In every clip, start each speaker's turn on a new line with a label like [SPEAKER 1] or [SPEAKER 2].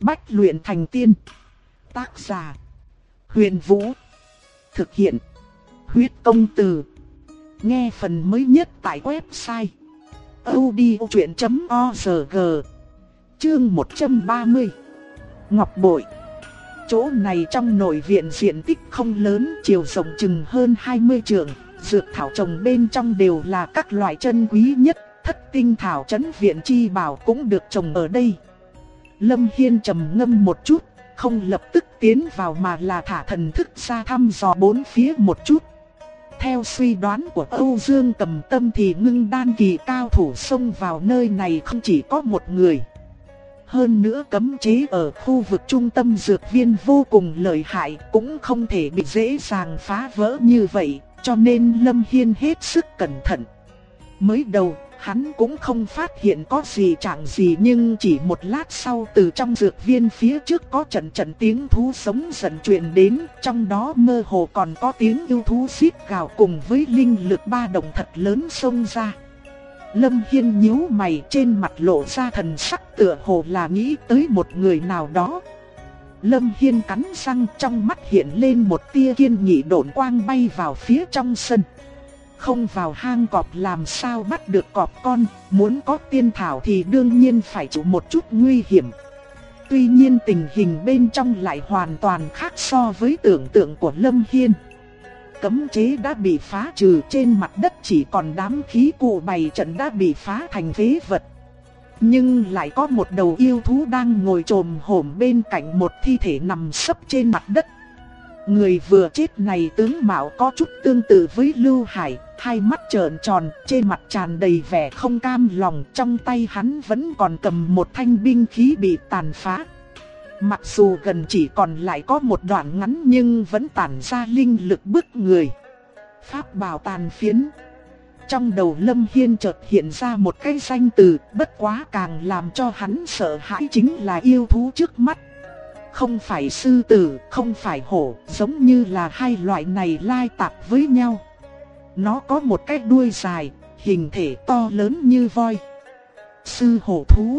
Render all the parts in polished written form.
[SPEAKER 1] Bách luyện thành tiên. Tác giả: Huyền Vũ. Thực hiện: Huyết Công Từ. Nghe phần mới nhất tại website audiochuyen.org. Chương 130. Ngọc bội. Chỗ này trong nội viện diện tích không lớn, chiều rộng chừng hơn 20 trượng, dược thảo trồng bên trong đều là các loại chân quý nhất, thất tinh thảo trấn viện chi bảo cũng được trồng ở đây. Lâm Hiên trầm ngâm một chút, không lập tức tiến vào mà là thả thần thức ra thăm dò bốn phía một chút. Theo suy đoán của Âu Dương Cầm Tâm thì ngưng đan kỳ cao thủ xông vào nơi này không chỉ có một người. Hơn nữa cấm chế ở khu vực trung tâm dược viên vô cùng lợi hại, cũng không thể bị dễ dàng phá vỡ như vậy, cho nên Lâm Hiên hết sức cẩn thận. Mới đầu, hắn cũng không phát hiện có gì chẳng gì, nhưng chỉ một lát sau từ trong dược viên phía trước có trận tiếng thú sống dần truyền đến, trong đó mơ hồ còn có tiếng yêu thú xít gào cùng với linh lực ba động thật lớn xông ra. Lâm Hiên nhíu mày, trên mặt lộ ra thần sắc tựa hồ là nghĩ tới một người nào đó. Lâm Hiên cắn răng, trong mắt hiện lên một tia kiên nghị, độn quang bay vào phía trong sân. Không vào hang cọp làm sao bắt được cọp con, muốn có tiên thảo thì đương nhiên phải chịu một chút nguy hiểm. Tuy nhiên tình hình bên trong lại hoàn toàn khác so với tưởng tượng của Lâm Hiên. Cấm chế đã bị phá trừ, trên mặt đất chỉ còn đám khí cụ bày trận đã bị phá thành phế vật. Nhưng lại có một đầu yêu thú đang ngồi chồm hổm bên cạnh một thi thể nằm sấp trên mặt đất. Người vừa chết này tướng mạo có chút tương tự với Lưu Hải, hai mắt trợn tròn, trên mặt tràn đầy vẻ không cam lòng, trong tay hắn vẫn còn cầm một thanh binh khí bị tàn phá. Mặc dù gần chỉ còn lại có một đoạn ngắn nhưng vẫn tản ra linh lực bức người. Pháp bào tàn phiến. Trong đầu Lâm Hiên chợt hiện ra một cái danh từ, bất quá càng làm cho hắn sợ hãi chính là yêu thú trước mắt. Không phải sư tử, không phải hổ, giống như là hai loại này lai tạp với nhau. Nó có một cái đuôi dài, hình thể to lớn như voi. Sư hổ thú.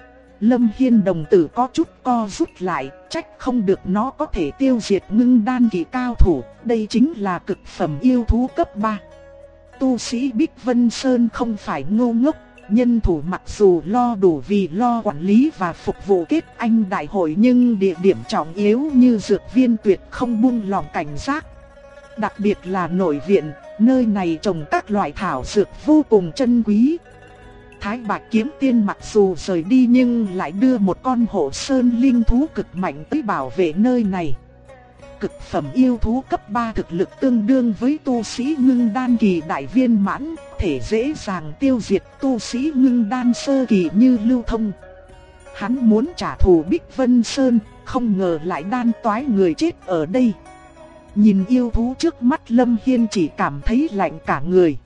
[SPEAKER 1] Lâm Hiên đồng tử có chút co rút lại, trách không được nó có thể tiêu diệt ngưng đan kỳ cao thủ, đây chính là cực phẩm yêu thú cấp 3. Tu sĩ Bích Vân Sơn không phải ngu ngốc, nhân thủ mặc dù lo đủ vì lo quản lý và phục vụ kết anh đại hội, nhưng địa điểm trọng yếu như dược viên tuyệt không buông lòng cảnh giác. Đặc biệt là nội viện, nơi này trồng các loại thảo dược vô cùng chân quý. Thái Bạch Kiếm Tiên mặc dù rời đi nhưng lại đưa một con hổ sơn linh thú cực mạnh tới bảo vệ nơi này. Cực phẩm yêu thú cấp 3 thực lực tương đương với tu sĩ ngưng đan kỳ đại viên mãn, thể dễ dàng tiêu diệt tu sĩ ngưng đan sơ kỳ như Lưu Thông. Hắn muốn trả thù Bích Vân Sơn, không ngờ lại đan toái người chết ở đây. Nhìn yêu thú trước mắt, Lâm Hiên chỉ cảm thấy lạnh cả người.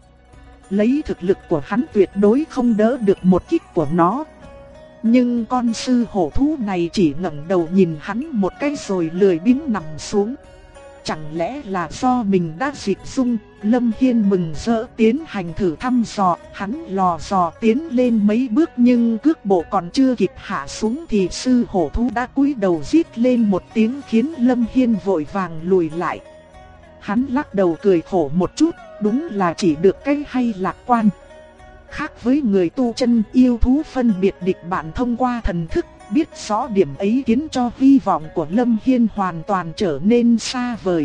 [SPEAKER 1] Lấy thực lực của hắn tuyệt đối không đỡ được một kích của nó. Nhưng con sư hổ thú này chỉ ngẩng đầu nhìn hắn một cái rồi lười biếng nằm xuống. Chẳng lẽ là do mình đã dịch dung? Lâm Hiên mừng rỡ tiến hành thử thăm dò, hắn lò dò tiến lên mấy bước nhưng cước bộ còn chưa kịp hạ xuống thì sư hổ thú đã cúi đầu rít lên một tiếng khiến Lâm Hiên vội vàng lùi lại. Hắn lắc đầu cười khổ một chút, đúng là chỉ được cái hay lạc quan. Khác với người tu chân, yêu thú phân biệt địch bạn thông qua thần thức, biết rõ điểm ấy khiến cho hy vọng của Lâm Hiên hoàn toàn trở nên xa vời.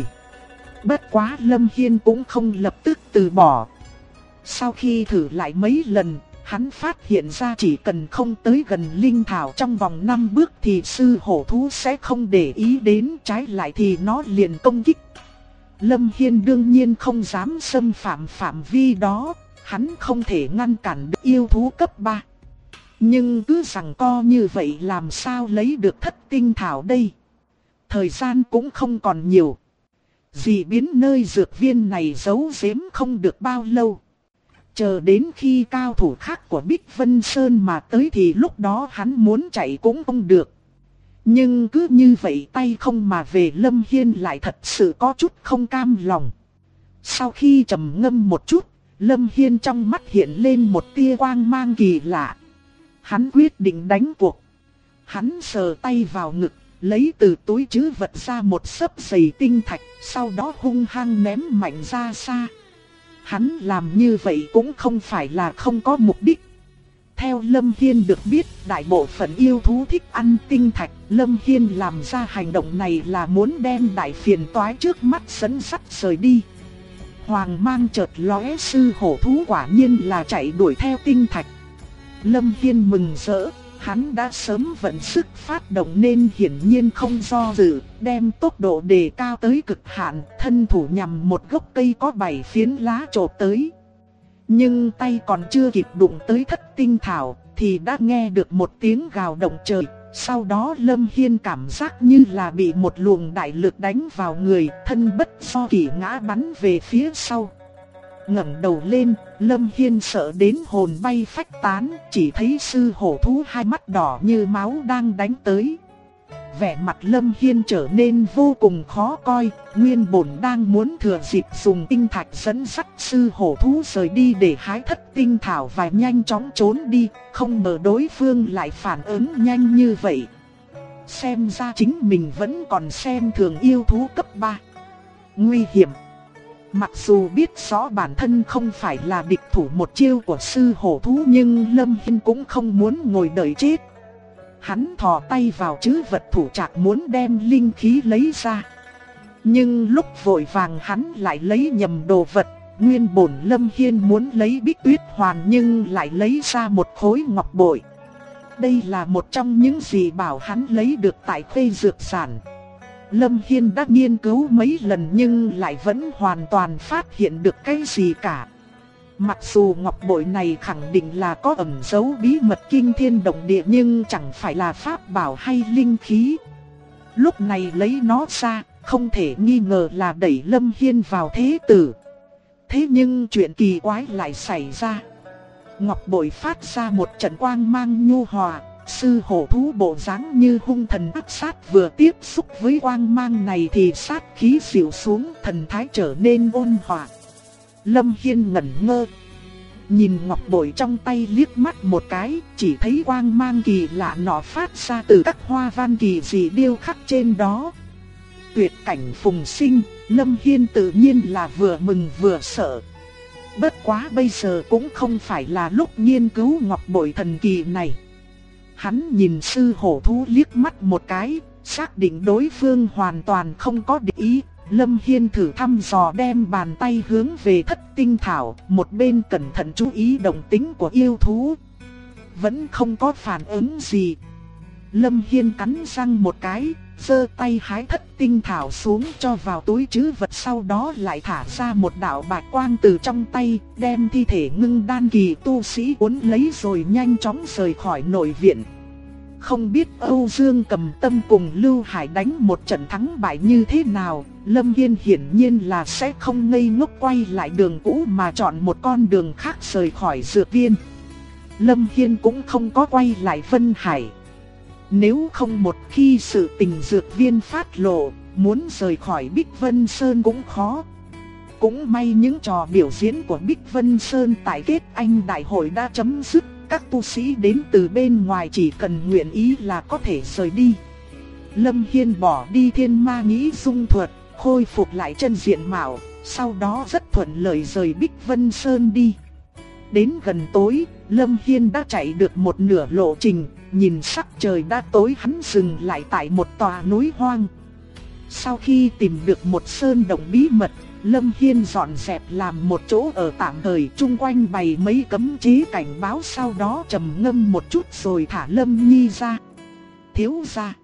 [SPEAKER 1] Bất quá Lâm Hiên cũng không lập tức từ bỏ. Sau khi thử lại mấy lần, hắn phát hiện ra chỉ cần không tới gần linh thảo trong vòng 5 bước thì sư hổ thú sẽ không để ý đến, trái lại thì nó liền công kích. Lâm Hiên đương nhiên không dám xâm phạm phạm vi đó, hắn không thể ngăn cản được yêu thú cấp 3. Nhưng cứ giằng co như vậy làm sao lấy được thất tinh thảo đây? Thời gian cũng không còn nhiều. Dị biến nơi dược viên này giấu giếm không được bao lâu. Chờ đến khi cao thủ khác của Bích Vân Sơn mà tới thì lúc đó hắn muốn chạy cũng không được. Nhưng cứ như vậy tay không mà về, Lâm Hiên lại thật sự có chút không cam lòng. Sau khi trầm ngâm một chút, Lâm Hiên trong mắt hiện lên một tia quang mang kỳ lạ. Hắn quyết định đánh cuộc. Hắn sờ tay vào ngực, lấy từ túi trữ vật ra một xấp giày tinh thạch, sau đó hung hăng ném mạnh ra xa. Hắn làm như vậy cũng không phải là không có mục đích. Theo Lâm Hiên được biết, đại bộ phận yêu thú thích ăn tinh thạch. Lâm Hiên làm ra hành động này là muốn đem đại phiền toái trước mắt dẫn dắt rời đi. Hoàng mang chợt lóe, sư hổ thú quả nhiên là chạy đuổi theo tinh thạch. Lâm Hiên mừng rỡ, hắn đã sớm vận sức phát động nên hiển nhiên không do dự, đem tốc độ đề cao tới cực hạn, thân thủ nhằm một gốc cây có 7 phiến lá chộp tới. Nhưng tay còn chưa kịp đụng tới thất tinh thảo thì đã nghe được một tiếng gào động trời. Sau đó Lâm Hiên cảm giác như là bị một luồng đại lực đánh vào người, thân bất do kỷ ngã bắn về phía sau. Ngẩng đầu lên, Lâm Hiên sợ đến hồn bay phách tán, chỉ thấy sư hổ thú hai mắt đỏ như máu đang đánh tới. Vẻ mặt Lâm Hiên trở nên vô cùng khó coi, nguyên bổn đang muốn thừa dịp dùng tinh thạch dẫn dắt sư hổ thú rời đi để hái thất tinh thảo và nhanh chóng trốn đi, không ngờ đối phương lại phản ứng nhanh như vậy. Xem ra chính mình vẫn còn xem thường yêu thú cấp 3. Nguy hiểm. Mặc dù biết rõ bản thân không phải là địch thủ một chiêu của sư hổ thú, nhưng Lâm Hiên cũng không muốn ngồi đợi chết. Hắn thò tay vào trữ vật thủ trạc muốn đem linh khí lấy ra. Nhưng lúc vội vàng hắn lại lấy nhầm đồ vật. Nguyên bổn Lâm Hiên muốn lấy Bích Tuyết Hoàn nhưng lại lấy ra một khối ngọc bội. Đây là một trong những gì bảo hắn lấy được tại Khuê Dược Sản. Lâm Hiên đã nghiên cứu mấy lần nhưng lại vẫn hoàn toàn phát hiện được cái gì cả. Mặc dù ngọc bội này khẳng định là có ẩn dấu bí mật kinh thiên động địa nhưng chẳng phải là pháp bảo hay linh khí. Lúc này lấy nó ra, không thể nghi ngờ là đẩy Lâm Hiên vào thế tử. Thế nhưng chuyện kỳ quái lại xảy ra. Ngọc bội phát ra một trận quang mang nhu hòa, sư hổ thú bộ dáng như hung thần ác sát, vừa tiếp xúc với quang mang này thì sát khí dịu xuống, thần thái trở nên ôn hòa. Lâm Hiên ngẩn ngơ, nhìn ngọc bội trong tay liếc mắt một cái, chỉ thấy quang mang kỳ lạ nọ phát ra từ các hoa văn kỳ dị điêu khắc trên đó. Tuyệt cảnh phùng sinh, Lâm Hiên tự nhiên là vừa mừng vừa sợ. Bất quá bây giờ cũng không phải là lúc nghiên cứu ngọc bội thần kỳ này. Hắn nhìn sư hổ thú liếc mắt một cái, xác định đối phương hoàn toàn không có địch ý. Lâm Hiên thử thăm dò đem bàn tay hướng về thất tinh thảo, một bên cẩn thận chú ý động tính của yêu thú. Vẫn không có phản ứng gì. Lâm Hiên cắn răng một cái, giơ tay hái thất tinh thảo xuống cho vào túi trữ vật, sau đó lại thả ra một đạo bạch quang từ trong tay, đem thi thể ngưng đan kỳ tu sĩ cuốn lấy rồi nhanh chóng rời khỏi nội viện. Không biết Âu Dương Cầm Tâm cùng Lưu Hải đánh một trận thắng bại như thế nào, Lâm Hiên hiển nhiên là sẽ không ngây ngốc quay lại đường cũ mà chọn một con đường khác rời khỏi dược viên. Lâm Hiên cũng không có quay lại Vân Hải. Nếu không một khi sự tình dược viên phát lộ, muốn rời khỏi Bích Vân Sơn cũng khó. Cũng may những trò biểu diễn của Bích Vân Sơn tại Kết Anh Đại hội đã chấm dứt. Các tu sĩ đến từ bên ngoài chỉ cần nguyện ý là có thể rời đi. Lâm Hiên bỏ đi thiên ma nghĩ dung thuật, khôi phục lại chân diện mạo, sau đó rất thuận lợi rời Bích Vân Sơn đi. Đến gần tối, Lâm Hiên đã chạy được một nửa lộ trình, nhìn sắc trời đã tối hắn dừng lại tại một tòa núi hoang. Sau khi tìm được một sơn động bí mật, Lâm Hiên dọn dẹp làm một chỗ ở tạm thời, chung quanh bày mấy cấm chế cảnh báo, sau đó trầm ngâm một chút rồi thả Lâm Nhi ra. Thiếu gia,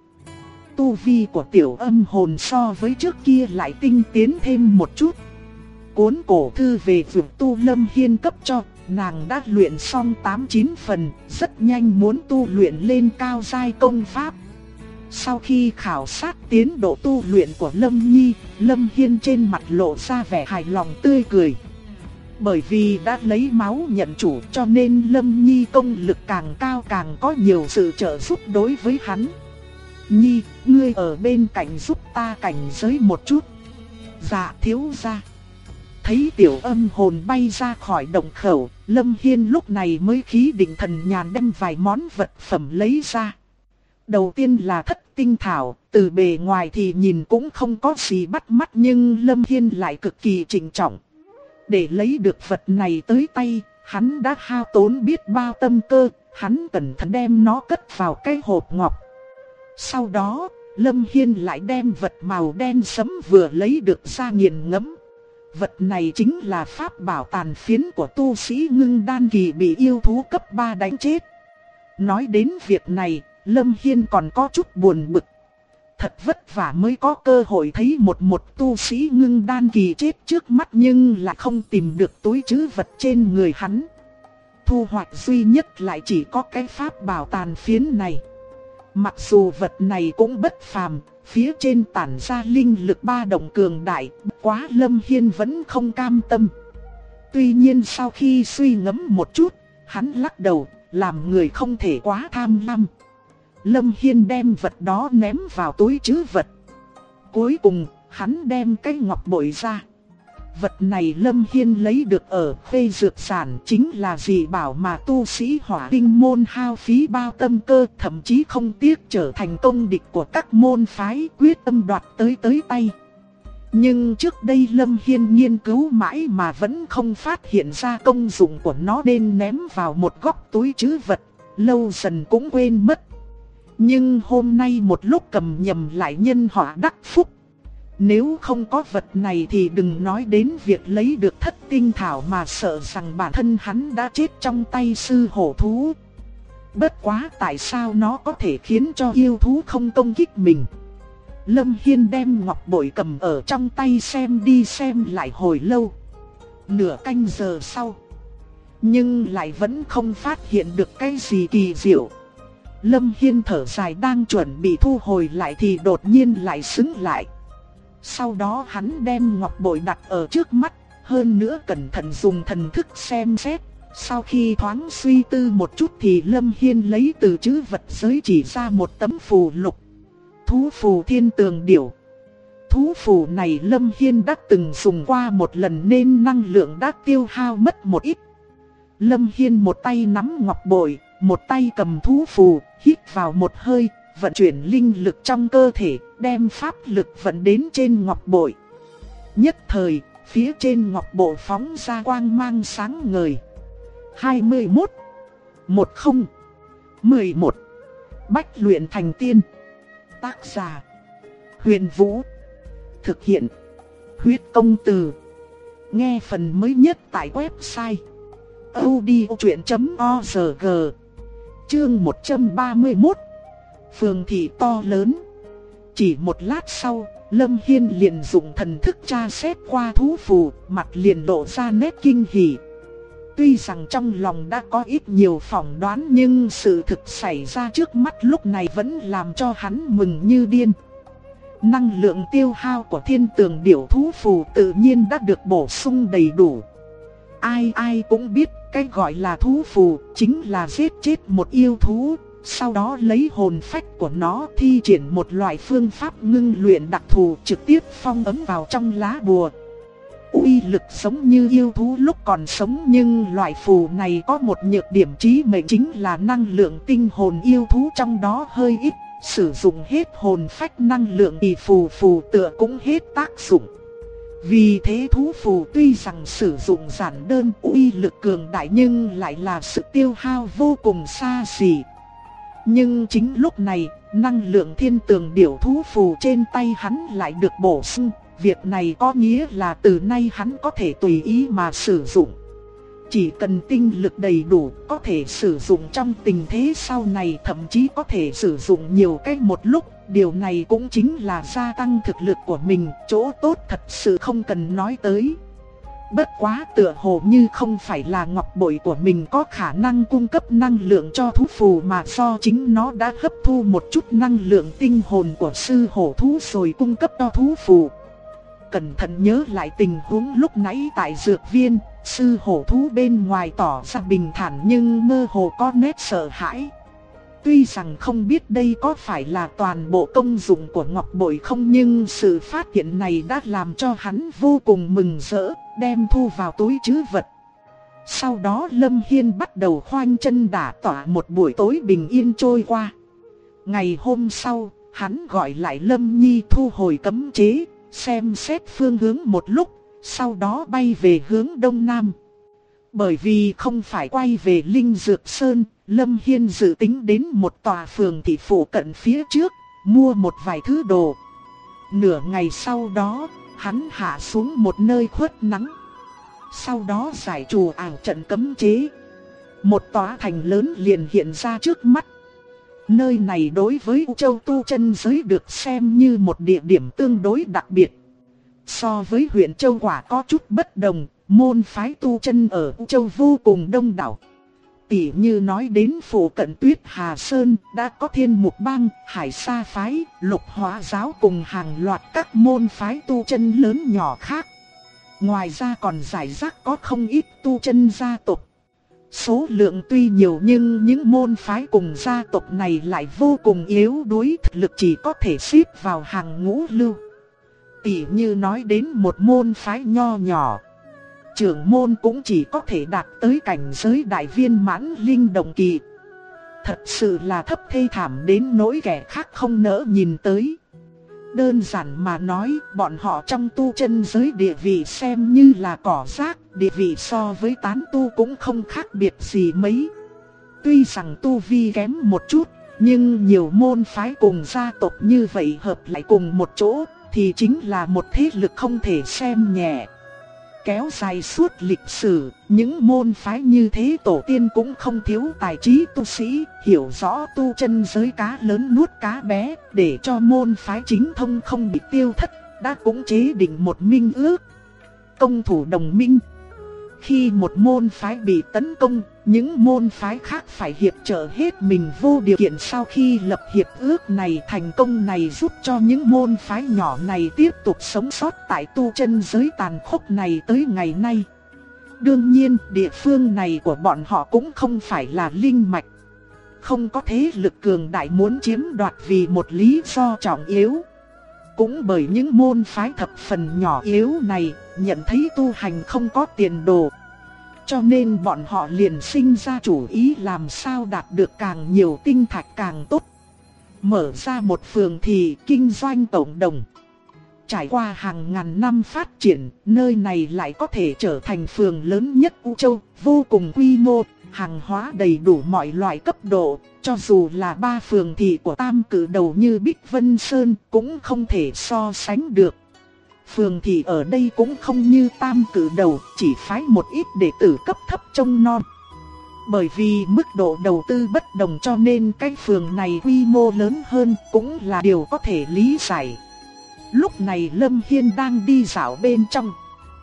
[SPEAKER 1] tu vi của tiểu âm hồn so với trước kia lại tinh tiến thêm một chút. Cuốn cổ thư về việc tu Lâm Hiên cấp cho, nàng đã luyện xong 8-9 phần, rất nhanh muốn tu luyện lên cao giai công pháp. Sau khi khảo sát tiến độ tu luyện của Lâm Nhi, Lâm Hiên trên mặt lộ ra vẻ hài lòng tươi cười. Bởi vì đã lấy máu nhận chủ cho nên Lâm Nhi công lực càng cao, càng có nhiều sự trợ giúp đối với hắn. Nhi, ngươi ở bên cạnh giúp ta cảnh giới một chút. Dạ thiếu gia. Thấy tiểu âm hồn bay ra khỏi động khẩu, Lâm Hiên lúc này mới khí định thần nhàn đem vài món vật phẩm lấy ra. Đầu tiên là thất tinh thảo, từ bề ngoài thì nhìn cũng không có gì bắt mắt nhưng Lâm Hiên lại cực kỳ trịnh trọng. Để lấy được vật này tới tay, hắn đã hao tốn biết bao tâm cơ, hắn cẩn thận đem nó cất vào cái hộp ngọc. Sau đó, Lâm Hiên lại đem vật màu đen sẫm vừa lấy được ra nghiền ngẫm. Vật này chính là pháp bảo tàn phiến của tu sĩ ngưng đan kỳ bị yêu thú cấp 3 đánh chết. Nói đến việc này, Lâm Hiên còn có chút buồn bực. Thật vất vả mới có cơ hội thấy một tu sĩ ngưng đan kỳ chết trước mắt nhưng lại không tìm được túi trữ vật trên người hắn. Thu hoạch duy nhất lại chỉ có cái pháp bảo tàn phiến này. Mặc dù vật này cũng bất phàm, phía trên tản ra linh lực ba động cường đại, quá Lâm Hiên vẫn không cam tâm. Tuy nhiên sau khi suy ngẫm một chút, hắn lắc đầu, làm người không thể quá tham lam. Lâm Hiên đem vật đó ném vào túi trữ vật. Cuối cùng, hắn đem cái ngọc bội ra. Vật này Lâm Hiên lấy được ở Khê Dược Sản, chính là dị bảo mà tu sĩ Hỏa Tinh môn hao phí bao tâm cơ, thậm chí không tiếc trở thành công địch của các môn phái, quyết tâm đoạt tới tay. Nhưng trước đây Lâm Hiên nghiên cứu mãi mà vẫn không phát hiện ra công dụng của nó nên ném vào một góc túi trữ vật, lâu dần cũng quên mất. Nhưng hôm nay một lúc cầm nhầm lại nhân họa đắc phúc. Nếu không có vật này thì đừng nói đến việc lấy được thất tinh thảo mà sợ rằng bản thân hắn đã chết trong tay sư hổ thú. Bất quá tại sao nó có thể khiến cho yêu thú không công kích mình? Lâm Hiên đem ngọc bội cầm ở trong tay xem đi xem lại hồi lâu. Nửa canh giờ sau, nhưng lại vẫn không phát hiện được cái gì kỳ diệu. Lâm Hiên thở dài đang chuẩn bị thu hồi lại thì đột nhiên lại sững lại. Sau đó hắn đem ngọc bội đặt ở trước mắt, hơn nữa cẩn thận dùng thần thức xem xét. Sau khi thoáng suy tư một chút thì Lâm Hiên lấy từ trữ vật giới chỉ ra một tấm phù lục. Thú phù Thiên Tường Điểu. Thú phù này Lâm Hiên đã từng dùng qua một lần nên năng lượng đã tiêu hao mất một ít. Lâm Hiên một tay nắm ngọc bội, một tay cầm thú phù, hít vào một hơi, vận chuyển linh lực trong cơ thể, đem pháp lực vận đến trên ngọc bội. Nhất thời, phía trên ngọc bội phóng ra quang mang sáng ngời. 21, 10, 11. Bách luyện thành tiên. Tác giả: Huyền Vũ. Thực hiện: Huyết Công Từ. Nghe phần mới nhất tại website audiochuyện.org. Chương 131. Phường thị to lớn. Chỉ một lát sau, Lâm Hiên liền dùng thần thức tra xét qua thú phù, mặt liền lộ ra nét kinh hỉ. Tuy rằng trong lòng đã có ít nhiều phỏng đoán nhưng sự thực xảy ra trước mắt lúc này vẫn làm cho hắn mừng như điên. Năng lượng tiêu hao của Thiên Tường Điểu thú phù tự nhiên đã được bổ sung đầy đủ. Ai cũng biết cái gọi là thú phù chính là giết chết một yêu thú, sau đó lấy hồn phách của nó thi triển một loại phương pháp ngưng luyện đặc thù trực tiếp phong ấn vào trong lá bùa. Uy lực giống như yêu thú lúc còn sống nhưng loại phù này có một nhược điểm chí mệnh chính là năng lượng tinh hồn yêu thú trong đó hơi ít. Sử dụng hết hồn phách năng lượng thì phù tựa cũng hết tác dụng. Vì thế thú phù tuy rằng sử dụng giản đơn uy lực cường đại nhưng lại là sự tiêu hao vô cùng xa xỉ. Nhưng chính lúc này, năng lượng Thiên Tường Điểu thú phù trên tay hắn lại được bổ sung. Việc này có nghĩa là từ nay hắn có thể tùy ý mà sử dụng. Chỉ cần tinh lực đầy đủ, có thể sử dụng trong tình thế sau này, thậm chí có thể sử dụng nhiều cách một lúc. Điều này cũng chính là gia tăng thực lực của mình, chỗ tốt thật sự không cần nói tới. Bất quá tựa hồ như không phải là ngọc bội của mình có khả năng cung cấp năng lượng cho thú phù mà do chính nó đã hấp thu một chút năng lượng tinh hồn của sư hổ thú rồi cung cấp cho thú phù. Cẩn thận nhớ lại tình huống lúc nãy tại dược viên, sư hổ thú bên ngoài tỏ ra bình thản nhưng mơ hồ có nét sợ hãi. Tuy rằng không biết đây có phải là toàn bộ công dụng của ngọc bội không nhưng sự phát hiện này đã làm cho hắn vô cùng mừng rỡ, đem thu vào túi trữ vật. Sau đó Lâm Hiên bắt đầu khoanh chân đả tọa một buổi tối bình yên trôi qua. Ngày hôm sau, hắn gọi lại Lâm Nhi thu hồi cấm chế, xem xét phương hướng một lúc, sau đó bay về hướng đông nam. Bởi vì không phải quay về Linh Dược Sơn, Lâm Hiên dự tính đến một tòa phường thị phụ cận phía trước, mua một vài thứ đồ. Nửa ngày sau đó, hắn hạ xuống một nơi khuất nắng. Sau đó giải trù ảo trận cấm chế. Một tòa thành lớn liền hiện ra trước mắt. Nơi này đối với U Châu tu chân giới được xem như một địa điểm tương đối đặc biệt. So với huyện Châu Quả có chút bất đồng, môn phái tu chân ở U Châu vô cùng đông đảo. Tỉ như nói đến phủ cận Tuyết Hà Sơn, đã có Thiên Mục Bang, Hải Sa Phái, Lục Hóa Giáo cùng hàng loạt các môn phái tu chân lớn nhỏ khác. Ngoài ra còn rải rác có không ít tu chân gia tộc. Số lượng tuy nhiều nhưng những môn phái cùng gia tộc này lại vô cùng yếu đuối, thực lực chỉ có thể xếp vào hàng ngũ lưu. Tỉ như nói đến một môn phái nho nhỏ, trưởng môn cũng chỉ có thể đạt tới cảnh giới đại viên mãn linh động kỳ. Thật sự là thấp thê thảm đến nỗi kẻ khác không nỡ nhìn tới. Đơn giản mà nói, bọn họ trong tu chân giới địa vị xem như là cỏ rác, địa vị so với tán tu cũng không khác biệt gì mấy. Tuy rằng tu vi kém một chút, nhưng nhiều môn phái cùng gia tộc như vậy hợp lại cùng một chỗ, thì chính là một thế lực không thể xem nhẹ. Kéo dài suốt lịch sử, những môn phái như thế tổ tiên cũng không thiếu tài trí tu sĩ, hiểu rõ tu chân giới cá lớn nuốt cá bé, để cho môn phái chính thông không bị tiêu thất, đã cũng chế định một minh ước. Công thủ đồng minh. Khi một môn phái bị tấn công, những môn phái khác phải hiệp trợ hết mình vô điều kiện. Sau khi lập hiệp ước này, thành công này giúp cho những môn phái nhỏ này tiếp tục sống sót tại tu chân giới tàn khốc này tới ngày nay. Đương nhiên, địa phương này của bọn họ cũng không phải là linh mạch. Không có thế lực cường đại muốn chiếm đoạt vì một lý do trọng yếu. Cũng bởi những môn phái thập phần nhỏ yếu này, nhận thấy tu hành không có tiền đồ. Cho nên bọn họ liền sinh ra chủ ý làm sao đạt được càng nhiều tinh thạch càng tốt. Mở ra một phường thị kinh doanh cộng đồng. Trải qua hàng ngàn năm phát triển, nơi này lại có thể trở thành phường lớn nhất U Châu, vô cùng quy mô, hàng hóa đầy đủ mọi loại cấp độ. Cho dù là ba phường thị của tam cử đầu như Bích Vân Sơn cũng không thể so sánh được. Phường thị ở đây cũng không như tam cử đầu, chỉ phái một ít đệ tử cấp thấp trông non. Bởi vì mức độ đầu tư bất đồng cho nên cái phường này quy mô lớn hơn cũng là điều có thể lý giải. Lúc này Lâm Hiên đang đi dạo bên trong.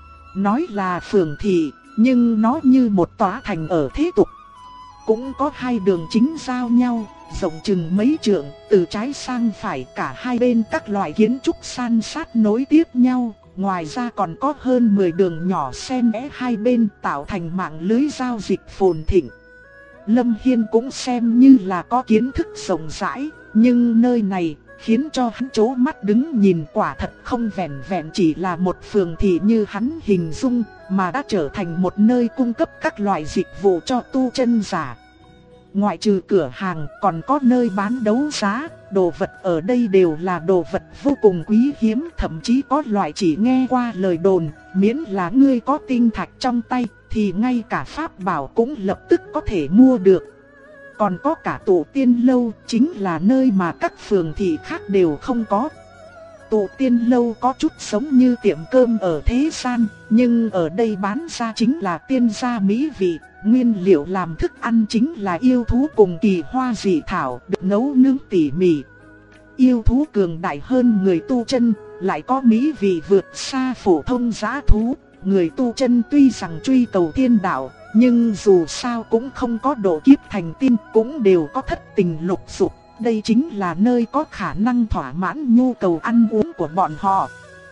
[SPEAKER 1] Nói là phường thị, nhưng nó như một tòa thành ở thế tục. Cũng có hai đường chính giao nhau, rộng chừng mấy trượng, từ trái sang phải cả hai bên các loại kiến trúc san sát nối tiếp nhau. Ngoài ra còn có hơn 10 đường nhỏ xen kẽ hai bên tạo thành mạng lưới giao dịch phồn thịnh. Lâm Hiên cũng xem như là có kiến thức rộng rãi, nhưng nơi này khiến cho hắn chố mắt đứng nhìn, quả thật không vẹn vẹn chỉ là một phường thị như hắn hình dung, mà đã trở thành một nơi cung cấp các loại dịch vụ cho tu chân giả. Ngoại trừ cửa hàng còn có nơi bán đấu giá, đồ vật ở đây đều là đồ vật vô cùng quý hiếm, thậm chí có loại chỉ nghe qua lời đồn, miễn là ngươi có tinh thạch trong tay thì ngay cả pháp bảo cũng lập tức có thể mua được. Còn có cả tụ tiên lâu, chính là nơi mà các phường thị khác đều không có. Tụ tiên lâu có chút giống như tiệm cơm ở thế gian, nhưng ở đây bán ra chính là tiên gia mỹ vị, nguyên liệu làm thức ăn chính là yêu thú cùng kỳ hoa dị thảo được nấu nướng tỉ mỉ. Yêu thú cường đại hơn người tu chân, lại có mỹ vị vượt xa phổ thông dã thú. Người tu chân tuy rằng truy cầu thiên đạo, nhưng dù sao cũng không có độ kiếp thành tiên, cũng đều có thất tình lục dục. Đây chính là nơi có khả năng thỏa mãn nhu cầu ăn uống của bọn họ.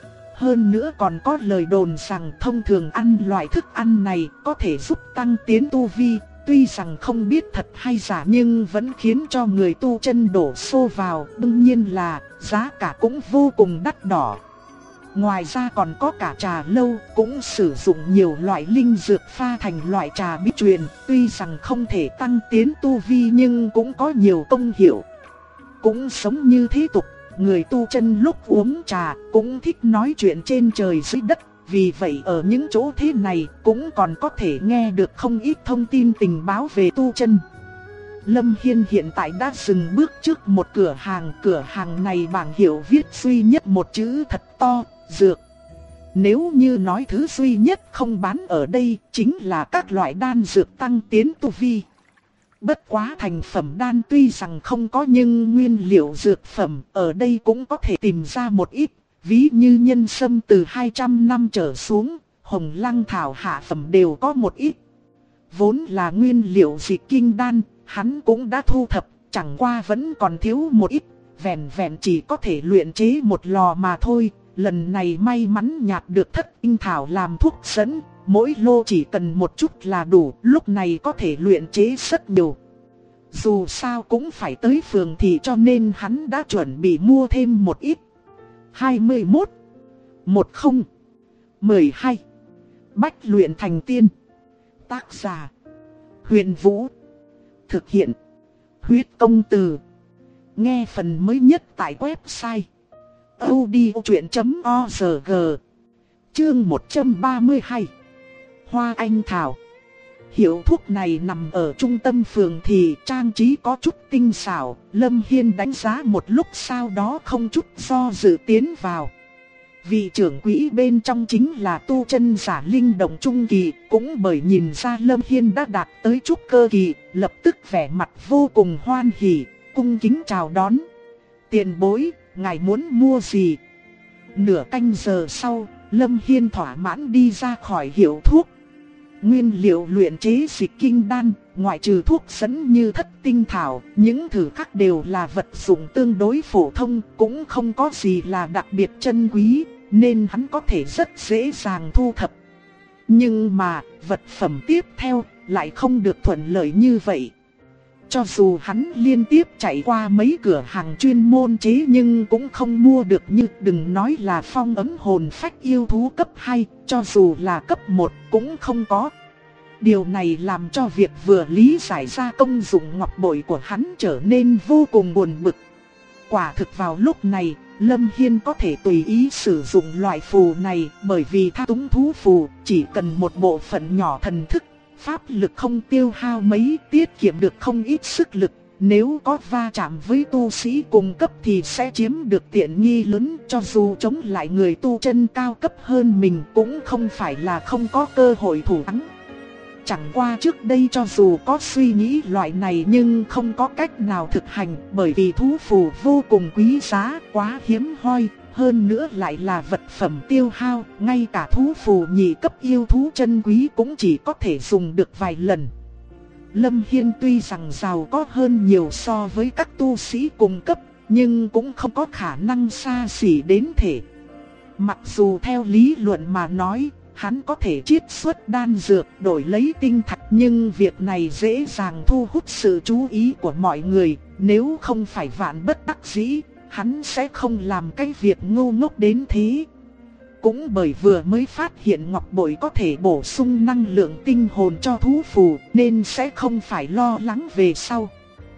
[SPEAKER 1] Hơn nữa còn có lời đồn rằng thông thường ăn loại thức ăn này có thể giúp tăng tiến tu vi. Tuy rằng không biết thật hay giả nhưng vẫn khiến cho người tu chân đổ xô vào. Đương nhiên là giá cả cũng vô cùng đắt đỏ. Ngoài ra còn có cả trà lâu, cũng sử dụng nhiều loại linh dược pha thành loại trà bí truyền. Tuy rằng không thể tăng tiến tu vi nhưng cũng có nhiều công hiệu. cũng sống như thế tục. Người tu chân lúc uống trà cũng thích nói chuyện trên trời dưới đất. Vì vậy ở những chỗ thế này cũng còn có thể nghe được không ít thông tin tình báo về tu chân. Lâm Hiên hiện tại đã dừng bước trước một cửa hàng này bảng hiệu viết duy nhất một chữ thật to, dược. Nếu như nói thứ duy nhất không bán ở đây chính là các loại đan dược tăng tiến tu vi. Bất quá thành phẩm đan tuy rằng không có nhưng nguyên liệu dược phẩm ở đây cũng có thể tìm ra một ít. Ví như nhân sâm từ 200 năm trở xuống, hồng lăng thảo hạ phẩm đều có một ít. Vốn là nguyên liệu dịch kinh đan, hắn cũng đã thu thập, chẳng qua vẫn còn thiếu một ít. Vẹn vẹn chỉ có thể luyện chế một lò mà thôi. Lần này may mắn nhặt được thất tinh thảo làm thuốc dẫn, mỗi lô chỉ cần một chút là đủ, lúc này có thể luyện chế rất nhiều. Dù sao cũng phải tới phường thị cho nên hắn đã chuẩn bị mua thêm một ít. 21 10 12 Bách luyện thành tiên. Tác giả Huyền Vũ. Thực hiện Huyết Công Từ. Nghe phần mới nhất tại website audiochuyện.org. Chương 132 Hoa Anh Thảo. Hiệu thuốc này nằm ở trung tâm phường thì trang trí có chút tinh xảo. Lâm Hiên đánh giá một lúc sau đó không chút do dự tiến vào. Vị trưởng quỹ bên trong chính là tu chân giả linh động trung kỳ. Cũng bởi nhìn ra Lâm Hiên đã đạt tới trúc cơ kỳ, lập tức vẻ mặt vô cùng hoan hỉ, cung kính chào đón. Tiền bối, ngài muốn mua gì? Nửa canh giờ sau, Lâm Hiên thỏa mãn đi ra khỏi hiệu thuốc. Nguyên liệu luyện chế dịch kinh đan, ngoại trừ thuốc dẫn như thất tinh thảo, những thứ khác đều là vật dụng tương đối phổ thông, cũng không có gì là đặc biệt chân quý, nên hắn có thể rất dễ dàng thu thập. Nhưng mà, vật phẩm tiếp theo lại không được thuận lợi như vậy. Cho dù hắn liên tiếp chạy qua mấy cửa hàng chuyên môn chế nhưng cũng không mua được, như đừng nói là phong ấn hồn phách yêu thú cấp 2, cho dù là cấp 1 cũng không có. Điều này làm cho việc vừa lý giải ra công dụng ngọc bội của hắn trở nên vô cùng buồn bực. Quả thực vào lúc này, Lâm Hiên có thể tùy ý sử dụng loại phù này, bởi vì thao túng thú phù chỉ cần một bộ phận nhỏ thần thức. Pháp lực không tiêu hao mấy, tiết kiệm được không ít sức lực. Nếu có va chạm với tu sĩ cùng cấp thì sẽ chiếm được tiện nghi lớn. Cho dù chống lại người tu chân cao cấp hơn mình cũng không phải là không có cơ hội thủ thắng. Chẳng qua trước đây cho dù có suy nghĩ loại này nhưng không có cách nào thực hành, bởi vì thú phù vô cùng quý giá, quá hiếm hoi. Hơn nữa lại là vật phẩm tiêu hao, ngay cả thú phù nhị cấp yêu thú chân quý cũng chỉ có thể dùng được vài lần. Lâm Hiên tuy rằng giàu có hơn nhiều so với các tu sĩ cùng cấp, nhưng cũng không có khả năng xa xỉ đến thể. Mặc dù theo lý luận mà nói, hắn có thể chiết xuất đan dược đổi lấy tinh thạch, nhưng việc này dễ dàng thu hút sự chú ý của mọi người, nếu không phải vạn bất đắc dĩ, hắn sẽ không làm cái việc ngu ngốc đến thế. Cũng bởi vừa mới phát hiện ngọc bội có thể bổ sung năng lượng tinh hồn cho thú phù nên sẽ không phải lo lắng về sau.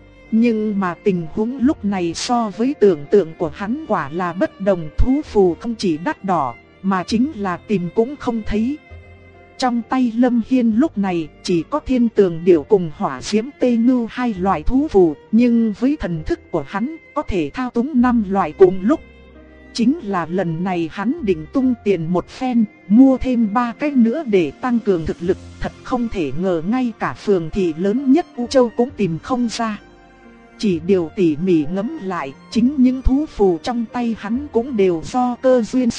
[SPEAKER 1] Nhưng mà tình huống lúc này so với tưởng tượng của hắn quả là bất đồng. Thú phù không chỉ đắt đỏ mà chính là tìm cũng không thấy. Trong tay Lâm Hiên lúc này chỉ có thiên tường điểu cùng hỏa diễm tê ngưu hai loại thú phù, nhưng với thần thức của hắn có thể thao túng 5 loại cùng lúc. Chính là lần này hắn định tung tiền một phen, mua thêm 3 cái nữa để tăng cường thực lực. Thật không thể ngờ ngay cả phường thị lớn nhất U Châu cũng tìm không ra. Chỉ điều tỉ mỉ ngẫm lại, chính những thú phù trong tay hắn cũng đều do cơ duyên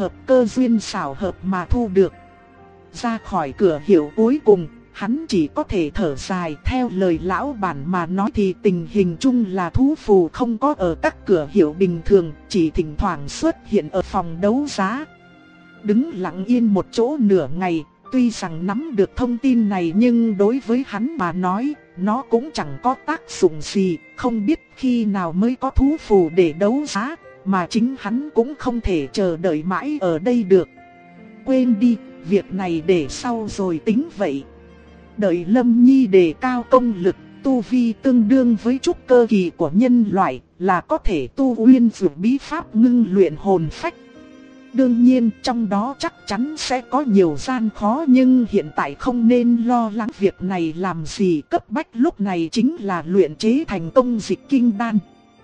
[SPEAKER 1] xảo hợp mà thu được. Ra khỏi cửa hiệu cuối cùng, hắn chỉ có thể thở dài. Theo lời lão bản mà nói thì tình hình chung là thú phù không có ở các cửa hiệu bình thường, chỉ thỉnh thoảng xuất hiện ở phòng đấu giá. Đứng lặng yên một chỗ nửa ngày, tuy rằng nắm được thông tin này nhưng đối với hắn mà nói, nó cũng chẳng có tác dụng gì. Không biết khi nào mới có thú phù để đấu giá, mà chính hắn cũng không thể chờ đợi mãi ở đây được. Quên đi, việc này để sau rồi tính vậy. Đợi Lâm Nhi đề cao công lực, tu vi tương đương với trúc cơ kỳ của nhân loại, là có thể tu uyên dược bí pháp ngưng luyện hồn phách. Đương nhiên trong đó chắc chắn sẽ có nhiều gian khó, nhưng hiện tại không nên lo lắng việc này làm gì, cấp bách lúc này chính là luyện chế thành công dịch kinh đan.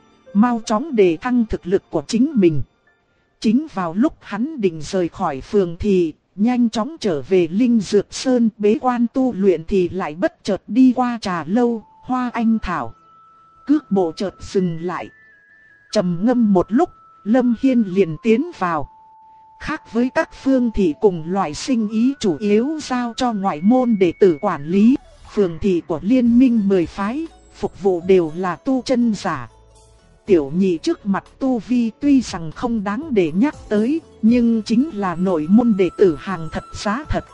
[SPEAKER 1] Mau chóng đề thăng thực lực của chính mình. Chính vào lúc hắn định rời khỏi phường thì nhanh chóng trở về Linh Dược Sơn bế quan tu luyện thì lại bất chợt đi qua trà lâu, Hoa Anh Thảo. Cước bộ chợt dừng lại. Trầm ngâm một lúc, Lâm Hiên liền tiến vào. Khác với các phương thị cùng loại sinh ý chủ yếu giao cho ngoại môn đệ tử quản lý, phường thị của liên minh 10 phái, phục vụ đều là tu chân giả. Tiểu nhị trước mặt tu vi tuy rằng không đáng để nhắc tới, nhưng chính là nội môn đệ tử hàng thật giá thật.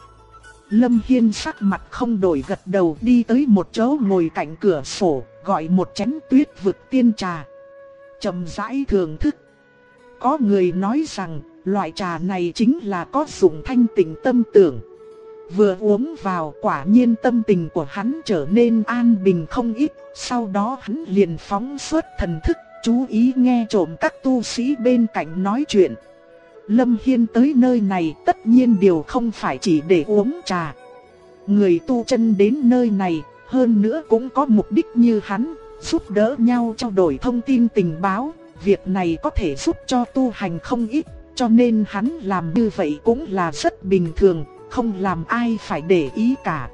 [SPEAKER 1] Lâm Hiên sắc mặt không đổi gật đầu đi tới một chỗ ngồi cạnh cửa sổ, gọi một chén Tuyết Vực tiên trà. Chậm rãi thưởng thức. Có người nói rằng loại trà này chính là có dụng thanh tịnh tâm tưởng. Vừa uống vào quả nhiên tâm tình của hắn trở nên an bình không ít. Sau đó hắn liền phóng xuất thần thức, chú ý nghe trộm các tu sĩ bên cạnh nói chuyện. Lâm Hiên tới nơi này tất nhiên điều không phải chỉ để uống trà. Người tu chân đến nơi này, hơn nữa cũng có mục đích như hắn, giúp đỡ nhau trao đổi thông tin tình báo. Việc này có thể giúp cho tu hành không ít, cho nên hắn làm như vậy cũng là rất bình thường, không làm ai phải để ý cả.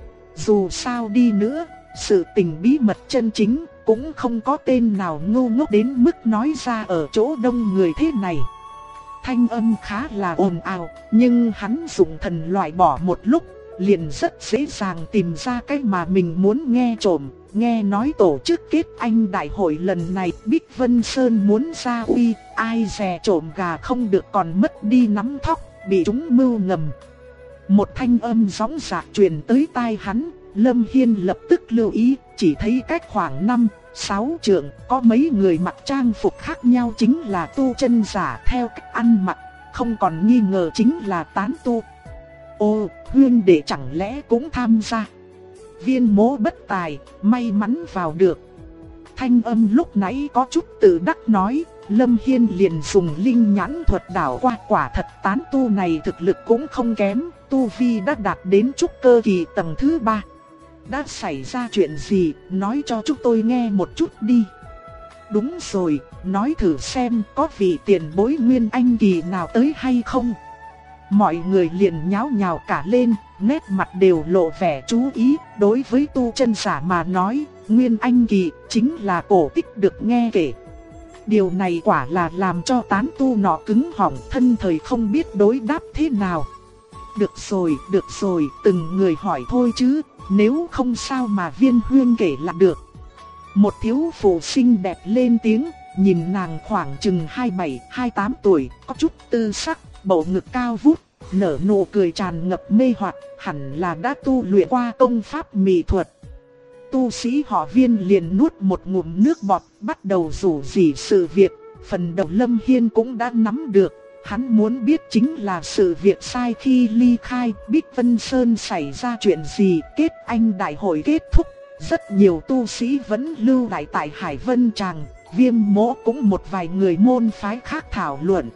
[SPEAKER 1] Dù sao đi nữa, sự tình bí mật chân chính cũng không có tên nào ngu ngốc đến mức nói ra ở chỗ đông người thế này. Thanh âm khá là ồn ào, nhưng hắn dùng thần loại bỏ một lúc, liền rất dễ dàng tìm ra cái mà mình muốn nghe trộm. Nghe nói tổ chức kết anh đại hội lần này Bích Vân Sơn muốn ra uy, ai dè trộm gà không được còn mất đi nắm thóc, bị chúng mưu ngầm. Một thanh âm rõng rạc truyền tới tai hắn, Lâm Hiên lập tức lưu ý, chỉ thấy cách khoảng 5-6 trượng, có mấy người mặc trang phục khác nhau chính là tu chân giả theo cách ăn mặc, không còn nghi ngờ chính là tán tu. Ô, huynh đệ chẳng lẽ cũng tham gia? Viên Mỗ bất tài, may mắn vào được. Thanh âm lúc nãy có chút tự đắc nói, Lâm Hiên liền dùng linh nhãn thuật đảo qua, quả thật tán tu này thực lực cũng không kém, tu vi đã đạt đến trúc cơ kỳ tầng thứ 3. Đã xảy ra chuyện gì, nói cho chúng tôi nghe một chút đi. Đúng rồi, nói thử xem có vị tiền bối Nguyên Anh kỳ nào tới hay không. Mọi người liền nháo nhào cả lên, nét mặt đều lộ vẻ chú ý. Đối với tu chân giả mà nói, Nguyên Anh kỳ chính là cổ tích được nghe kể. Điều này quả là làm cho tán tu nọ cứng họng, thân thời không biết đối đáp thế nào. Được rồi, từng người hỏi thôi chứ, nếu không sao mà Viên huynh kể là được. Một thiếu phụ xinh đẹp lên tiếng, nhìn nàng khoảng chừng 27-28 tuổi, có chút tư sắc, bầu ngực cao vút, nở nụ cười tràn ngập mê hoặc, hẳn là đã tu luyện qua công pháp mỹ thuật. Tu sĩ họ Viên liền nuốt một ngụm nước bọt, bắt đầu rủ rỉ sự việc. Phần đầu Lâm Hiên cũng đã nắm được, hắn muốn biết chính là sự việc sai khi ly khai Bích Vân Sơn xảy ra chuyện gì. Kết anh đại hội kết thúc, rất nhiều tu sĩ vẫn lưu lại tại Hải Vân Tràng. Viêm Mỗ cũng một vài người môn phái khác thảo luận.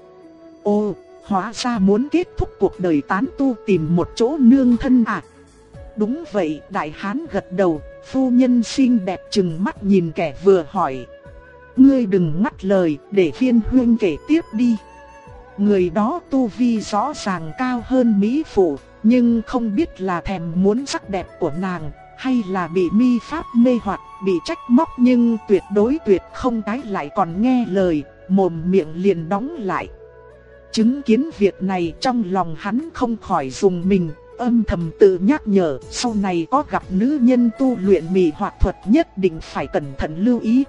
[SPEAKER 1] Ô, hóa ra muốn kết thúc cuộc đời tán tu tìm một chỗ nương thân à? Đúng vậy, đại hán gật đầu. Phu nhân xinh đẹp trừng mắt nhìn kẻ vừa hỏi. Ngươi đừng ngắt lời, để Viên huynh kể tiếp đi. Người đó tu vi rõ ràng cao hơn mỹ phụ, nhưng không biết là thèm muốn sắc đẹp của nàng, hay là bị mi pháp mê hoặc, bị trách móc, nhưng tuyệt không cái lại còn nghe lời, mồm miệng liền đóng lại. Chứng kiến việc này trong lòng hắn không khỏi rùng mình, âm thầm tự nhắc nhở, sau này có gặp nữ nhân tu luyện mị hoặc thuật nhất định phải cẩn thận lưu ý.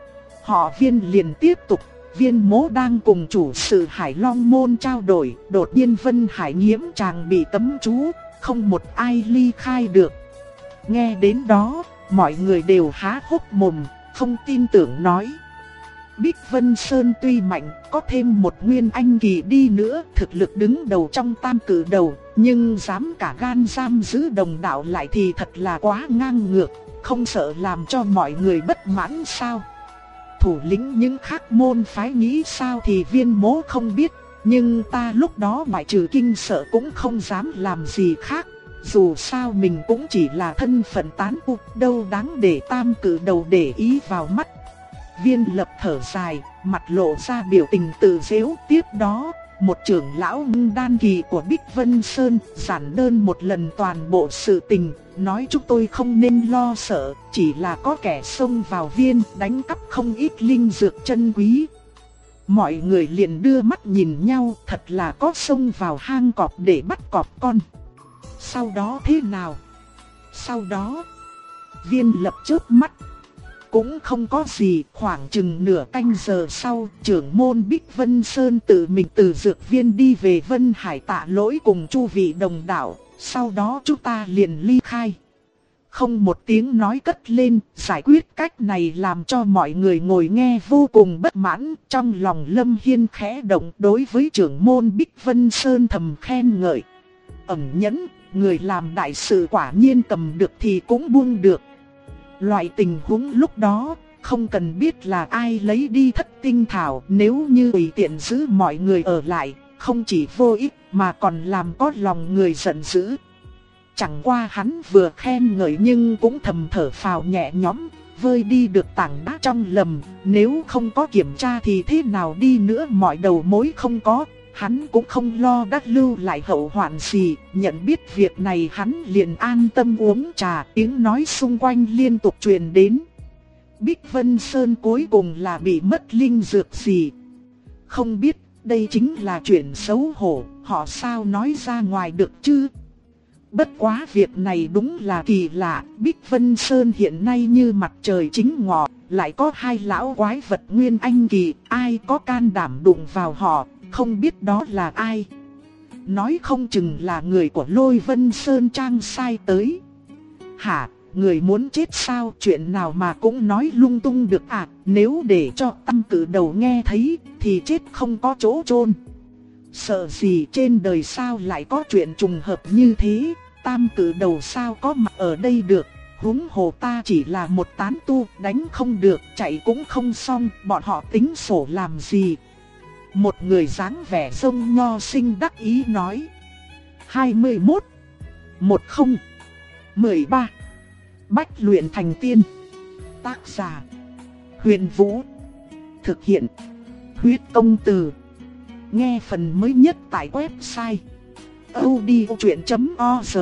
[SPEAKER 1] Họ Viên liền tiếp tục, Viên Mỗ đang cùng chủ sự Hải Long Môn trao đổi, đột nhiên Vân Hải Nghiễm Tràng bị cấm chú, không một ai ly khai được. Nghe đến đó, mọi người đều há hốc mồm, không tin tưởng nói. Bích Vân Sơn tuy mạnh, có thêm một Nguyên Anh kỳ đi nữa, thực lực đứng đầu trong tam cử đầu, nhưng dám cả gan giam giữ đồng đạo lại thì thật là quá ngang ngược, không sợ làm cho mọi người bất mãn sao? Thủ lĩnh những khác môn phái nghĩ sao thì Viên Mỗ không biết, nhưng ta lúc đó ngoại trừ kinh sợ cũng không dám làm gì khác. Dù sao mình cũng chỉ là thân phận tán tu, đâu đáng để Tam Cử Đầu để ý vào mắt. Viên Lập thở dài, mặt lộ ra biểu tình tự giễu. Tiếp đó, một trưởng lão ngưng đan kỳ của Bích Vân Sơn giản đơn một lần toàn bộ sự tình, nói chúng tôi không nên lo sợ, chỉ là có kẻ xông vào viên đánh cắp không ít linh dược chân quý. Mọi người liền đưa mắt nhìn nhau, thật là có xông vào hang cọp để bắt cọp con. Sau đó thế nào? Sau đó, Viên Lập chớp mắt. Cũng không có gì, khoảng chừng nửa canh giờ sau, trưởng môn Bích Vân Sơn tự mình từ dược viên đi về Vân Hải tạ lỗi cùng chu vị đồng đạo, sau đó chúng ta liền ly khai. Không một tiếng nói cất lên, giải quyết cách này làm cho mọi người ngồi nghe vô cùng bất mãn, trong lòng Lâm Hiên khẽ động đối với trưởng môn Bích Vân Sơn thầm khen ngợi. Ẩn nhẫn, người làm đại sự quả nhiên cầm được thì cũng buông được. Loại tình huống lúc đó, không cần biết là ai lấy đi Thất Tinh Thảo, nếu như tùy tiện giữ mọi người ở lại, không chỉ vô ích mà còn làm có lòng người giận dữ. Chẳng qua hắn vừa khen ngợi nhưng cũng thầm thở phào nhẹ nhõm, vơi đi được tảng đá trong lầm, nếu không có kiểm tra thì thế nào đi nữa mọi đầu mối không có. Hắn cũng không lo đắt lưu lại hậu hoạn gì, nhận biết việc này hắn liền an tâm uống trà, tiếng nói xung quanh liên tục truyền đến. Bích Vân Sơn cuối cùng là bị mất linh dược gì? Không biết, đây chính là chuyện xấu hổ, họ sao nói ra ngoài được chứ? Bất quá việc này đúng là kỳ lạ, Bích Vân Sơn hiện nay như mặt trời chính ngọ, lại có hai lão quái vật nguyên anh kỳ, ai có can đảm đụng vào họ? Không biết đó là ai. Nói không chừng là người của Lôi Vân Sơn Trang sai tới. Hả, người muốn chết sao? Chuyện nào mà cũng nói lung tung được à? Nếu để cho Tam Cử Đầu nghe thấy thì chết không có chỗ chôn. Sợ gì trên đời sao lại có chuyện trùng hợp như thế? Tam Cử Đầu sao có mặt ở đây được? Huống hồ ta chỉ là một tán tu, đánh không được, chạy cũng không xong, bọn họ tính sổ làm gì? Một người dáng vẻ rông nho sinh đắc ý nói. 21 10 13 Bách luyện thành tiên. Tác giả Huyền Vũ. Thực hiện Huyết Công Từ. Nghe phần mới nhất tại website audiochuyện.org.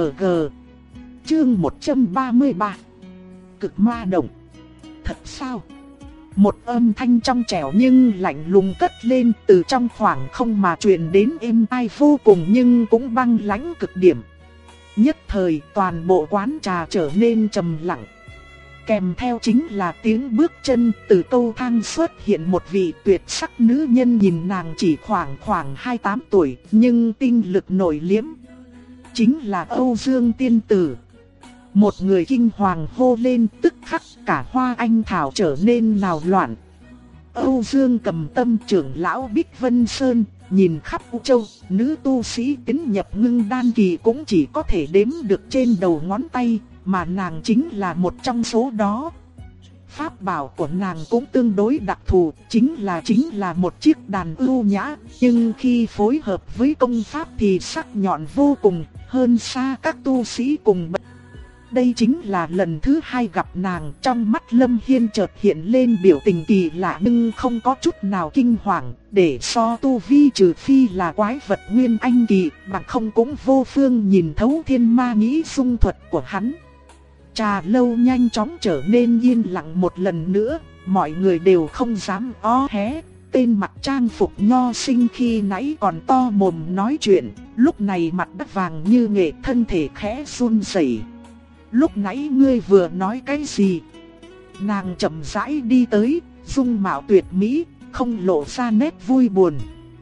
[SPEAKER 1] Chương 133. Cực ma động. Thật sao? Một âm thanh trong trẻo nhưng lạnh lùng cất lên từ trong khoảng không mà truyền đến êm tai vô cùng nhưng cũng băng lãnh cực điểm. Nhất thời toàn bộ quán trà trở nên trầm lặng. Kèm theo chính là tiếng bước chân, từ cầu thang xuất hiện một vị tuyệt sắc nữ nhân, nhìn nàng chỉ khoảng 28 tuổi nhưng tinh lực nổi liếm. Chính là Âu Dương tiên tử. Một người kinh hoàng hô lên, tức khắc cả hoa anh thảo trở nên náo loạn. Âu Dương Cầm Tâm trưởng lão Bích Vân Sơn, nhìn khắp U Châu, nữ tu sĩ tiến nhập ngưng đan kỳ cũng chỉ có thể đếm được trên đầu ngón tay, mà nàng chính là một trong số đó. Pháp bảo của nàng cũng tương đối đặc thù, chính là một chiếc đàn ưu nhã, nhưng khi phối hợp với công pháp thì sắc nhọn vô cùng, hơn xa các tu sĩ cùng bậc. Đây chính là lần thứ hai gặp nàng, trong mắt Lâm Hiên chợt hiện lên biểu tình kỳ lạ nhưng không có chút nào kinh hoàng, để so tu vi trừ phi là quái vật nguyên anh kỳ, bằng không cũng vô phương nhìn thấu thiên ma nghĩ xung thuật của hắn. Trà lâu nhanh chóng trở nên yên lặng một lần nữa, mọi người đều không dám ó hé. Tên mặc trang phục nho sinh khi nãy còn to mồm nói chuyện, lúc này mặt đất vàng như nghệ, thân thể khẽ run rẩy. Lúc nãy ngươi vừa nói cái gì? Nàng chậm rãi đi tới, dung mạo tuyệt mỹ, không lộ ra nét vui buồn.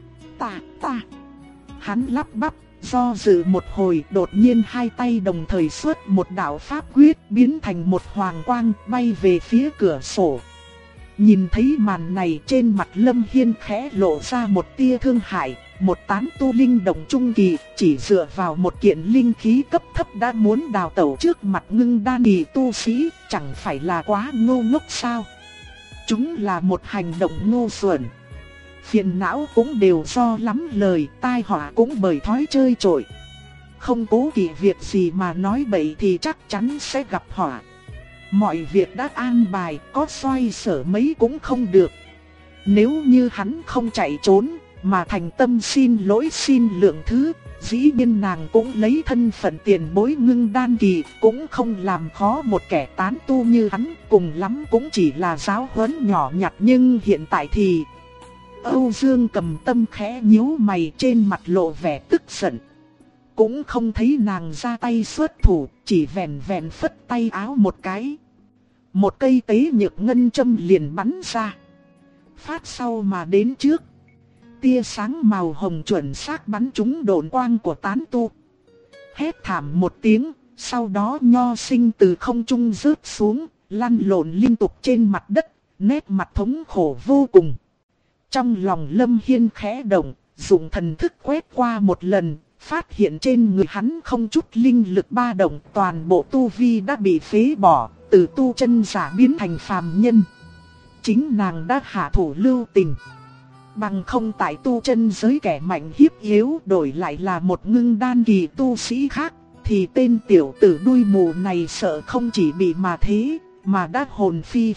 [SPEAKER 1] Ta. Hắn lắp bắp, do dự một hồi, đột nhiên hai tay đồng thời xuất một đạo pháp quyết, biến thành một hoàng quang bay về phía cửa sổ. Nhìn thấy màn này, trên mặt Lâm Hiên khẽ lộ ra một tia thương hại, một tán tu linh động trung kỳ, chỉ dựa vào một kiện linh khí cấp thấp đã muốn đào tẩu trước mặt ngưng đan kỳ tu sĩ, chẳng phải là quá ngu ngốc sao? Chúng là một hành động ngu xuẩn. Phiền não cũng đều do lắm lời, tai họa cũng bởi thói chơi trội. Không cố kỵ việc gì mà nói bậy thì chắc chắn sẽ gặp họa. Mọi việc đã an bài, có xoay sở mấy cũng không được. Nếu như hắn không chạy trốn, mà thành tâm xin lỗi xin lượng thứ, dĩ nhiên nàng cũng lấy thân phận tiền bối ngưng đan kỳ, cũng không làm khó một kẻ tán tu như hắn, cùng lắm cũng chỉ là giáo huấn nhỏ nhặt. Nhưng hiện tại thì... Âu Dương Cầm Tâm khẽ nhíu mày, trên mặt lộ vẻ tức giận. Cũng không thấy nàng ra tay xuất thủ, chỉ vèn vèn phất tay áo một cái. Một cây tế nhược ngân châm liền bắn ra, phát sau mà đến trước. Tia sáng màu hồng chuẩn xác bắn trúng độn quang của tán tu. Hét thảm một tiếng, sau đó Nho Sinh từ không trung rớt xuống, lăn lộn liên tục trên mặt đất, nét mặt thống khổ vô cùng. Trong lòng Lâm Hiên khẽ động, dùng thần thức quét qua một lần, phát hiện trên người hắn không chút linh lực ba động, toàn bộ tu vi đã bị phế bỏ, từ tu chân giả biến thành phàm nhân. Chính nàng đã hạ thủ lưu tình. Bằng không tại tu chân giới kẻ mạnh hiếp yếu đổi lại là một ngưng đan kỳ tu sĩ khác, thì tên tiểu tử đuôi mù này sợ không chỉ bị mà thế, mà đã hồn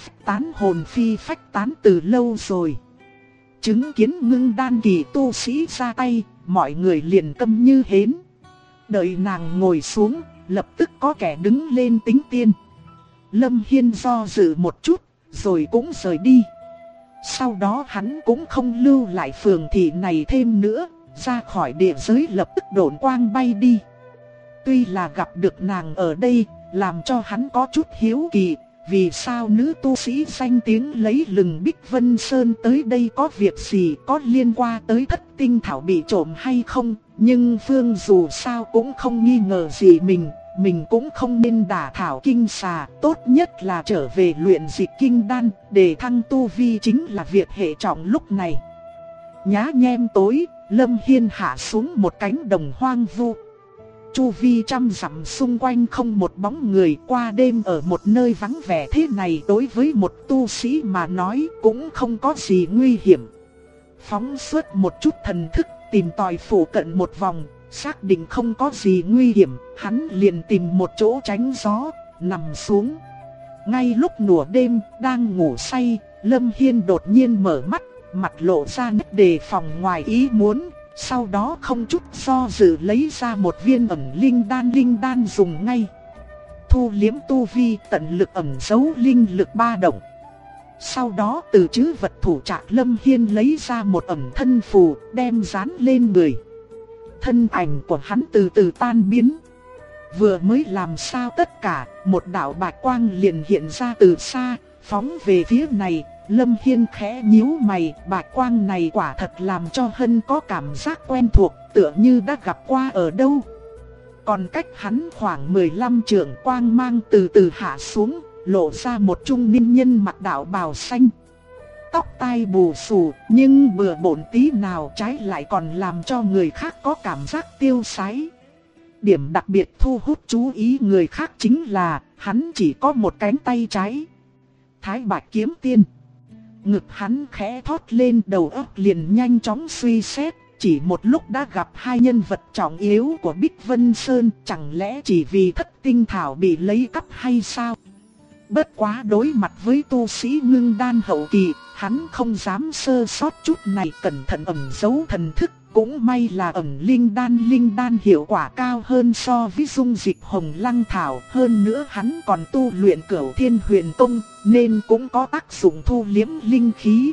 [SPEAKER 1] phi phách tán từ lâu rồi. Chứng kiến ngưng đan kỳ tu sĩ ra tay, mọi người liền câm như hến. Đợi nàng ngồi xuống, lập tức có kẻ đứng lên tính tiên. Lâm Hiên do dự một chút, rồi cũng rời đi. Sau đó hắn cũng không lưu lại phường thị này thêm nữa, ra khỏi địa giới lập tức độn quang bay đi. Tuy là gặp được nàng ở đây, làm cho hắn có chút hiếu kỳ, vì sao nữ tu sĩ danh tiếng lấy lừng Bích Vân Sơn tới đây có việc gì, có liên quan tới thất tinh thảo bị trộm hay không. Nhưng Phương dù sao cũng không nghi ngờ gì mình cũng không nên đả thảo kinh xà, tốt nhất là trở về luyện dịch kinh đan, để thăng tu vi chính là việc hệ trọng lúc này. Nhá nhem tối, Lâm Hiên hạ xuống một cánh đồng hoang vu. Chu vi trăm dặm xung quanh không một bóng người, qua đêm ở một nơi vắng vẻ thế này đối với một tu sĩ mà nói cũng không có gì nguy hiểm. Phóng xuất một chút thần thức, tìm tòi phủ cận một vòng, xác định không có gì nguy hiểm, hắn liền tìm một chỗ tránh gió, nằm xuống. Ngay lúc nửa đêm, đang ngủ say, Lâm Hiên đột nhiên mở mắt, mặt lộ ra nét đề phòng ngoài ý muốn. Sau đó không chút do dự lấy ra một viên ẩn linh đan dùng ngay. Thu liếm tu vi, tận lực ẩn giấu linh lực ba động. Sau đó từ trữ vật thủ trạc Lâm Hiên lấy ra một ẩn thân phù, đem dán lên người. Thân ảnh của hắn từ từ tan biến. Vừa mới làm sao tất cả, một đạo bạch quang liền hiện ra từ xa, phóng về phía này. Lâm Hiên khẽ nhíu mày, bạch quang này quả thật làm cho Hân có cảm giác quen thuộc, tựa như đã gặp qua ở đâu. Còn cách hắn khoảng 15 trượng, quang mang từ từ hạ xuống, lộ ra một trung niên nhân mặc đạo bào xanh. Tóc tai bù xù, nhưng bừa bộn tí nào, trái lại còn làm cho người khác có cảm giác tiêu sái. Điểm đặc biệt thu hút chú ý người khác chính là, hắn chỉ có một cánh tay trái. Thái Bạch Kiếm Tiên. Ngực hắn khẽ thoát lên, đầu óc liền nhanh chóng suy xét, chỉ một lúc đã gặp hai nhân vật trọng yếu của Bích Vân Sơn, chẳng lẽ chỉ vì thất tinh thảo bị lấy cắp hay sao? Bất quá đối mặt với tu sĩ ngưng đan hậu kỳ, hắn không dám sơ sót chút này, cẩn thận ẩn giấu thần thức. Cũng may là ẩn linh đan hiệu quả cao hơn so với dung dịch hồng lăng thảo. Hơn nữa hắn còn tu luyện Cửu Thiên Huyền Tông, nên cũng có tác dụng thu liếm linh khí.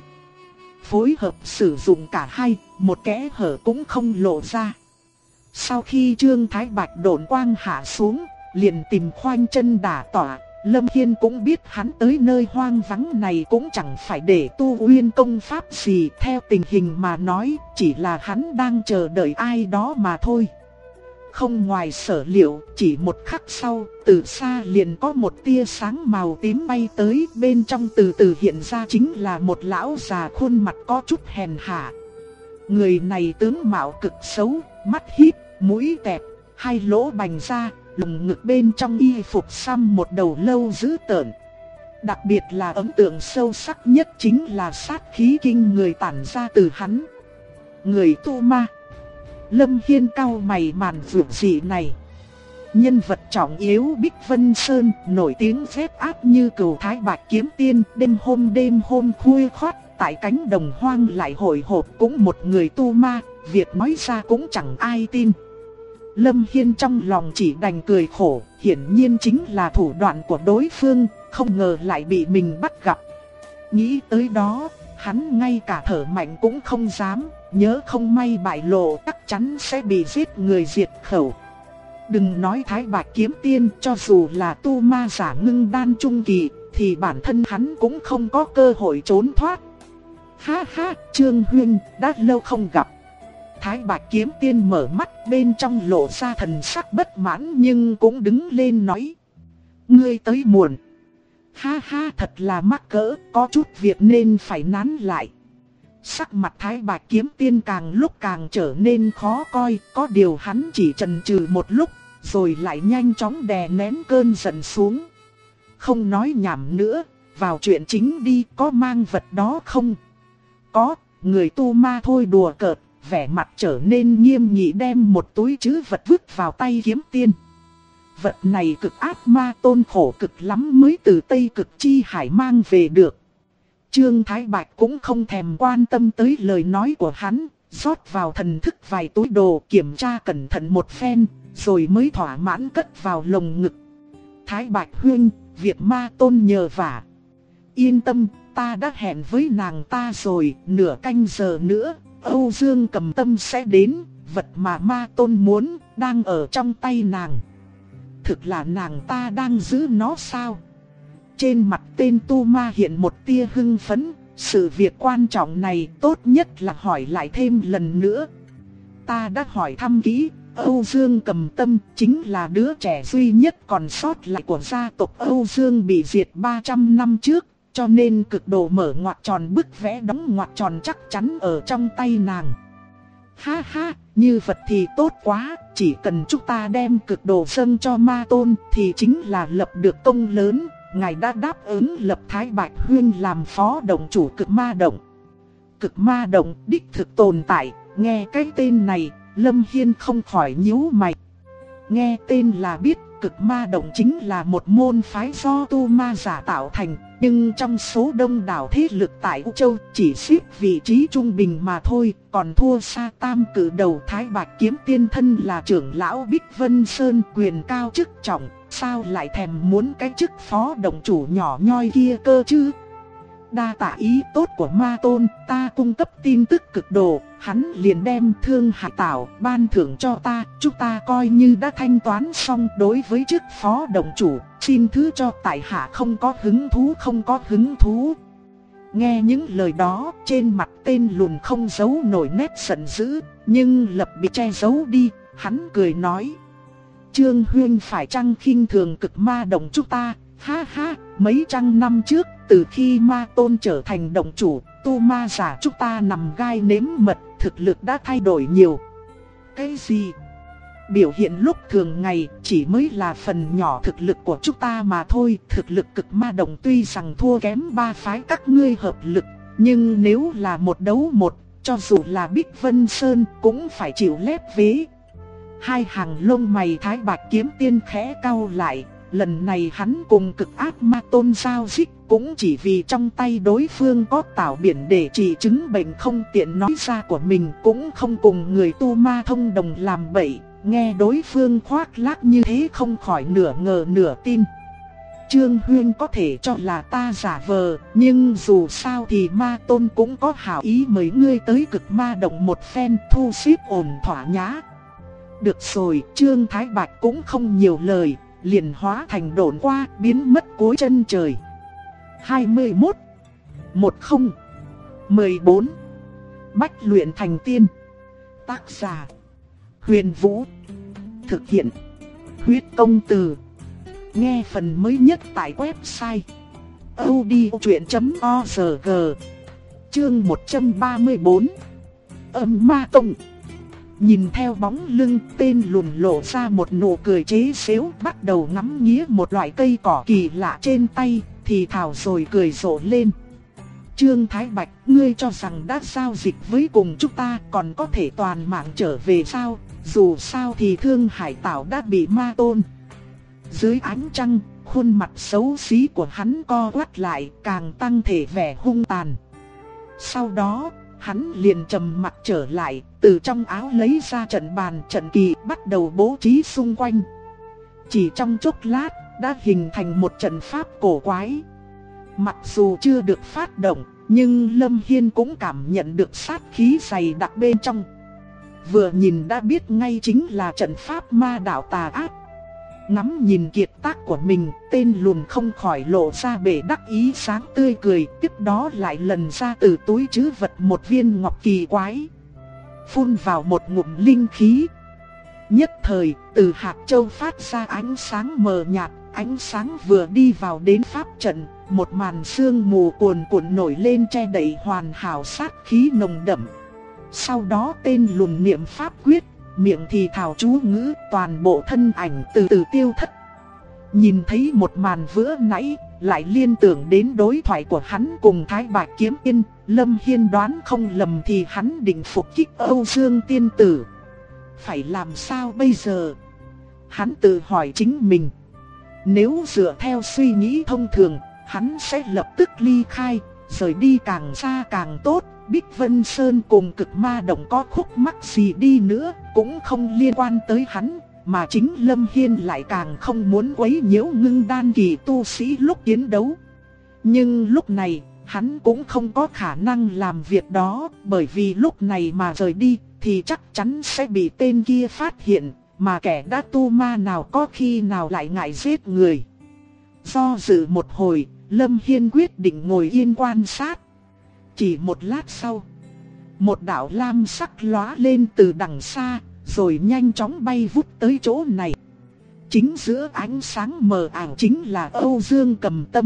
[SPEAKER 1] Phối hợp sử dụng cả hai, một kẽ hở cũng không lộ ra. Sau khi Trương Thái Bạch độn quang hạ xuống, liền tìm khoanh chân đả tọa. Lâm Hiên cũng biết hắn tới nơi hoang vắng này cũng chẳng phải để tu uyên công pháp gì, theo tình hình mà nói, chỉ là hắn đang chờ đợi ai đó mà thôi. Không ngoài sở liệu, chỉ một khắc sau, từ xa liền có một tia sáng màu tím bay tới, bên trong từ từ hiện ra chính là một lão già khuôn mặt có chút hèn hạ. Người này tướng mạo cực xấu, mắt híp, mũi tẹt, hai lỗ bành ra, lồng ngực bên trong y phục xăm một đầu lâu dữ tợn. Đặc biệt là ấn tượng sâu sắc nhất chính là sát khí kinh người tản ra từ hắn. Người tu ma. Lâm Hiên cau mày màn vượt dị này. Nhân vật trọng yếu Bích Vân Sơn nổi tiếng phép áp như cừu Thái Bạch Kiếm Tiên. Đêm hôm khuya khoắt tại cánh đồng hoang lại hồi hộp cũng một người tu ma. Việc nói ra cũng chẳng ai tin. Lâm Hiên trong lòng chỉ đành cười khổ. Hiển nhiên chính là thủ đoạn của đối phương. Không ngờ lại bị mình bắt gặp. Nghĩ tới đó, hắn ngay cả thở mạnh cũng không dám. Nhớ không may bại lộ chắc chắn sẽ bị giết người diệt khẩu. Đừng nói Thái Bạch Kiếm Tiên, cho dù là tu ma giả ngưng đan trung kỳ thì bản thân hắn cũng không có cơ hội trốn thoát. Ha ha, Trương Huynh, đã lâu không gặp. Thái Bạch Kiếm Tiên mở mắt, bên trong lộ ra thần sắc bất mãn nhưng cũng đứng lên nói: Ngươi tới muộn. Ha ha, thật là mắc cỡ, có chút việc nên phải nán lại. Sắc mặt Thái Bạch Kiếm Tiên càng lúc càng trở nên khó coi, có điều hắn chỉ chần chừ một lúc, rồi lại nhanh chóng đè nén cơn giận xuống. Không nói nhảm nữa, vào chuyện chính đi, có mang vật đó không? Có, người tu ma thôi đùa cợt, vẻ mặt trở nên nghiêm nghị đem một túi trữ vật vứt vào tay Kiếm Tiên. Vật này cực ác ma tôn khổ cực lắm mới từ Tây Cực Chi Hải mang về được. Trương Thái Bạch cũng không thèm quan tâm tới lời nói của hắn, rót vào thần thức vài túi đồ kiểm tra cẩn thận một phen, rồi mới thỏa mãn cất vào lồng ngực. Thái Bạch Huynh, việc ma tôn nhờ vả. Yên tâm, ta đã hẹn với nàng ta rồi, nửa canh giờ nữa, Âu Dương Cầm Tâm sẽ đến, vật mà ma tôn muốn, đang ở trong tay nàng. Thực là nàng ta đang giữ nó sao? Trên mặt tên tu ma hiện một tia hưng phấn, sự việc quan trọng này tốt nhất là hỏi lại thêm lần nữa. Ta đã hỏi thăm kỹ, Âu Dương Cầm Tâm chính là đứa trẻ duy nhất còn sót lại của gia tộc Âu Dương bị diệt 300 năm trước, cho nên cực đồ mở ngoặc tròn bức vẽ đóng ngoặc tròn chắc chắn ở trong tay nàng. Ha ha, như vật thì tốt quá, chỉ cần chúng ta đem cực đồ dâng cho ma tôn thì chính là lập được công lớn. Ngài đã đáp ứng lập Thái Bạch Huynh làm phó động chủ cực ma động. Cực ma động đích thực tồn tại, nghe cái tên này, Lâm Hiên không khỏi nhíu mày. Nghe tên là biết cực ma động chính là một môn phái do tu ma giả tạo thành, nhưng trong số đông đảo thế lực tại U Châu chỉ xếp vị trí trung bình mà thôi, còn thua xa tam cử đầu Thái Bạch Kiếm Tiên thân là trưởng lão Bích Vân Sơn quyền cao chức trọng, sao lại thèm muốn cái chức phó động chủ nhỏ nhoi kia cơ chứ? Đa tạ ý tốt của ma tôn, ta cung cấp tin tức cực độ, hắn liền đem Thương Hải Tảo ban thưởng cho ta, chúng ta coi như đã thanh toán xong. Đối với chức phó động chủ, xin thứ cho tại hạ không có hứng thú. Nghe những lời đó, trên mặt tên lùn không giấu nổi nét giận dữ, nhưng lập bị che giấu đi, hắn cười nói: Trương Huynh phải chăng khinh thường cực ma động chúng ta? Ha ha, mấy trăm năm trước, từ khi ma tôn trở thành động chủ, tu ma giả chúng ta nằm gai nếm mật, thực lực đã thay đổi nhiều. Cái gì? Biểu hiện lúc thường ngày chỉ mới là phần nhỏ thực lực của chúng ta mà thôi. Thực lực cực ma động tuy rằng thua kém ba phái các ngươi hợp lực, nhưng nếu là một đấu một, cho dù là Bích Vân Sơn cũng phải chịu lép vế. Hai hàng lông mày Thái Bạch Kiếm Tiên khẽ cau lại. Lần này hắn cùng cực ác ma tôn giao dịch cũng chỉ vì trong tay đối phương có tảo biển để trị chứng bệnh không tiện nói ra của mình, cũng không cùng người tu ma thông đồng làm bậy. Nghe đối phương khoác lác như thế không khỏi nửa ngờ nửa tin. Trương Huynh có thể cho là ta giả vờ, nhưng dù sao thì ma tôn cũng có hảo ý mời ngươi tới cực ma động một phen, thu xếp ổn thỏa nhã. Được rồi, Trương Thái Bạch cũng không nhiều lời, liền hóa thành độn qua, biến mất cuối chân trời. 21 10 14 Bách luyện thành tiên. Tác giả: Huyền Vũ. Thực hiện: Huyết Công Từ. Nghe phần mới nhất tại website audiochuyện.org. Chương 134. Âm Ma Tông. Nhìn theo bóng lưng, tên lùn lộ ra một nụ cười chế giễu, bắt đầu ngắm nghía một loại cây cỏ kỳ lạ trên tay, thì thào rồi cười rộ lên. Trương Thái Bạch, ngươi cho rằng đã giao dịch với cùng chúng ta còn có thể toàn mạng trở về sao? Dù sao thì Thương Hải Tảo đã bị ma tôn. Dưới ánh trăng, khuôn mặt xấu xí của hắn co quắt lại, càng tăng thể vẻ hung tàn. Sau đó, hắn liền trầm mặt trở lại, từ trong áo lấy ra trận bàn trận kỳ, bắt đầu bố trí xung quanh. Chỉ trong chốc lát, đã hình thành một trận pháp cổ quái. Mặc dù chưa được phát động, nhưng Lâm Hiên cũng cảm nhận được sát khí dày đặc bên trong. Vừa nhìn đã biết ngay chính là trận pháp ma đạo tà ác. Ngắm nhìn kiệt tác của mình, tên lùn không khỏi lộ ra vẻ đắc ý sáng tươi cười, tiếp đó lại lần ra từ túi trữ vật một viên ngọc kỳ quái. Phun vào một ngụm linh khí. Nhất thời, từ hạt châu phát ra ánh sáng mờ nhạt, ánh sáng vừa đi vào đến pháp trận, một màn sương mù cuồn cuộn nổi lên che đậy hoàn hảo sát khí nồng đậm. Sau đó tên lùn niệm pháp quyết, miệng thì thào chú ngữ, toàn bộ thân ảnh từ từ tiêu thất. Nhìn thấy một màn vừa nãy, lại liên tưởng đến đối thoại của hắn cùng Thái Bạch Kiếm Tiên, Lâm Hiên đoán không lầm thì hắn định phục kích Âu Dương tiên tử. Phải làm sao bây giờ? Hắn tự hỏi chính mình. Nếu dựa theo suy nghĩ thông thường, hắn sẽ lập tức ly khai, rời đi càng xa càng tốt. Bích Vân Sơn cùng Cực Ma Động có khúc mắc gì đi nữa cũng không liên quan tới hắn, mà chính Lâm Hiên lại càng không muốn quấy nhiễu Ngưng Đan kỳ tu sĩ lúc chiến đấu. Nhưng lúc này, hắn cũng không có khả năng làm việc đó, bởi vì lúc này mà rời đi thì chắc chắn sẽ bị tên kia phát hiện, mà kẻ đã tu ma nào có khi nào lại ngại giết người. Do dự một hồi, Lâm Hiên quyết định ngồi yên quan sát. Chỉ một lát sau, một đạo lam sắc lóa lên từ đằng xa, rồi nhanh chóng bay vút tới chỗ này. Chính giữa ánh sáng mờ ảo chính là Âu Dương Cầm Tâm.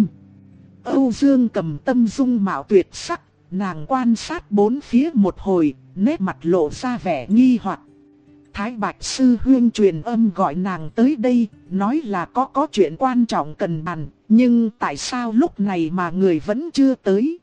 [SPEAKER 1] Âu Dương Cầm Tâm dung mạo tuyệt sắc, nàng quan sát bốn phía một hồi, nét mặt lộ ra vẻ nghi hoặc. Thái Bạch Sư Huynh truyền âm gọi nàng tới đây, nói là có chuyện quan trọng cần bàn, nhưng tại sao lúc này mà người vẫn chưa tới?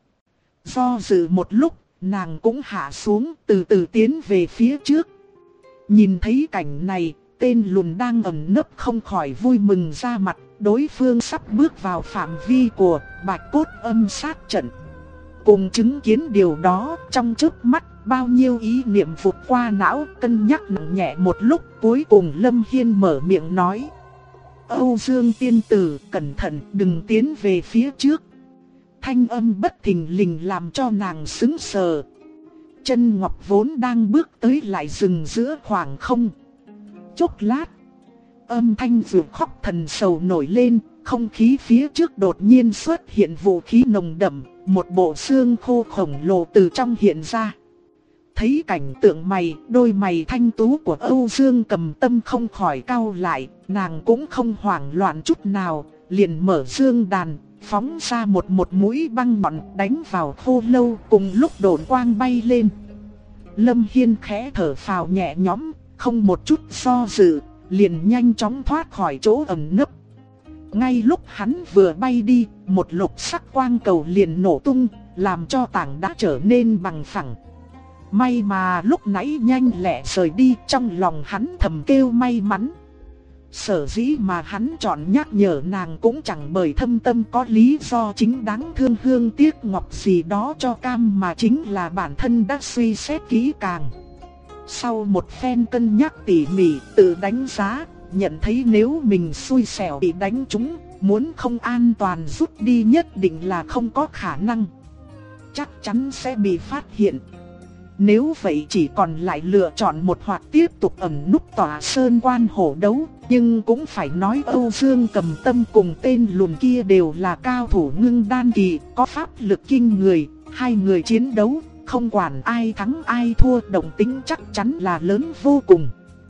[SPEAKER 1] Do dự một lúc, nàng cũng hạ xuống, từ từ tiến về phía trước. Nhìn thấy cảnh này, tên lùn đang ẩn nấp không khỏi vui mừng ra mặt, đối phương sắp bước vào phạm vi của Bạch Cốt Âm Sát Trận. Cùng chứng kiến điều đó, trong chớp mắt, bao nhiêu ý niệm vụt qua não, cân nhắc nặng nhẹ một lúc, cuối cùng Lâm Hiên mở miệng nói: Âu Dương tiên tử, cẩn thận, đừng tiến về phía trước. Thanh âm bất thình lình làm cho nàng sững sờ. Chân ngọc vốn đang bước tới lại dừng giữa khoảng không. Chốc lát, âm thanh ruột khóc thần sầu nổi lên, không khí phía trước đột nhiên xuất hiện vũ khí nồng đậm, một bộ xương khô khổng lồ từ trong hiện ra. Thấy cảnh tượng đôi mày thanh tú của Âu Dương Cầm Tâm không khỏi cau lại, nàng cũng không hoảng loạn chút nào, liền mở dương đàn, phóng ra một mũi băng nhọn đánh vào khô lâu, cùng lúc độn quang bay lên. Lâm Hiên khẽ thở phào nhẹ nhõm, không một chút do dự, liền nhanh chóng thoát khỏi chỗ ẩn nấp. Ngay lúc hắn vừa bay đi, một lục sắc quang cầu liền nổ tung, làm cho tảng đá trở nên bằng phẳng. May mà lúc nãy nhanh lẹ rời đi, trong lòng hắn thầm kêu may mắn. Sở dĩ mà hắn chọn nhắc nhở nàng cũng chẳng bởi thâm tâm có lý do chính đáng thương hương tiếc ngọc gì đó cho cam, mà chính là bản thân đã suy xét kỹ càng. Sau một phen cân nhắc tỉ mỉ, tự đánh giá, nhận thấy nếu mình xui xẻo bị đánh trúng, muốn không an toàn rút đi nhất định là không có khả năng. Chắc chắn sẽ bị phát hiện. Nếu vậy chỉ còn lại lựa chọn một hoặc tiếp tục ẩn núp tỏa sơn quan hổ đấu. Nhưng cũng phải nói Âu Dương Cầm Tâm cùng tên lùn kia đều là cao thủ Ngưng Đan kỳ, có pháp lực kinh người. Hai người chiến đấu, không quản ai thắng ai thua, động tĩnh chắc chắn là lớn vô cùng.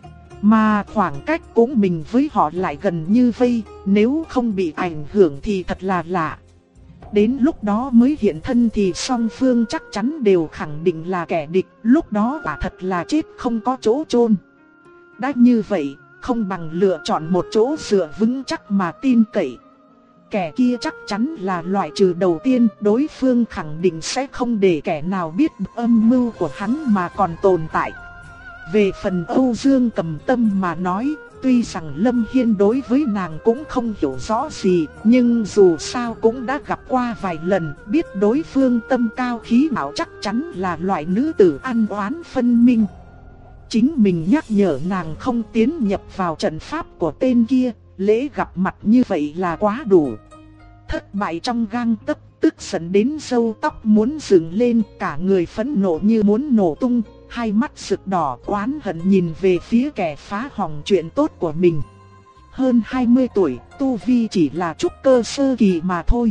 [SPEAKER 1] Mà khoảng cách của mình với họ lại gần như vây, nếu không bị ảnh hưởng thì thật là lạ. Đến lúc đó mới hiện thân thì song phương chắc chắn đều khẳng định là kẻ địch, lúc đó quả thật là chết không có chỗ chôn. Đã như vậy, không bằng lựa chọn một chỗ dựa vững chắc mà tin cậy. Kẻ kia chắc chắn là loại trừ đầu tiên, đối phương khẳng định sẽ không để kẻ nào biết âm mưu của hắn mà còn tồn tại. Về phần Âu Dương Cầm Tâm mà nói, tuy rằng Lâm Hiên đối với nàng cũng không hiểu rõ gì, nhưng dù sao cũng đã gặp qua vài lần, biết đối phương tâm cao khí ngạo chắc chắn là loại nữ tử ăn oán phân minh. Chính mình nhắc nhở nàng không tiến nhập vào trận pháp của tên kia, lễ gặp mặt như vậy là quá đủ. Thất bại trong gang tấc, tức giận đến râu tóc muốn dựng lên, cả người phẫn nộ như muốn nổ tung, hai mắt sực đỏ oán hận nhìn về phía kẻ phá hỏng chuyện tốt của mình. Hơn 20 tuổi, tu vi chỉ là trúc cơ sơ kỳ mà thôi.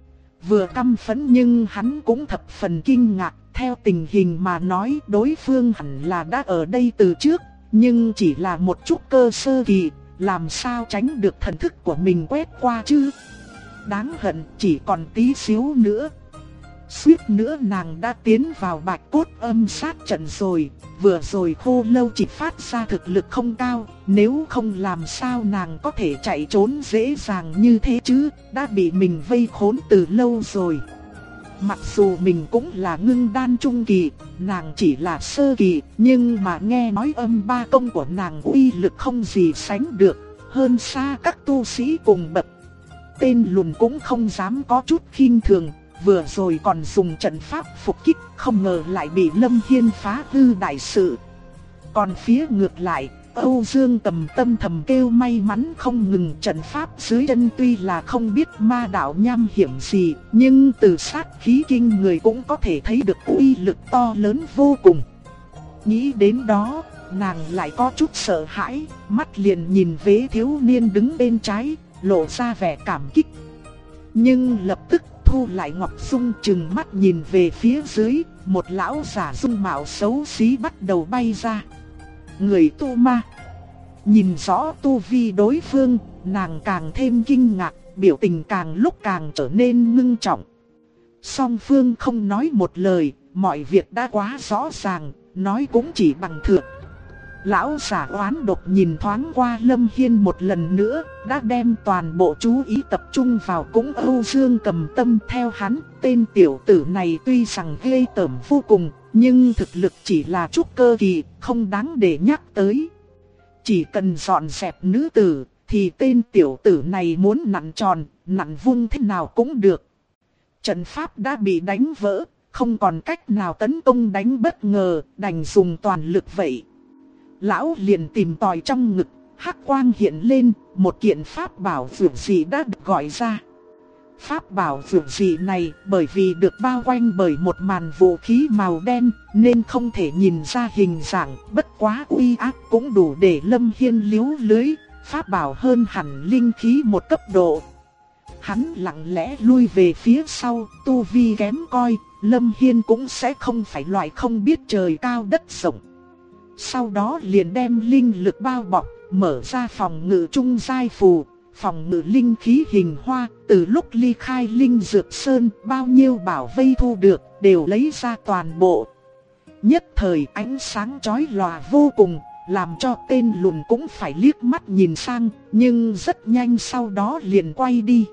[SPEAKER 1] Vừa căm phẫn nhưng hắn cũng thập phần kinh ngạc, theo tình hình mà nói đối phương hẳn là đã ở đây từ trước, nhưng chỉ là một trúc cơ sơ kỳ, làm sao tránh được thần thức của mình quét qua chứ? Đáng hận, chỉ còn tí xíu nữa. Suýt nữa nàng đã tiến vào bạch cốt âm sát trận rồi, vừa rồi Khô Lâu chỉ phát ra thực lực không cao, nếu không làm sao nàng có thể chạy trốn dễ dàng như thế chứ, đã bị mình vây khốn từ lâu rồi. Mặc dù mình cũng là ngưng đan trung kỳ, nàng chỉ là sơ kỳ, nhưng mà nghe nói âm ba công của nàng uy lực không gì sánh được, hơn xa các tu sĩ cùng bậc. Tên lùn cũng không dám có chút khinh thường, vừa rồi còn dùng trận pháp phục kích, không ngờ lại bị Lâm Hiên phá hư đại sự. Còn phía ngược lại, Âu Dương Cầm Tâm thầm kêu may mắn không ngừng, trận pháp dưới chân tuy là không biết ma đạo nham hiểm gì, nhưng từ sát khí kinh người cũng có thể thấy được uy lực to lớn vô cùng. Nghĩ đến đó, nàng lại có chút sợ hãi, mắt liền nhìn về thiếu niên đứng bên trái, lộ ra vẻ cảm kích. Nhưng lập tức thu lại ngọc dung, chừng mắt nhìn về phía dưới, một lão giả dung mạo xấu xí bắt đầu bay ra. Người tu ma. Nhìn rõ tu vi đối phương, nàng càng thêm kinh ngạc, biểu tình càng lúc càng trở nên ngưng trọng. Song phương không nói một lời, mọi việc đã quá rõ ràng, nói cũng chỉ bằng thượt. Lão giả oán độc nhìn thoáng qua Lâm Hiên một lần nữa, đã đem toàn bộ chú ý tập trung vào cũng Âu Dương Cầm Tâm. Theo hắn, tên tiểu tử này tuy rằng ghê tởm vô cùng, nhưng thực lực chỉ là trúc cơ kỳ, không đáng để nhắc tới. Chỉ cần dọn dẹp nữ tử, thì tên tiểu tử này muốn nặn tròn, nặn vuông thế nào cũng được. Trận pháp đã bị đánh vỡ, không còn cách nào tấn công đánh bất ngờ, đành dùng toàn lực vậy. Lão liền tìm tòi trong ngực, hắc quang hiện lên, một kiện pháp bảo vượt dị đã được gọi ra. Pháp bảo vượt dị này bởi vì được bao quanh bởi một màn vũ khí màu đen nên không thể nhìn ra hình dạng, bất quá uy ác cũng đủ để Lâm Hiên liếu lưới, pháp bảo hơn hẳn linh khí một cấp độ. Hắn lặng lẽ lui về phía sau, tu vi kém coi, Lâm Hiên cũng sẽ không phải loại không biết trời cao đất rộng. Sau đó liền đem linh lực bao bọc, mở ra phòng ngự trung giai phù, phòng ngự linh khí hình hoa. Từ lúc ly khai linh dược sơn, bao nhiêu bảo vây thu được, đều lấy ra toàn bộ. Nhất thời ánh sáng chói lòa vô cùng, làm cho tên lùn cũng phải liếc mắt nhìn sang, nhưng rất nhanh sau đó liền quay đi.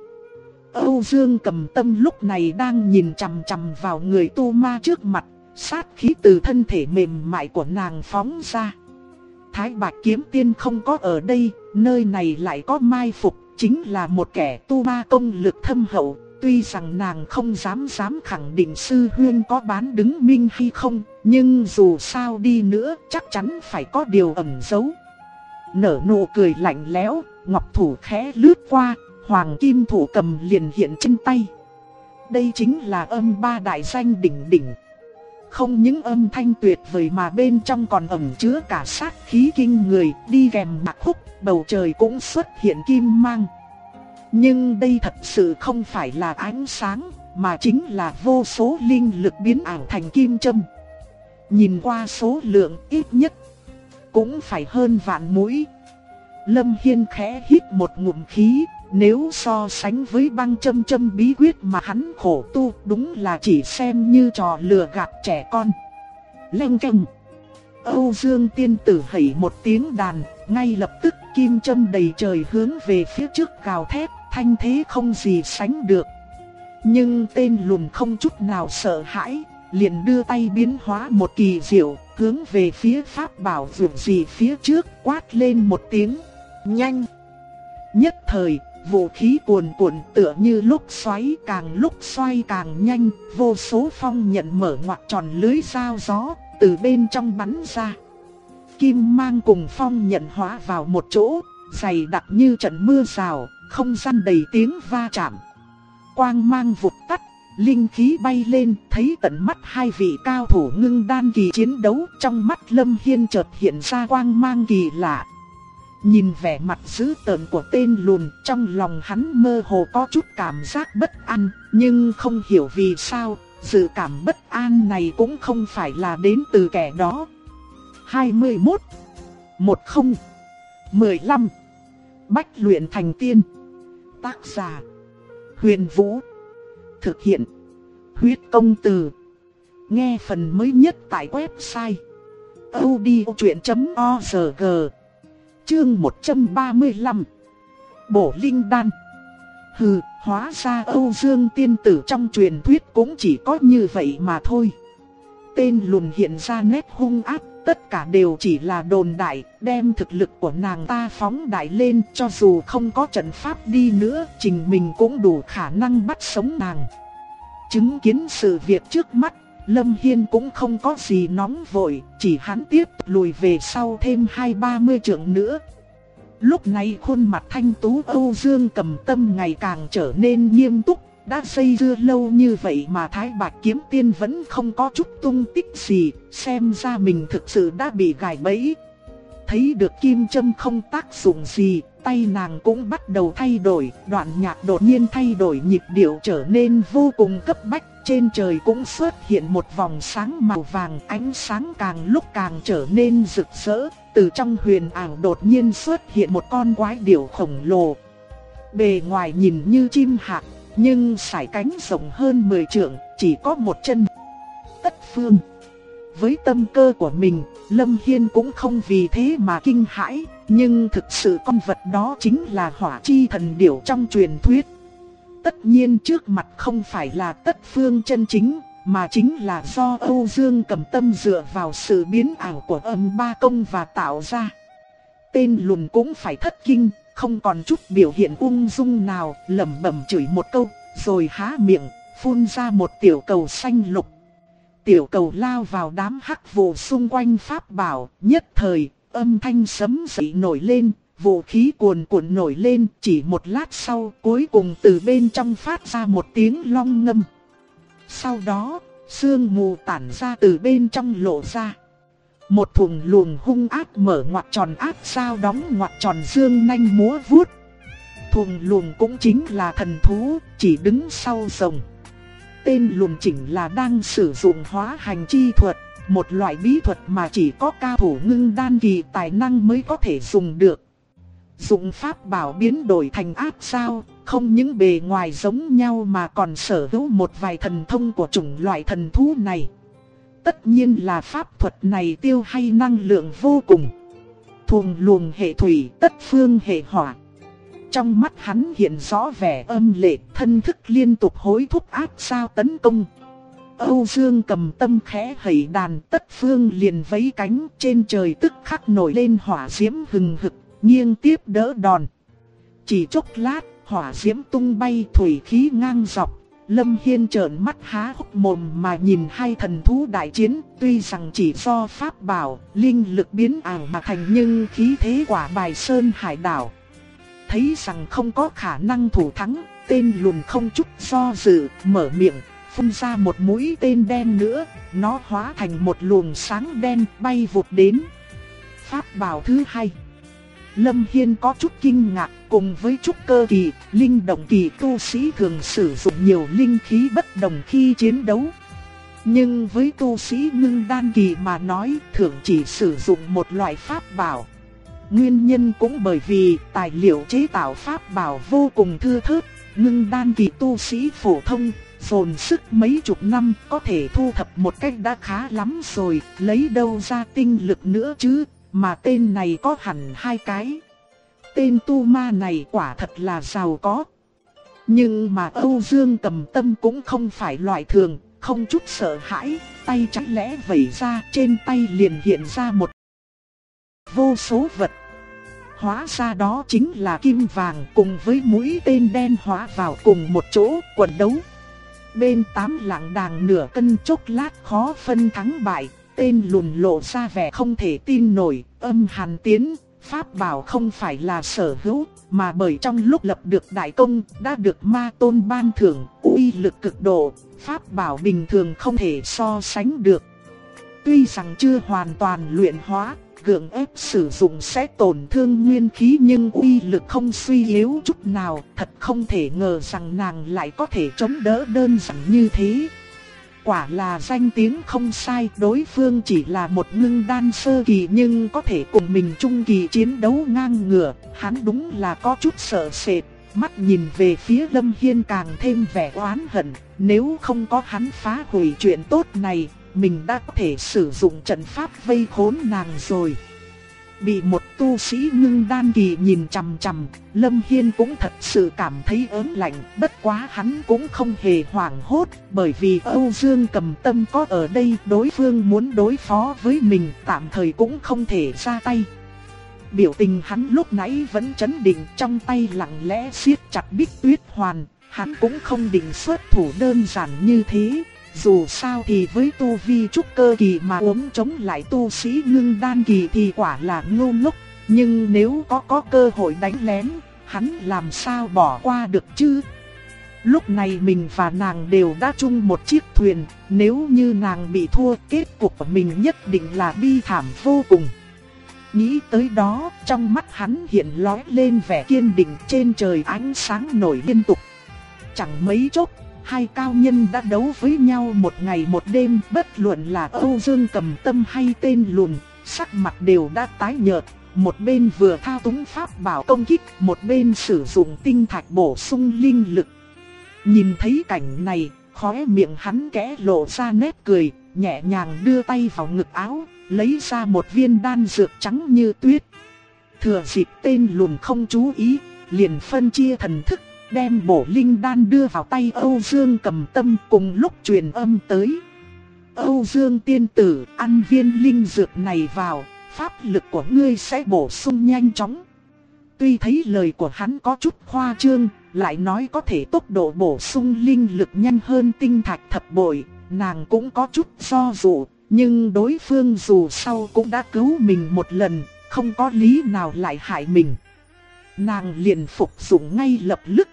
[SPEAKER 1] Âu Dương Cầm Tâm lúc này đang nhìn chằm chằm vào người tu ma trước mặt. Sát khí từ thân thể mềm mại của nàng phóng ra. Thái Bạch Kiếm Tiên không có ở đây, nơi này lại có mai phục, chính là một kẻ tu ma công lực thâm hậu. Tuy rằng nàng không dám khẳng định sư huynh có bán đứng minh hay không, nhưng dù sao đi nữa chắc chắn phải có điều ẩn giấu. Nở nụ cười lạnh lẽo, ngọc thủ khẽ lướt qua, hoàng kim thủ cầm liền hiện trên tay. Đây chính là âm ba đại danh đỉnh đỉnh. Không những âm thanh tuyệt vời mà bên trong còn ẩn chứa cả sát khí kinh người, đi kèm nhạc khúc, bầu trời cũng xuất hiện kim mang. Nhưng đây thật sự không phải là ánh sáng, mà chính là vô số linh lực biến ảo thành kim châm. Nhìn qua số lượng ít nhất cũng phải hơn vạn mũi. Lâm Hiên khẽ hít một ngụm khí, Nếu so sánh với băng châm châm bí quyết mà hắn khổ tu, đúng là chỉ xem như trò lừa gạt trẻ con. Leng keng. Âu Dương tiên tử hẩy một tiếng đàn, ngay lập tức kim châm đầy trời hướng về phía trước gào thét, thanh thế không gì sánh được. Nhưng tên lùn không chút nào sợ hãi, liền đưa tay biến hóa một kỳ diệu, hướng về phía pháp bảo vượt gì phía trước, quát lên một tiếng, nhanh. Nhất thời, vũ khí cuồn cuộn tựa như lúc xoáy, càng lúc xoay càng nhanh, vô số phong nhận mở ngoặc tròn lưới dao gió, từ bên trong bắn ra. Kim mang cùng phong nhận hóa vào một chỗ, dày đặc như trận mưa rào, không gian đầy tiếng va chạm. Quang mang vụt tắt, linh khí bay lên, thấy tận mắt hai vị cao thủ ngưng đan kỳ chiến đấu, trong mắt Lâm Hiên chợt hiện ra quang mang kỳ lạ. Nhìn vẻ mặt dữ tợn của tên lùn, trong lòng hắn mơ hồ có chút cảm giác bất an, nhưng không hiểu vì sao, dự cảm bất an này cũng không phải là đến từ kẻ đó. 21 10 15 Bách luyện thành tiên. Tác giả Huyền Vũ. Thực hiện Huyết Công Từ. Nghe phần mới nhất tại website audiochuyện.org. Chương 135. Bổ linh đan. Hừ, hóa ra Âu Dương tiên tử trong truyền thuyết cũng chỉ có như vậy mà thôi. Tên lùn hiện ra nét hung ác, tất cả đều chỉ là đồn đại, đem thực lực của nàng ta phóng đại lên, cho dù không có trận pháp đi nữa, chính mình cũng đủ khả năng bắt sống nàng. Chứng kiến sự việc trước mắt, Lâm Hiên cũng không có gì nóng vội, chỉ hắn tiếp lùi về sau thêm 20-30 trượng nữa. Lúc này khuôn mặt thanh tú Âu Dương Cầm Tâm ngày càng trở nên nghiêm túc, đã dây dưa lâu như vậy mà Thái Bạch Kiếm Tiên vẫn không có chút tung tích gì, xem ra mình thực sự đã bị gài bẫy. Thấy được kim châm không tác dụng gì, tay nàng cũng bắt đầu thay đổi, đoạn nhạc đột nhiên thay đổi nhịp điệu trở nên vô cùng cấp bách. Trên trời cũng xuất hiện một vòng sáng màu vàng, ánh sáng càng lúc càng trở nên rực rỡ. Từ trong huyền ảo đột nhiên xuất hiện một con quái điểu khổng lồ. Bề ngoài nhìn như chim hạc, nhưng sải cánh rộng hơn 10 trượng, chỉ có một chân. Tất Phương. Với tâm cơ của mình, Lâm Hiên cũng không vì thế mà kinh hãi, nhưng thực sự con vật đó chính là Hỏa Chi Thần Điểu trong truyền thuyết. Tất nhiên trước mặt không phải là Tất Phương chân chính, mà chính là do Âu Dương Cầm Tâm dựa vào sự biến ảo của âm ba công và tạo ra. Tên lùn cũng phải thất kinh, không còn chút biểu hiện ung dung nào, lẩm bẩm chửi một câu, rồi há miệng, phun ra một tiểu cầu xanh lục. Tiểu cầu lao vào đám hắc vụ xung quanh pháp bảo, nhất thời, âm thanh sấm dậy nổi lên, vũ khí cuồn cuộn nổi lên, chỉ một lát sau, cuối cùng từ bên trong phát ra một tiếng long ngâm. Sau đó, sương mù tản ra từ bên trong lộ ra. Một thùng luồng hung ác mở ngoặc tròn ác sao đóng ngoặc tròn dương nanh múa vuốt. Thùng luồng cũng chính là thần thú, chỉ đứng sau rồng. Tên lùn chỉnh là đang sử dụng hóa hành chi thuật, một loại bí thuật mà chỉ có cao thủ ngưng đan kỳ tài năng mới có thể dùng được. Dụng pháp bảo biến đổi thành ác sao, không những bề ngoài giống nhau mà còn sở hữu một vài thần thông của chủng loại thần thú này. Tất nhiên là pháp thuật này tiêu hay năng lượng vô cùng. Thuồng luồng hệ thủy, Tất Phương hệ hỏa. Trong mắt hắn hiện rõ vẻ âm lệ, thân thức liên tục hối thúc ác sao tấn công. Âu Dương Cầm Tâm khẽ hẩy đàn, Tất Phương liền vẫy cánh, trên trời tức khắc nổi lên hỏa diễm hừng hực, nghiêng tiếp đỡ đòn. Chỉ chốc lát, hỏa diễm tung bay, thủy khí ngang dọc. Lâm Hiên trợn mắt há hốc mồm mà nhìn hai thần thú đại chiến, tuy rằng chỉ do pháp bảo, linh lực biến ảo mà thành, nhưng khí thế quả bài sơn hải đảo. Thấy rằng không có khả năng thủ thắng, tên lùn không chút do dự, mở miệng, phun ra một mũi tên đen nữa, nó hóa thành một luồng sáng đen bay vụt đến. Pháp bảo thứ hai. Lâm Hiên có chút kinh ngạc, cùng với trúc cơ kỳ, linh động kỳ tu sĩ thường sử dụng nhiều linh khí bất đồng khi chiến đấu. Nhưng với tu sĩ ngưng đan kỳ mà nói, thường chỉ sử dụng một loại pháp bảo. Nguyên nhân cũng bởi vì tài liệu chế tạo pháp bảo vô cùng thưa thớt, ngưng đan kỳ tu sĩ phổ thông, dồn sức mấy chục năm có thể thu thập một cách đã khá lắm rồi, lấy đâu ra tinh lực nữa chứ, mà tên này có hẳn 2 cái. Tên tu ma này quả thật là giàu có. Nhưng mà Âu Dương Cầm Tâm cũng không phải loại thường, không chút sợ hãi, tay chẳng lẽ vẩy ra, trên tay liền hiện ra một vô số vật. Hóa ra đó chính là kim vàng cùng với mũi tên đen hóa vào cùng một chỗ quần đấu. Bên 8 lạng đàng nửa cân, chốc lát khó phân thắng bại, tên lùn lộ ra vẻ không thể tin nổi, âm hàn tiến, pháp bảo không phải là sở hữu, mà bởi trong lúc lập được đại công, đã được ma tôn ban thưởng, uy lực cực độ, pháp bảo bình thường không thể so sánh được. Tuy rằng chưa hoàn toàn luyện hóa, gượng ép sử dụng sẽ tổn thương nguyên khí, nhưng uy lực không suy yếu chút nào, thật không thể ngờ rằng nàng lại có thể chống đỡ đơn giản như thế. Quả là danh tiếng không sai, đối phương chỉ là một ngưng đan sơ kỳ nhưng có thể cùng mình trung kỳ chiến đấu ngang ngửa, hắn đúng là có chút sợ sệt, mắt nhìn về phía Lâm Hiên càng thêm vẻ oán hận, nếu không có hắn phá hủy chuyện tốt này, mình đã có thể sử dụng trận pháp vây khốn nàng rồi. Bị một tu sĩ ngưng đan kỳ nhìn chằm chằm, Lâm Hiên cũng thật sự cảm thấy ớn lạnh, bất quá hắn cũng không hề hoảng hốt, bởi vì Âu Dương Cầm Tâm có ở đây, đối phương muốn đối phó với mình tạm thời cũng không thể ra tay. Biểu tình hắn lúc nãy vẫn trấn định, trong tay lặng lẽ siết chặt Bích Tuyết Hoàn, hắn cũng không định xuất thủ đơn giản như thế. Dù sao thì với tu vi trúc cơ kỳ mà uống chống lại tu sĩ ngưng đan kỳ thì quả là ngu ngốc. Nhưng nếu có cơ hội đánh lén, hắn làm sao bỏ qua được chứ? Lúc này mình và nàng đều đã chung một chiếc thuyền, nếu như nàng bị thua, kết cục của mình nhất định là bi thảm vô cùng. Nghĩ tới đó, trong mắt hắn hiện lóe lên vẻ kiên định, trên trời ánh sáng nổi liên tục. Chẳng mấy chốc, hai cao nhân đã đấu với nhau một ngày một đêm, bất luận là Âu Dương Cầm Tâm hay tên lùn, sắc mặt đều đã tái nhợt, một bên vừa thao túng pháp bảo công kích, một bên sử dụng tinh thạch bổ sung linh lực. Nhìn thấy cảnh này, khóe miệng hắn khẽ lộ ra nét cười, nhẹ nhàng đưa tay vào ngực áo, lấy ra một viên đan dược trắng như tuyết. Thừa dịp tên lùn không chú ý, liền phân chia thần thức, đem bổ linh đan đưa vào tay Âu Dương Cầm Tâm, cùng lúc truyền âm tới. Âu Dương tiên tử, ăn viên linh dược này vào, pháp lực của ngươi sẽ bổ sung nhanh chóng. Tuy thấy lời của hắn có chút khoa trương, lại nói có thể tốc độ bổ sung linh lực nhanh hơn tinh thạch thập bội, nàng cũng có chút do dự, nhưng đối phương dù sau cũng đã cứu mình một lần, không có lý nào lại hại mình. Nàng liền phục dụng ngay lập tức.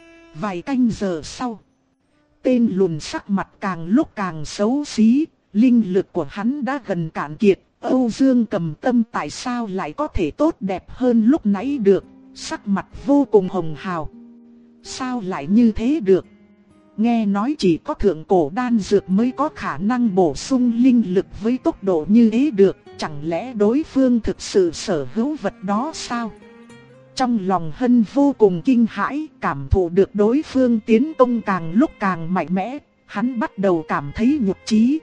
[SPEAKER 1] Vài canh giờ sau, tên lùn sắc mặt càng lúc càng xấu xí, linh lực của hắn đã gần cạn kiệt. Âu Dương Cầm Tâm tại sao lại có thể tốt đẹp hơn lúc nãy được, sắc mặt vô cùng hồng hào. Sao lại như thế được? Nghe nói chỉ có thượng cổ đan dược mới có khả năng bổ sung linh lực với tốc độ như thế được, chẳng lẽ đối phương thực sự sở hữu vật đó sao? Trong lòng Hân vô cùng kinh hãi, cảm thụ được đối phương tiến công càng lúc càng mạnh mẽ, hắn bắt đầu cảm thấy nhục chí.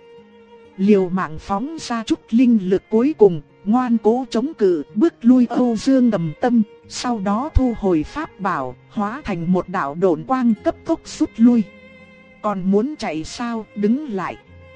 [SPEAKER 1] Liều mạng phóng ra chút linh lực cuối cùng, ngoan cố chống cự, bước lui Âu Dương Cầm Tâm, sau đó thu hồi pháp bảo, hóa thành một đạo độn quang cấp tốc rút lui. Còn muốn chạy sao, đứng lại.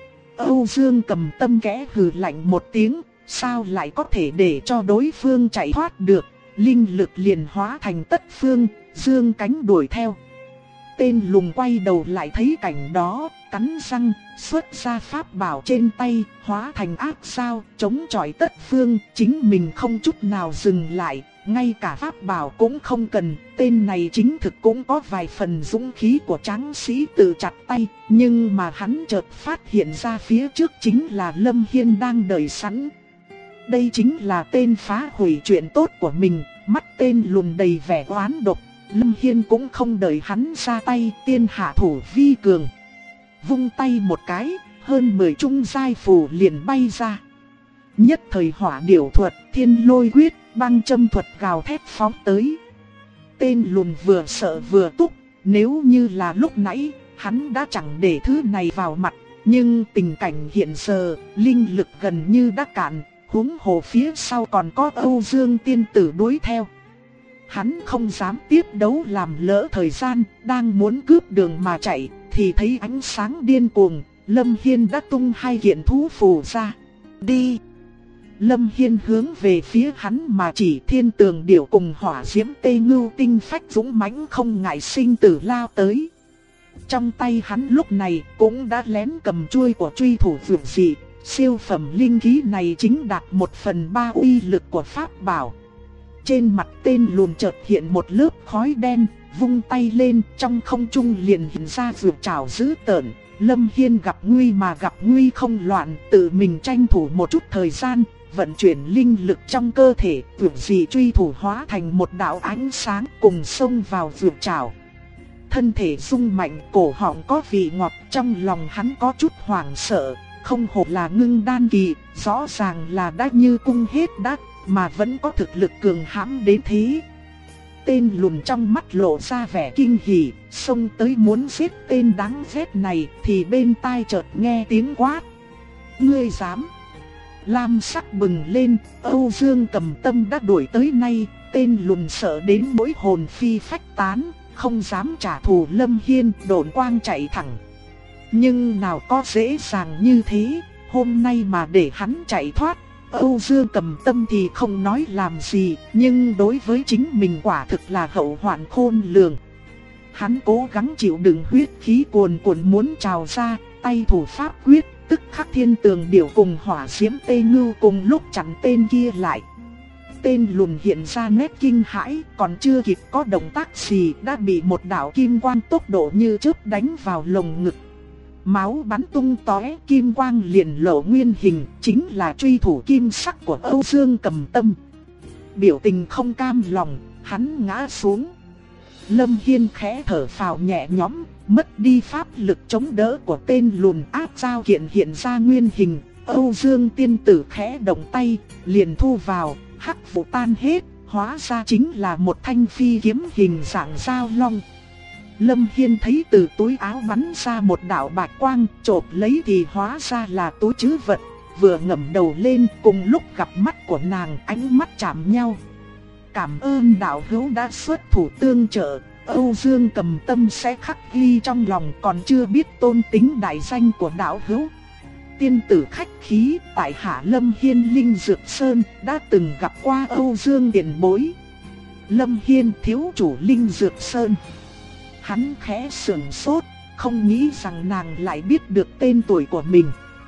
[SPEAKER 1] Âu Dương Cầm Tâm khẽ hừ lạnh một tiếng, sao lại có thể để cho đối phương chạy thoát được, linh lực liền hóa thành tất phương, dương cánh đuổi theo. Tên lùn quay đầu lại thấy cảnh đó, cắn răng, xuất ra pháp bảo trên tay, hóa thành ác sao, chống chọi tất phương, chính mình không chút nào dừng lại, ngay cả pháp bảo cũng không cần. Tên này chính thực cũng có vài phần dũng khí của tráng sĩ tự chặt tay, nhưng mà hắn chợt phát hiện ra phía trước chính là Lâm Hiên đang đợi sẵn. Đây chính là tên phá hủy chuyện tốt của mình, mắt tên lùn đầy vẻ oán độc. Lâm Hiên cũng không đợi hắn ra tay, tiên hạ thủ vi cường. Vung tay một cái, hơn 10 trung giai phù liền bay ra. nhất thời hỏa điểu thuật, thiên lôi quyết, băng châm thuật gào thét phóng tới. Tên lùn vừa sợ vừa túc, nếu như là lúc nãy, hắn đã chẳng để thứ này vào mặt. Nhưng tình cảnh hiện giờ, linh lực gần như đã cạn, huống hồ phía sau còn có Âu Dương tiên tử đuổi theo. Hắn không dám tiếp đấu làm lỡ thời gian, đang muốn cướp đường mà chạy, thì thấy ánh sáng điên cuồng, Lâm Hiên đã tung hai kiện thú phù ra. Đi! Lâm Hiên hướng về phía hắn mà chỉ, thiên tường điểu cùng hỏa diễm tê ngưu tinh phách dũng mãnh không ngại sinh tử lao tới. Trong tay hắn lúc này cũng đã lén cầm chuôi của truy thủ vượt dị, siêu phẩm linh khí này chính đạt 1/3 uy lực của pháp bảo. Trên mặt tên lùn chợt hiện một lớp khói đen, vung tay lên, trong không trung liền hiện ra vượt trảo dữ tợn. Lâm Hiên gặp nguy mà gặp nguy không loạn, tự mình tranh thủ một chút thời gian, vận chuyển linh lực trong cơ thể, vượt dị truy thủ hóa thành một đạo ánh sáng cùng xông vào vượt trảo. Thân thể rung mạnh, cổ họng có vị ngọt, trong lòng hắn có chút hoảng sợ, không hổ là ngưng đan kỳ, rõ ràng là đã như cung hết đắt, mà vẫn có thực lực cường hãn đến thế. Tên lùn trong mắt lộ ra vẻ kinh hỉ, xông tới muốn giết tên đáng ghét này, thì bên tai chợt nghe tiếng quát. Ngươi dám! Lam sắc bừng lên, Âu Dương Cầm Tâm đã đuổi tới nay, tên lùn sợ đến mỗi hồn phi phách tán, không dám trả thù Lâm Hiên, độn quang chạy thẳng. Nhưng nào có dễ dàng như thế, hôm nay mà để hắn chạy thoát, Âu Dương Cầm Tâm thì không nói làm gì, nhưng đối với chính mình quả thực là hậu hoạn khôn lường. Hắn cố gắng chịu đựng huyết khí cuồn cuộn muốn trào ra, tay thủ pháp quyết, tức khắc thiên tường điểu cùng hỏa diễm tê ngưu cùng lúc chặn tên kia lại. Tên lùn hiện ra nét kinh hãi, còn chưa kịp có động tác gì đã bị một đạo kim quang tốc độ như chớp đánh vào lồng ngực. Máu bắn tung tóe, kim quang liền lộ nguyên hình, chính là truy thủ kim sắc của Âu Dương Cầm Tâm. Biểu tình không cam lòng, hắn ngã xuống. Lâm Hiên khẽ thở phào nhẹ nhõm, mất đi pháp lực chống đỡ của tên lùn, áp giao kiện hiện ra nguyên hình. Âu Dương tiên tử khẽ động tay, liền thu vào, hắc vụ tan hết, hóa ra chính là một thanh phi kiếm hình dạng dao long. Lâm Hiên thấy từ túi áo bắn ra một đạo bạch quang, chộp lấy thì hóa ra là túi trữ vật, vừa ngẩng đầu lên cùng lúc gặp mắt của nàng, ánh mắt chạm nhau. Cảm ơn đạo hữu đã xuất thủ tương trợ, Âu Dương Cầm Tâm sẽ khắc ghi trong lòng, còn chưa biết tôn tính đại danh của đạo hữu. Tiên tử khách khí, tại hạ Lâm Hiên Linh Dược Sơn, đã từng gặp qua Âu Dương tiền bối. Lâm Hiên thiếu chủ Linh Dược Sơn. Hắn khẽ sườn sốt, không nghĩ rằng nàng lại biết được tên tuổi của mình.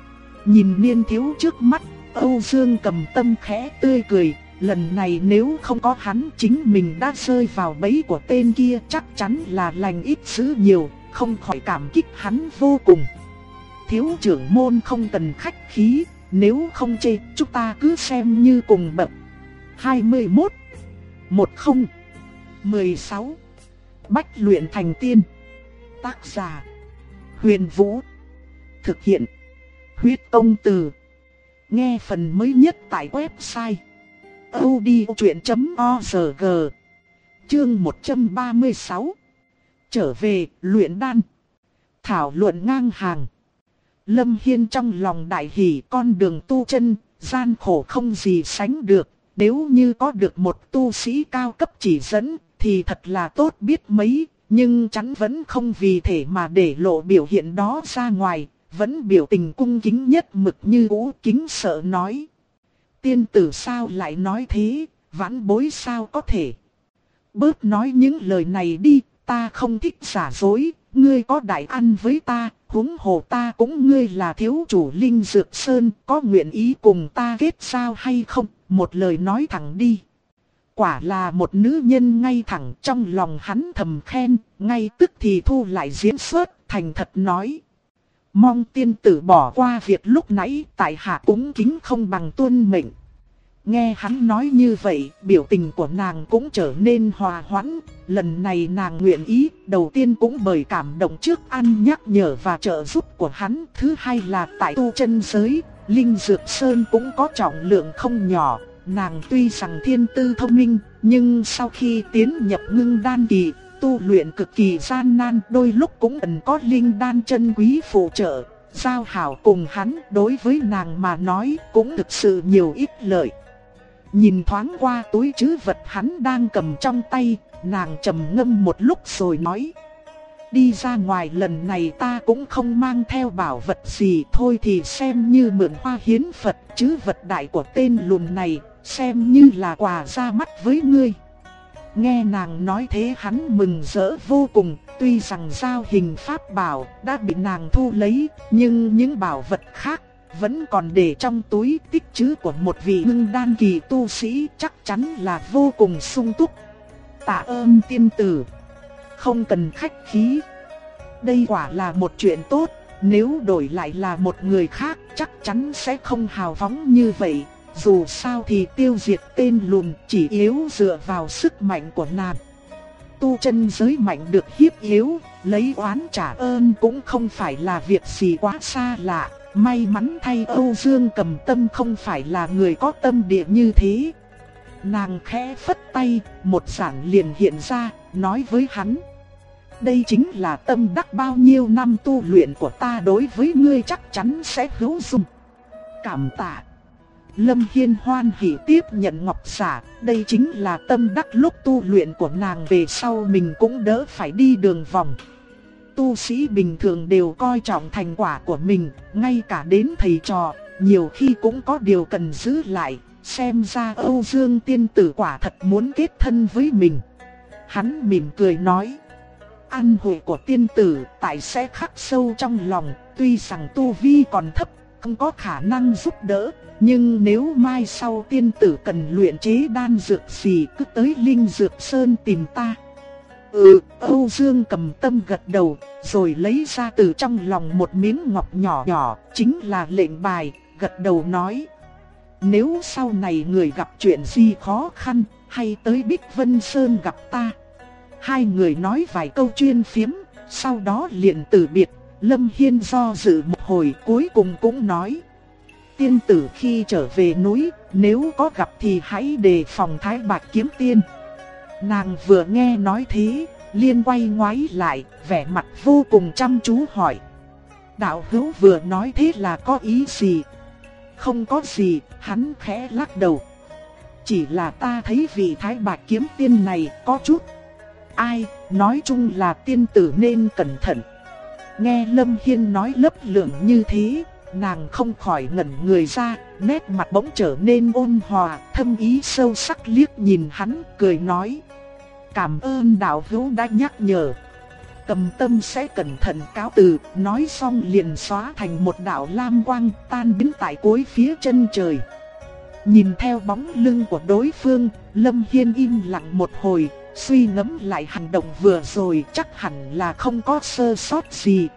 [SPEAKER 1] Nhìn niên thiếu trước mắt, Âu Dương Cầm Tâm khẽ tươi cười. Lần này nếu không có hắn, chính mình đã rơi vào bẫy của tên kia, chắc chắn là lành ít dữ nhiều, không khỏi cảm kích hắn vô cùng. Thiếu trưởng môn không cần khách khí, nếu không chê, chúng ta cứ xem như cùng bậc. 21 10 16 Bách luyện thành tiên. Tác giả Huyền Vũ. Thực hiện Huyết Công Từ. Nghe phần mới nhất tại website audiochuyện.org. Chương 136. Trở về luyện đan. Thảo luận ngang hàng. Lâm Hiên trong lòng đại hỉ, con đường tu chân, gian khổ không gì sánh được. Nếu như có được một tu sĩ cao cấp chỉ dẫn, thì thật là tốt biết mấy. Nhưng chắn vẫn không vì thể mà để lộ biểu hiện đó ra ngoài, vẫn biểu tình cung kính nhất mực như cũ, kính sợ nói. Tiên tử sao lại nói thế, vãn bối sao có thể. Bớt nói những lời này đi, ta không thích giả dối, ngươi có đại ăn với ta, huống hồ ta cũng ngươi là thiếu chủ Linh Dược Sơn, có nguyện ý cùng ta kết giao hay không, một lời nói thẳng đi. Quả là một nữ nhân ngay thẳng, trong lòng hắn thầm khen, ngay tức thì thu lại diễn xuất, thành thật nói. Mong tiên tử bỏ qua việc lúc nãy, tại hạ cũng kính không bằng tuân mệnh. Nghe hắn nói như vậy, biểu tình của nàng cũng trở nên hòa hoãn. Lần này nàng nguyện ý, đầu tiên cũng bởi cảm động trước ăn nhắc nhở và trợ giúp của hắn. Thứ hai là tại tu chân giới, Linh Dược Sơn cũng có trọng lượng không nhỏ. Nàng tuy rằng thiên tư thông minh, nhưng sau khi tiến nhập ngưng đan kỳ, tu luyện cực kỳ gian nan, đôi lúc cũng cần có linh đan chân quý phụ trợ. Giao hảo cùng hắn đối với nàng mà nói cũng thực sự nhiều ích lợi. Nhìn thoáng qua túi trữ vật hắn đang cầm trong tay, nàng trầm ngâm một lúc rồi nói: đi ra ngoài lần này ta cũng không mang theo bảo vật gì, thôi thì xem như mượn hoa hiến Phật. Trữ vật đại của tên lùn này xem như là quà ra mắt với ngươi. Nghe nàng nói thế hắn mừng rỡ vô cùng. Tuy rằng giao hình pháp bảo đã bị nàng thu lấy, nhưng những bảo vật khác vẫn còn để trong túi tích trữ của một vị ngưng đan kỳ tu sĩ, chắc chắn là vô cùng sung túc. Tạ ơn tiên tử, không cần khách khí. Đây quả là một chuyện tốt, nếu đổi lại là một người khác chắc chắn sẽ không hào phóng như vậy. Dù sao thì tiêu diệt tên lùn chỉ yếu dựa vào sức mạnh của nàng. Tu chân giới mạnh được hiếp yếu, lấy oán trả ơn cũng không phải là việc gì quá xa lạ. May mắn thay Âu Dương Cầm Tâm không phải là người có tâm địa như thế. Nàng khẽ phất tay, một giản liền hiện ra, nói với hắn: đây chính là tâm đắc bao nhiêu năm tu luyện của ta, đối với ngươi chắc chắn sẽ hữu dụng. Cảm tạ. Lâm Hiên hoan hỉ tiếp nhận ngọc xả, đây chính là tâm đắc lúc tu luyện của nàng, về sau mình cũng đỡ phải đi đường vòng. Tu sĩ bình thường đều coi trọng thành quả của mình, ngay cả đến thầy trò, nhiều khi cũng có điều cần giữ lại. Xem ra Âu Dương tiên tử quả thật muốn kết thân với mình. Hắn mỉm cười nói: an huệ của tiên tử tại sẽ khắc sâu trong lòng, tuy rằng tu vi còn thấp, không có khả năng giúp đỡ. Nhưng nếu mai sau tiên tử cần luyện chế đan dược gì cứ tới Linh Dược Sơn tìm ta. Âu Dương Cầm Tâm gật đầu, rồi lấy ra từ trong lòng một miếng ngọc nhỏ nhỏ, chính là lệnh bài, gật đầu nói: nếu sau này người gặp chuyện gì khó khăn, hay tới Bích Vân Sơn gặp ta. Hai người nói vài câu chuyên phiếm, sau đó liền từ biệt. Lâm Hiên do dự một hồi cuối cùng cũng nói: tiên tử khi trở về núi, nếu có gặp thì hãy đề phòng Thái Bạch Kiếm Tiên. Nàng vừa nghe nói thế, liền quay ngoái lại, vẻ mặt vô cùng chăm chú hỏi: đạo hữu vừa nói thế là có ý gì? Không có gì, hắn khẽ lắc đầu. Chỉ là ta thấy vị Thái Bạch Kiếm Tiên này có chút... Ai, nói chung là tiên tử nên cẩn thận. Nghe Lâm Hiên nói lấp lửng như thế, nàng không khỏi ngẩn người ra, nét mặt bỗng trở nên ôn hòa, thâm ý sâu sắc liếc nhìn hắn, cười nói: cảm ơn đạo hữu đã nhắc nhở. Cầm Tâm sẽ cẩn thận cáo từ. Nói xong liền xóa thành một đạo lam quang, tan biến tại cuối phía chân trời. Nhìn theo bóng lưng của đối phương, Lâm Hiên im lặng một hồi, suy ngẫm lại hành động vừa rồi, chắc hẳn là không có sơ sót gì.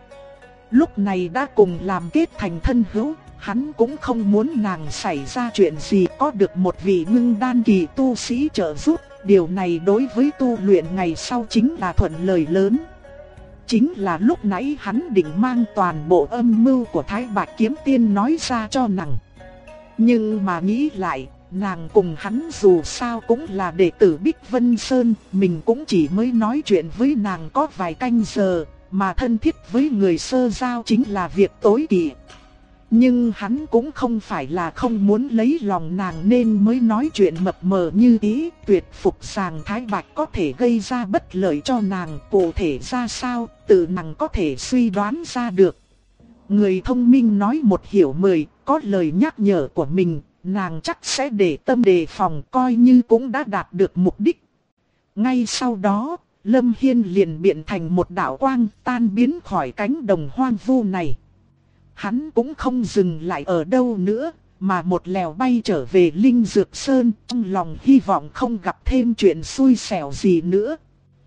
[SPEAKER 1] Lúc này đã cùng làm kết thành thân hữu, hắn cũng không muốn nàng xảy ra chuyện gì. Có được một vị ngưng đan kỳ tu sĩ trợ giúp, điều này đối với tu luyện ngày sau chính là thuận lợi lớn. Chính là lúc nãy hắn định mang toàn bộ âm mưu của Thái Bạch Kiếm Tiên nói ra cho nàng. Nhưng mà nghĩ lại, nàng cùng hắn dù sao cũng là đệ tử Bích Vân Sơn, mình cũng chỉ mới nói chuyện với nàng có vài canh giờ, mà thân thiết với người sơ giao chính là việc tối kỵ. Nhưng hắn cũng không phải là không muốn lấy lòng nàng nên mới nói chuyện mập mờ như thế. Tuyệt phục rằng Thái Bạch có thể gây ra bất lợi cho nàng, cụ thể ra sao, tự nàng có thể suy đoán ra được. Người thông minh nói một hiểu mười, có lời nhắc nhở của mình, nàng chắc sẽ để tâm đề phòng, coi như cũng đã đạt được mục đích. Ngay sau đó, Lâm Hiên liền biến thành một đạo quang, tan biến khỏi cánh đồng hoang vu này. Hắn cũng không dừng lại ở đâu nữa, mà một lèo bay trở về Linh Dược Sơn, trong lòng hy vọng không gặp thêm chuyện xui xẻo gì nữa.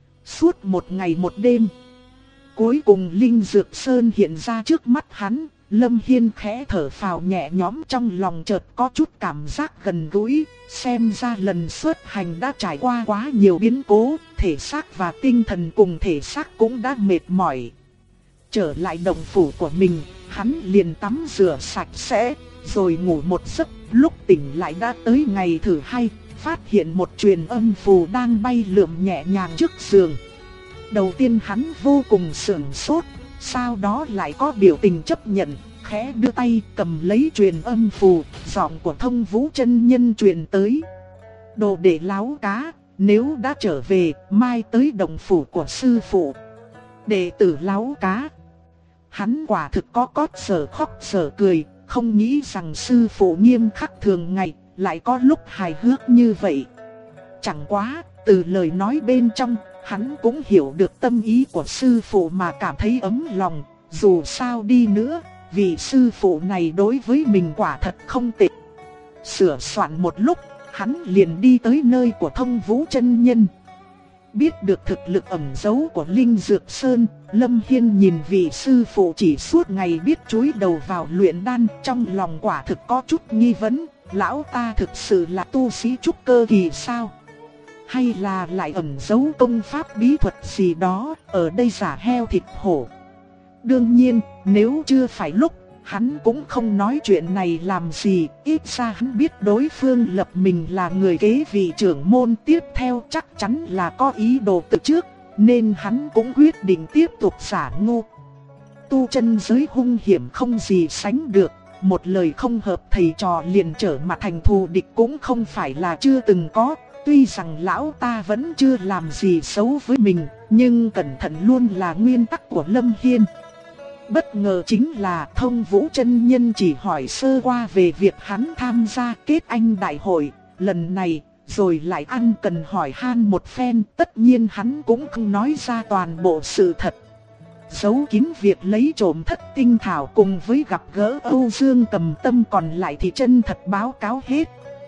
[SPEAKER 1] Suốt một ngày một đêm, cuối cùng Linh Dược Sơn hiện ra trước mắt hắn, Lâm Hiên khẽ thở phào nhẹ nhõm, trong lòng chợt có chút cảm giác gần gũi, xem ra lần xuất hành đã trải qua quá nhiều biến cố, thể xác và tinh thần cùng thể xác cũng đã mệt mỏi. Trở lại động phủ của mình, hắn liền tắm rửa sạch sẽ, rồi ngủ một giấc, lúc tỉnh lại đã tới ngày thứ 2, phát hiện một truyền âm phù đang bay lượn nhẹ nhàng trước giường. Đầu tiên hắn vô cùng sửng sốt, sau đó lại có biểu tình chấp nhận, khẽ đưa tay cầm lấy truyền âm phù, giọng của Thông Vũ chân nhân truyền tới. Đồ đệ láo cá, nếu đã trở về, mai tới động phủ của sư phụ. Đệ tử láo cá. Hắn quả thực có cót sở khóc sở cười, không nghĩ rằng sư phụ nghiêm khắc thường ngày, lại có lúc hài hước như vậy. Chẳng quá, từ lời nói bên trong, hắn cũng hiểu được tâm ý của sư phụ mà cảm thấy ấm lòng. Dù sao đi nữa, vị sư phụ này đối với mình quả thật không tệ. Sửa soạn một lúc, hắn liền đi tới nơi của Thông Vũ chân nhân. Biết được thực lực ẩn giấu của Linh Dược Sơn, Lâm Hiên nhìn vị sư phụ chỉ suốt ngày biết chúi đầu vào luyện đan, trong lòng quả thực có chút nghi vấn, lão ta thực sự là tu sĩ trúc cơ kỳ sao? Hay là lại ẩn giấu công pháp bí thuật gì đó, ở đây giả heo thịt hổ? Đương nhiên, nếu chưa phải lúc, hắn cũng không nói chuyện này làm gì, ít ra hắn biết đối phương lập mình là người kế vị trưởng môn tiếp theo chắc chắn là có ý đồ từ trước, nên hắn cũng quyết định tiếp tục giả ngu. Tu chân giới hung hiểm không gì sánh được, một lời không hợp thầy trò liền trở mặt thành thù địch cũng không phải là chưa từng có. Tuy rằng lão ta vẫn chưa làm gì xấu với mình, nhưng cẩn thận luôn là nguyên tắc của Lâm Hiên. Bất ngờ chính là Thông Vũ chân nhân chỉ hỏi sơ qua về việc hắn tham gia kết anh đại hội lần này, rồi lại ăn cần hỏi han một phen, tất nhiên hắn cũng không nói ra toàn bộ sự thật. Giấu kín việc lấy trộm thất tinh thảo cùng với gặp gỡ Âu Dương Cầm Tâm, còn lại thì chân thật báo cáo hết.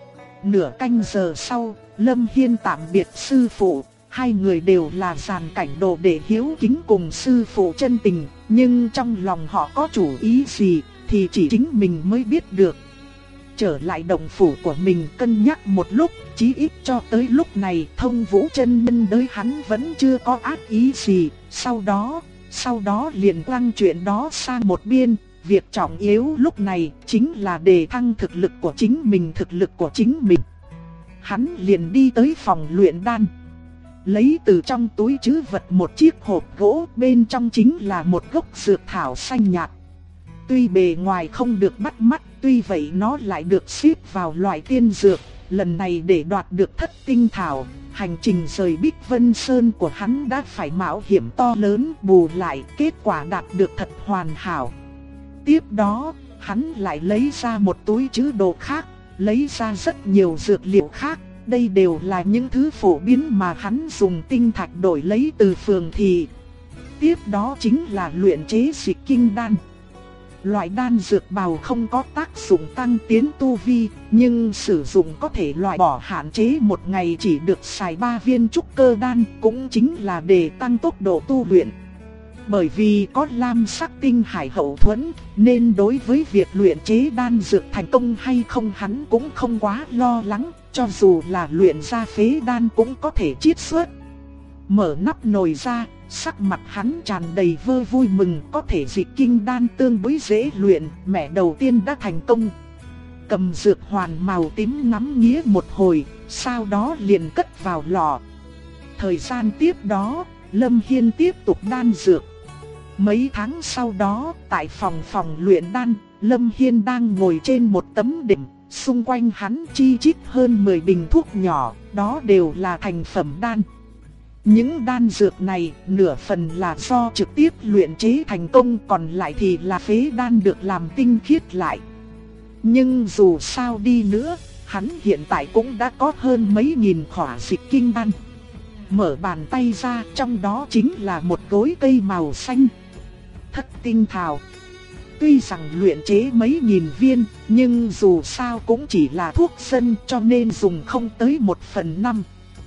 [SPEAKER 1] Nửa canh giờ sau, Lâm Hiên tạm biệt sư phụ, hai người đều là dàn cảnh đồ để hiếu kính cùng sư phụ chân tình, nhưng trong lòng họ có chủ ý gì thì chỉ chính mình mới biết được. Trở lại động phủ của mình cân nhắc một lúc, chí ít cho tới lúc này Thông Vũ chân nhân đối hắn vẫn chưa có ác ý gì, sau đó liền quăng chuyện đó sang một bên. Việc trọng yếu lúc này chính là đề thăng thực lực của chính mình. Hắn liền đi tới phòng luyện đan, lấy từ trong túi trữ vật một chiếc hộp gỗ, bên trong chính là một gốc dược thảo xanh nhạt. Tuy bề ngoài không được bắt mắt, tuy vậy nó lại được xếp vào loại tiên dược. Lần này để đoạt được thất tinh thảo, hành trình rời Bích Vân Sơn của hắn đã phải mạo hiểm to lớn, bù lại kết quả đạt được thật hoàn hảo. Tiếp đó, hắn lại lấy ra một túi trữ đồ khác, lấy ra rất nhiều dược liệu khác. Đây đều là những thứ phổ biến mà hắn dùng tinh thạch đổi lấy từ phường thị. Tiếp đó chính là luyện chế dịch kinh đan. Loại đan dược bào không có tác dụng tăng tiến tu vi, nhưng sử dụng có thể loại bỏ hạn chế một ngày chỉ được xài 3 viên trúc cơ đan, cũng chính là để tăng tốc độ tu luyện. Bởi vì có lam sắc tinh hải hậu thuẫn, nên đối với việc luyện chế đan dược thành công hay không hắn cũng không quá lo lắng, cho dù là luyện ra phế đan cũng có thể chiết xuất. Mở nắp nồi ra, sắc mặt hắn tràn đầy vui mừng, có thể dịch kinh đan tương đối dễ luyện, mẻ đầu tiên đã thành công. Cầm dược hoàn màu tím ngắm nghía một hồi, sau đó liền cất vào lò. Thời gian tiếp đó, Lâm Hiên tiếp tục đan dược. Mấy tháng sau đó, tại phòng luyện đan, Lâm Hiên đang ngồi trên một tấm đệm, xung quanh hắn chi chít hơn 10 bình thuốc nhỏ, đó đều là thành phẩm đan. Những đan dược này, nửa phần là do trực tiếp luyện chế thành công, còn lại thì là phế đan được làm tinh khiết lại. Nhưng dù sao đi nữa, hắn hiện tại cũng đã có hơn mấy nghìn khỏa dịch kinh đan. Mở bàn tay ra, trong đó chính là một gối cây màu xanh. Thất tinh thảo. Tuy rằng luyện chế mấy nghìn viên, nhưng dù sao cũng chỉ là thuốc dân, cho nên dùng không tới 1/5.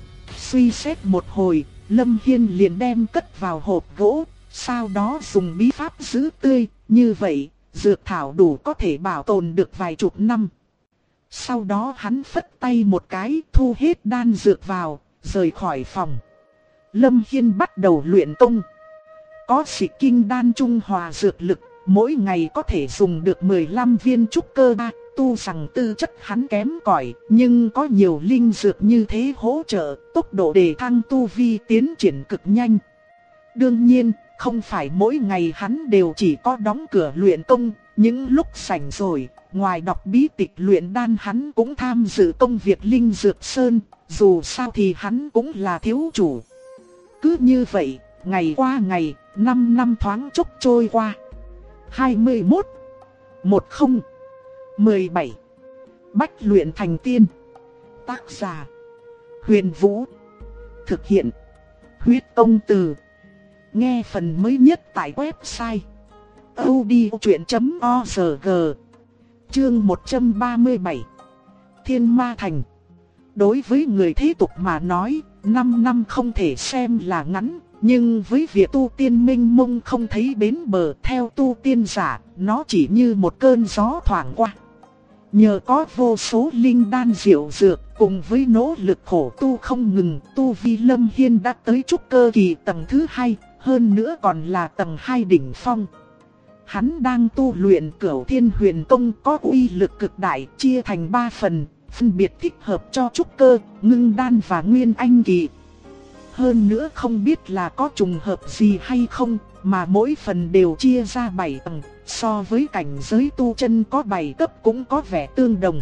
[SPEAKER 1] Suy xét một hồi, Lâm Hiên liền đem cất vào hộp gỗ, sau đó dùng bí pháp giữ tươi, như vậy, dược thảo đủ có thể bảo tồn được vài chục năm. Sau đó hắn phất tay một cái, thu hết đan dược vào, rời khỏi phòng. Lâm Hiên bắt đầu luyện công. Có Sĩ Kinh đan trung hòa dược lực, mỗi ngày có thể dùng được 15 viên trúc cơ đan. Tu rằng tư chất hắn kém cỏi, nhưng có nhiều linh dược như thế hỗ trợ, tốc độ đề thăng tu vi tiến triển cực nhanh. Đương nhiên, không phải mỗi ngày hắn đều chỉ có đóng cửa luyện công, những lúc rảnh rồi, ngoài đọc bí tịch luyện đan hắn cũng tham dự công việc Linh Dược Sơn, dù sao thì hắn cũng là thiếu chủ. Cứ như vậy, ngày qua ngày, 5 năm thoáng chốc trôi qua. 21 10 17 Bách luyện thành tiên. Tác giả Huyền Vũ. Thực hiện Huyết Công Từ. Nghe phần mới nhất tại website audiochuyện.org. Chương 137. Thiên Ma Thành. Đối với người thế tục mà nói, 5 năm không thể xem là ngắn, nhưng với việc tu tiên mênh mông không thấy bến bờ, theo tu tiên giả, nó chỉ như một cơn gió thoảng qua. Nhờ có vô số linh đan diệu dược, cùng với nỗ lực khổ tu không ngừng, tu vi Lâm Hiên đã tới trúc cơ kỳ tầng thứ 2, hơn nữa còn là tầng 2 đỉnh phong. Hắn đang tu luyện Cửu Thiên Huyền Công có uy lực cực đại, chia thành 3 phần, phân biệt thích hợp cho trúc cơ, ngưng đan và nguyên anh kỳ. Hơn nữa không biết là có trùng hợp gì hay không, mà mỗi phần đều chia ra 7 tầng, so với cảnh giới tu chân có 7 cấp cũng có vẻ tương đồng.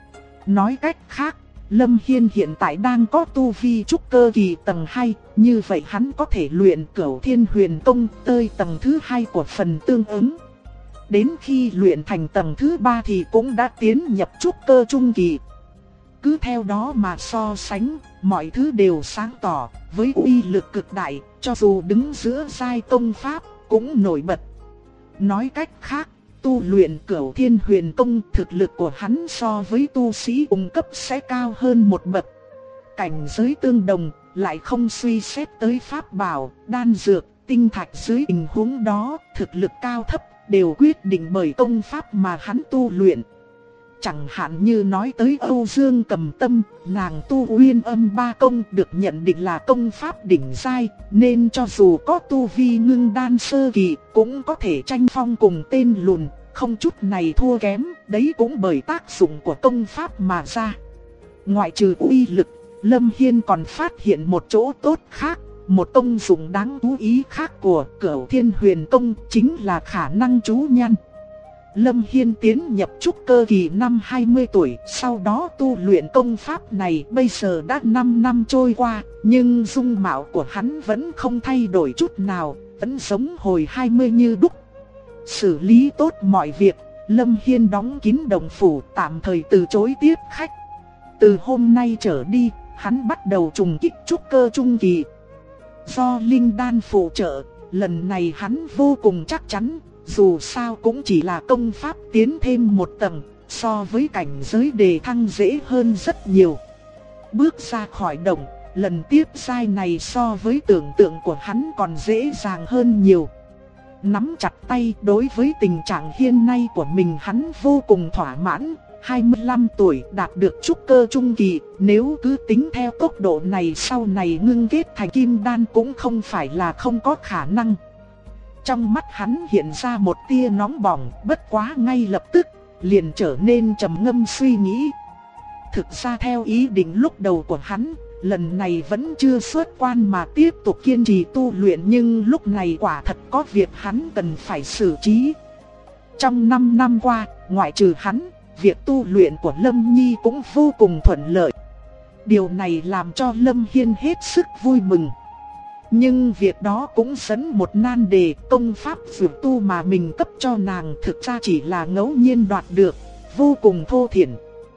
[SPEAKER 1] Nói cách khác, Lâm Hiên hiện tại đang có tu vi trúc cơ kỳ tầng 2, như vậy hắn có thể luyện Cửu Thiên Huyền Công tới tầng thứ 2 của phần tương ứng. Đến khi luyện thành tầng thứ 3 thì cũng đã tiến nhập trúc cơ trung kỳ. Cứ theo đó mà so sánh, mọi thứ đều sáng tỏ, với uy lực cực đại, cho dù đứng giữa giai công pháp, cũng nổi bật. Nói cách khác, tu luyện Cửu Thiên Huyền Công, thực lực của hắn so với tu sĩ cùng cấp sẽ cao hơn một bậc. Cảnh giới tương đồng, lại không suy xét tới pháp bảo, đan dược, tinh thạch dưới tình huống đó, thực lực cao thấp đều quyết định bởi công pháp mà hắn tu luyện. Chẳng hạn như nói tới Âu Dương Cầm Tâm, nàng tu Uyên Âm Ba Công được nhận định là công pháp đỉnh giai, nên cho dù có tu vi ngưng đan sơ kỳ, cũng có thể tranh phong cùng tên lùn, không chút này thua kém, đấy cũng bởi tác dụng của công pháp mà ra. Ngoại trừ uy lực, Lâm Hiên còn phát hiện một chỗ tốt khác, một công dụng đáng chú ý khác của Cửu Thiên Huyền Công chính là khả năng trú nhan. Lâm Hiên tiến nhập trúc cơ kỳ năm 20 tuổi, sau đó tu luyện công pháp này, bây giờ đã 5 năm trôi qua, nhưng dung mạo của hắn vẫn không thay đổi chút nào, vẫn giống hồi 20 như đúc. Xử lý tốt mọi việc, Lâm Hiên đóng kín động phủ, tạm thời từ chối tiếp khách. Từ hôm nay trở đi, hắn bắt đầu trùng kích trúc cơ trung kỳ. Do linh đan phụ trợ, lần này hắn vô cùng chắc chắn. Dù sao cũng chỉ là công pháp tiến thêm một tầng, so với cảnh giới đề thăng dễ hơn rất nhiều. Bước ra khỏi động, lần tiếp giai này so với tưởng tượng của hắn còn dễ dàng hơn nhiều. Nắm chặt tay, đối với tình trạng hiện nay của mình hắn vô cùng thỏa mãn. 25 tuổi đạt được trúc cơ trung kỳ, nếu cứ tính theo tốc độ này sau này ngưng kết thành kim đan cũng không phải là không có khả năng. Trong mắt hắn hiện ra một tia nóng bỏng, bất quá ngay lập tức, liền trở nên trầm ngâm suy nghĩ. Thực ra theo ý định lúc đầu của hắn, lần này vẫn chưa xuất quan mà tiếp tục kiên trì tu luyện, nhưng lúc này quả thật có việc hắn cần phải xử trí. Trong 5 năm qua, ngoại trừ hắn, việc tu luyện của Lâm Nhi cũng vô cùng thuận lợi. Điều này làm cho Lâm Hiên hết sức vui mừng. Nhưng việc đó cũng dẫn một nan đề, công pháp dược tu mà mình cấp cho nàng thực ra chỉ là ngẫu nhiên đoạt được, vô cùng thô thiển.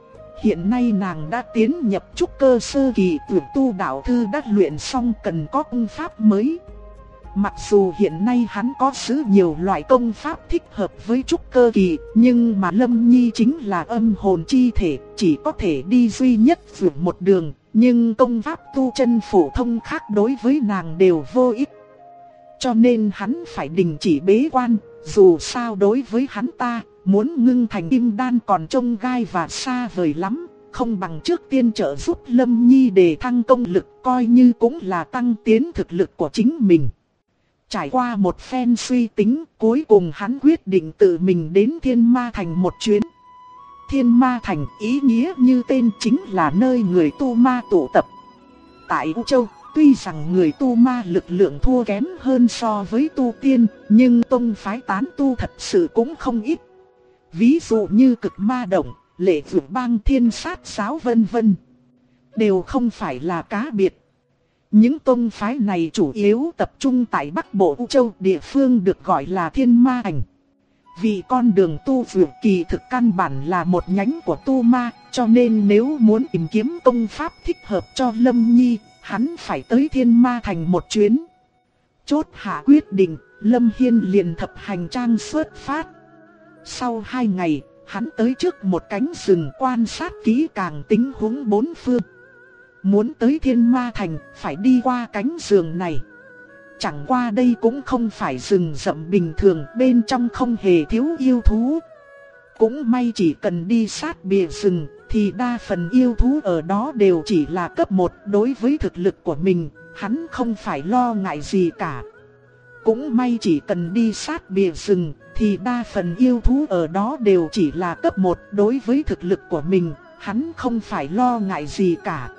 [SPEAKER 1] Hiện nay nàng đã tiến nhập trúc cơ sơ kỳ, dược tu đạo thư đã luyện xong, cần có công pháp mới. Mặc dù hiện nay hắn có giữ nhiều loại công pháp thích hợp với trúc cơ kỳ, nhưng mà Lâm Nhi chính là âm hồn chi thể, chỉ có thể đi duy nhất dược một đường. Nhưng công pháp tu chân phổ thông khác đối với nàng đều vô ích. Cho nên hắn phải đình chỉ bế quan, Dù sao đối với hắn ta, muốn ngưng thành kim đan còn trông gai và xa vời lắm. Không bằng trước tiên trợ giúp Lâm Nhi để thăng công lực, coi như cũng là tăng tiến thực lực của chính mình. Trải qua một phen suy tính, cuối cùng hắn quyết định tự mình đến Thiên Ma Thành một chuyến. Thiên Ma Thành ý nghĩa như tên chính là nơi người tu ma tụ tập. Tại U Châu, tuy rằng người tu ma lực lượng thua kém hơn so với tu tiên, nhưng tông phái tán tu thật sự cũng không ít. Ví dụ như Cực Ma Động, Lệ Vượt Bang, Thiên Sát Giáo vân vân, đều không phải là cá biệt. Những tông phái này chủ yếu tập trung tại Bắc Bộ U Châu, địa phương được gọi là Thiên Ma Thành. Vì con đường tu vượt kỳ thực căn bản là một nhánh của tu ma, cho nên nếu muốn tìm kiếm công pháp thích hợp cho Lâm Nhi, hắn phải tới Thiên Ma Thành một chuyến. Chốt hạ quyết định, Lâm Hiên liền thập hành trang xuất phát. Sau 2 ngày, hắn tới trước một cánh rừng quan sát kỹ càng tình huống bốn phương. Muốn tới Thiên Ma Thành, phải đi qua cánh rừng này. Chẳng qua đây cũng không phải rừng rậm bình thường, bên trong không hề thiếu yêu thú. Cũng may chỉ cần đi sát bìa rừng, thì đa phần yêu thú ở đó đều chỉ là cấp 1. Đối với thực lực của mình, hắn không phải lo ngại gì cả. Cũng may chỉ cần đi sát bìa rừng, thì đa phần yêu thú ở đó đều chỉ là cấp 1. Đối với thực lực của mình, hắn không phải lo ngại gì cả.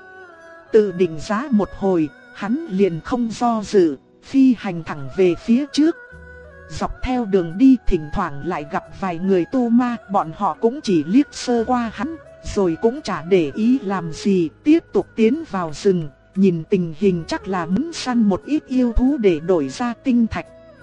[SPEAKER 1] Tự định giá một hồi, hắn liền không do dự, phi hành thẳng về phía trước. Dọc theo đường đi thỉnh thoảng lại gặp vài người tu ma, bọn họ cũng chỉ liếc sơ qua hắn, rồi cũng chả để ý làm gì, tiếp tục tiến vào rừng. Nhìn tình hình chắc là muốn săn một ít yêu thú để đổi ra tinh thạch.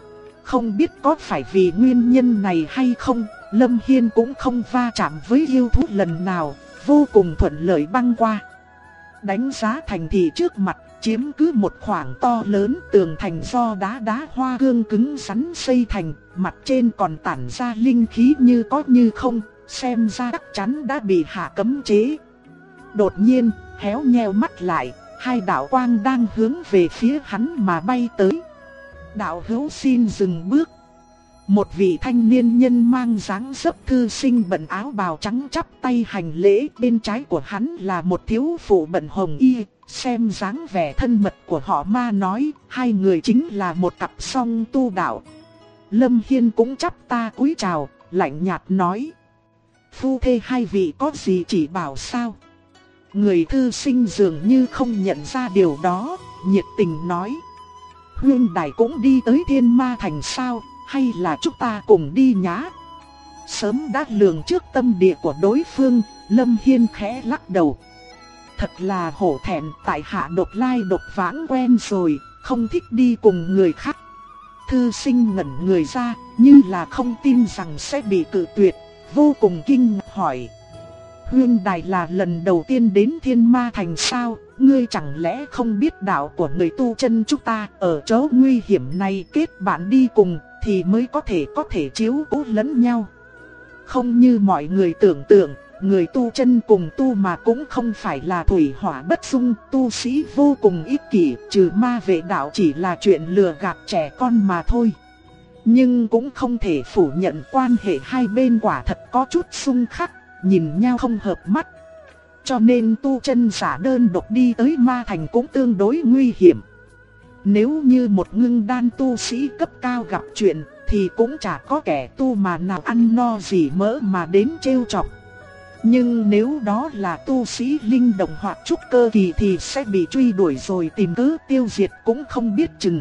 [SPEAKER 1] Không biết có phải vì nguyên nhân này hay không, Lâm Hiên cũng không va chạm với yêu thú lần nào, vô cùng thuận lợi băng qua. Đánh giá thành thị trước mặt, chiếm cứ một khoảng to lớn, tường thành do đá hoa cương cứng rắn xây thành, mặt trên còn tản ra linh khí như có như không, xem ra chắc chắn đã bị hạ cấm chế. Đột nhiên, héo nheo mắt lại, 2 đạo quang đang hướng về phía hắn mà bay tới. Đạo hữu xin dừng bước. Một vị thanh niên nhân mang dáng dấp thư sinh bận áo bào trắng chắp tay hành lễ, bên trái của hắn là một thiếu phụ bận hồng y, xem dáng vẻ thân mật của họ mà nói, 2 người chính là một cặp song tu đạo. Lâm Hiên cũng chắp ta cúi chào, lạnh nhạt nói: phu thê 2 vị có gì chỉ bảo sao? Người thư sinh dường như không nhận ra điều đó, nhiệt tình nói: huynh đài cũng đi tới Thiên Ma Thành sao, hay là chúng ta cùng đi nhá? Sớm đã lường trước tâm địa của đối phương, Lâm Hiên khẽ lắc đầu. Thật là hổ thẹn, tại hạ độc lai độc vãng quen rồi, không thích đi cùng người khác. Thư sinh ngẩn người ra, như là không tin rằng sẽ bị cự tuyệt, vô cùng kinh ngạc hỏi: huynh đài là lần đầu tiên đến Thiên Ma Thành sao? Ngươi chẳng lẽ không biết đạo của người tu chân chúng ta, ở chỗ nguy hiểm này kết bạn đi cùng thì mới có thể chiếu cố lẫn nhau. Không như mọi người tưởng tượng, người tu chân cùng tu mà cũng không phải là thủy hỏa bất dung, tu sĩ vô cùng ích kỷ, trừ ma vệ đạo chỉ là chuyện lừa gạt trẻ con mà thôi. Nhưng cũng không thể phủ nhận quan hệ hai bên quả thật có chút xung khắc, nhìn nhau không hợp mắt. Cho nên tu chân giả đơn độc đi tới ma thành cũng tương đối nguy hiểm. Nếu như một ngưng đan tu sĩ cấp cao gặp chuyện thì cũng chả có kẻ tu mà nào ăn no gì mỡ mà đến trêu chọc. Nhưng nếu đó là tu sĩ linh động hoặc trúc cơ kỳ thì sẽ bị truy đuổi rồi tìm cớ tiêu diệt cũng không biết chừng.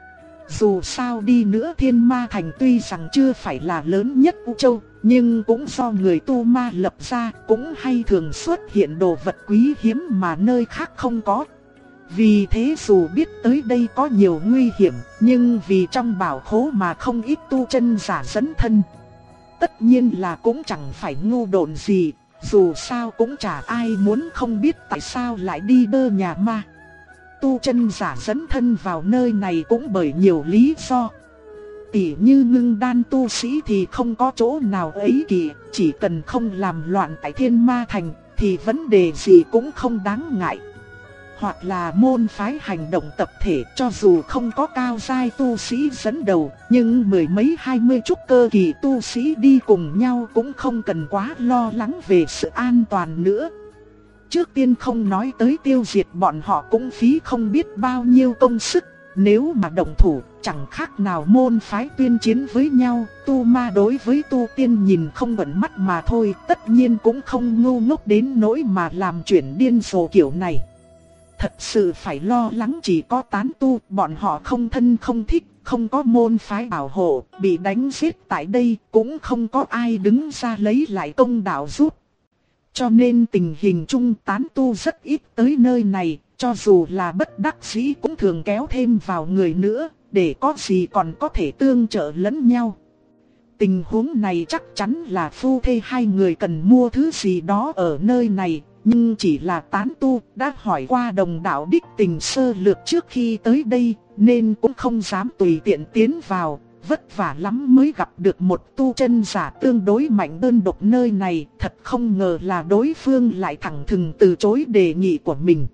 [SPEAKER 1] Dù sao đi nữa Thiên Ma Thành tuy rằng chưa phải là lớn nhất U Châu, nhưng cũng do người tu ma lập ra, cũng hay thường xuất hiện đồ vật quý hiếm mà nơi khác không có. Vì thế dù biết tới đây có nhiều nguy hiểm, nhưng vì trong bảo khố mà không ít tu chân giả dấn thân. Tất nhiên là cũng chẳng phải ngu độn gì, dù sao cũng chả ai muốn không biết tại sao lại đi đơ nhà ma. Tu chân giả dấn thân vào nơi này cũng bởi nhiều lý do. Tỉ như ngưng đan tu sĩ thì không có chỗ nào ấy kì, chỉ cần không làm loạn tại Thiên Ma Thành thì vấn đề gì cũng không đáng ngại. hoặc là môn phái hành động tập thể, cho dù không có cao giai tu sĩ dẫn đầu, nhưng mười mấy 20 trúc cơ kỳ tu sĩ đi cùng nhau cũng không cần quá lo lắng về sự an toàn nữa. Trước tiên không nói tới tiêu diệt bọn họ cũng phí không biết bao nhiêu công sức, nếu mà động thủ chẳng khác nào môn phái tuyên chiến với nhau. Tu ma đối với tu tiên nhìn không bận mắt mà thôi, tất nhiên cũng không ngu ngốc đến nỗi mà làm chuyện điên rồ kiểu này. Thật sự phải lo lắng chỉ có tán tu, bọn họ không thân không thích, không có môn phái bảo hộ, bị đánh giết tại đây cũng không có ai đứng ra lấy lại công đạo giúp. Cho nên tình hình chung tán tu rất ít tới nơi này, cho dù là bất đắc dĩ cũng thường kéo thêm vào người nữa, để có gì còn có thể tương trợ lẫn nhau. Tình huống này chắc chắn là phu thê hai người cần mua thứ gì đó ở nơi này, nhưng chỉ là tán tu, đã hỏi qua đồng đạo đích tình sơ lược trước khi tới đây, nên cũng không dám tùy tiện tiến vào. Vất vả lắm mới gặp được một tu chân giả tương đối mạnh đơn độc nơi này, thật không ngờ là đối phương lại thẳng thừng từ chối đề nghị của mình.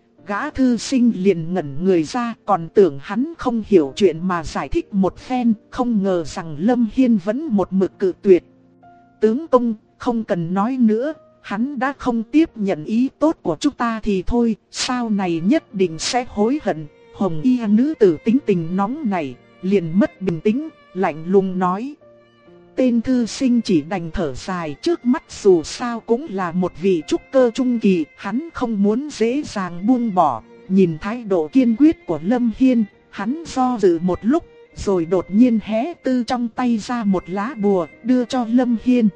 [SPEAKER 1] Gã thư sinh liền ngẩn người ra, còn tưởng hắn không hiểu chuyện mà giải thích một phen, không ngờ rằng Lâm Hiên vẫn một mực cự tuyệt. Tướng công, không cần nói nữa, hắn đã không tiếp nhận ý tốt của chúng ta thì thôi, sau này nhất định sẽ hối hận. Hồng y nữ tử tính tình nóng này liền mất bình tĩnh, lạnh lùng nói. Tên thư sinh chỉ đành thở dài, trước mắt dù sao cũng là một vị trúc cơ trung kỳ, hắn không muốn dễ dàng buông bỏ. Nhìn thái độ kiên quyết của Lâm Hiên, hắn do dự một lúc, rồi đột nhiên hé từ trong tay ra một lá bùa, đưa cho Lâm Hiên.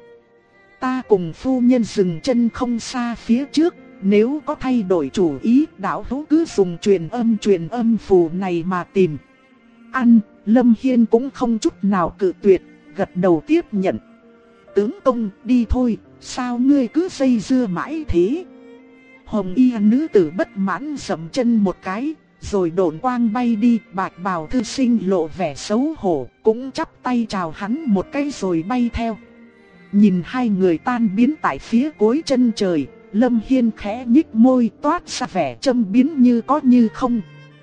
[SPEAKER 1] Ta cùng phu nhân dừng chân không xa phía trước, nếu có thay đổi chủ ý, đạo hữu cứ dùng truyền âm phù này mà tìm. Ăn, Lâm Hiên cũng không chút nào cự tuyệt, gật đầu tiếp nhận. Tướng công, đi thôi, sao ngươi cứ dây dưa mãi thế? Hồng y nữ tử bất mãn dậm chân một cái, rồi độn quang bay đi. Bạch bào thư sinh lộ vẻ xấu hổ, cũng chắp tay chào hắn một cái rồi bay theo. Nhìn hai người tan biến tại phía cuối chân trời, Lâm Hiên khẽ nhích môi, toát ra vẻ châm biếm như có như không.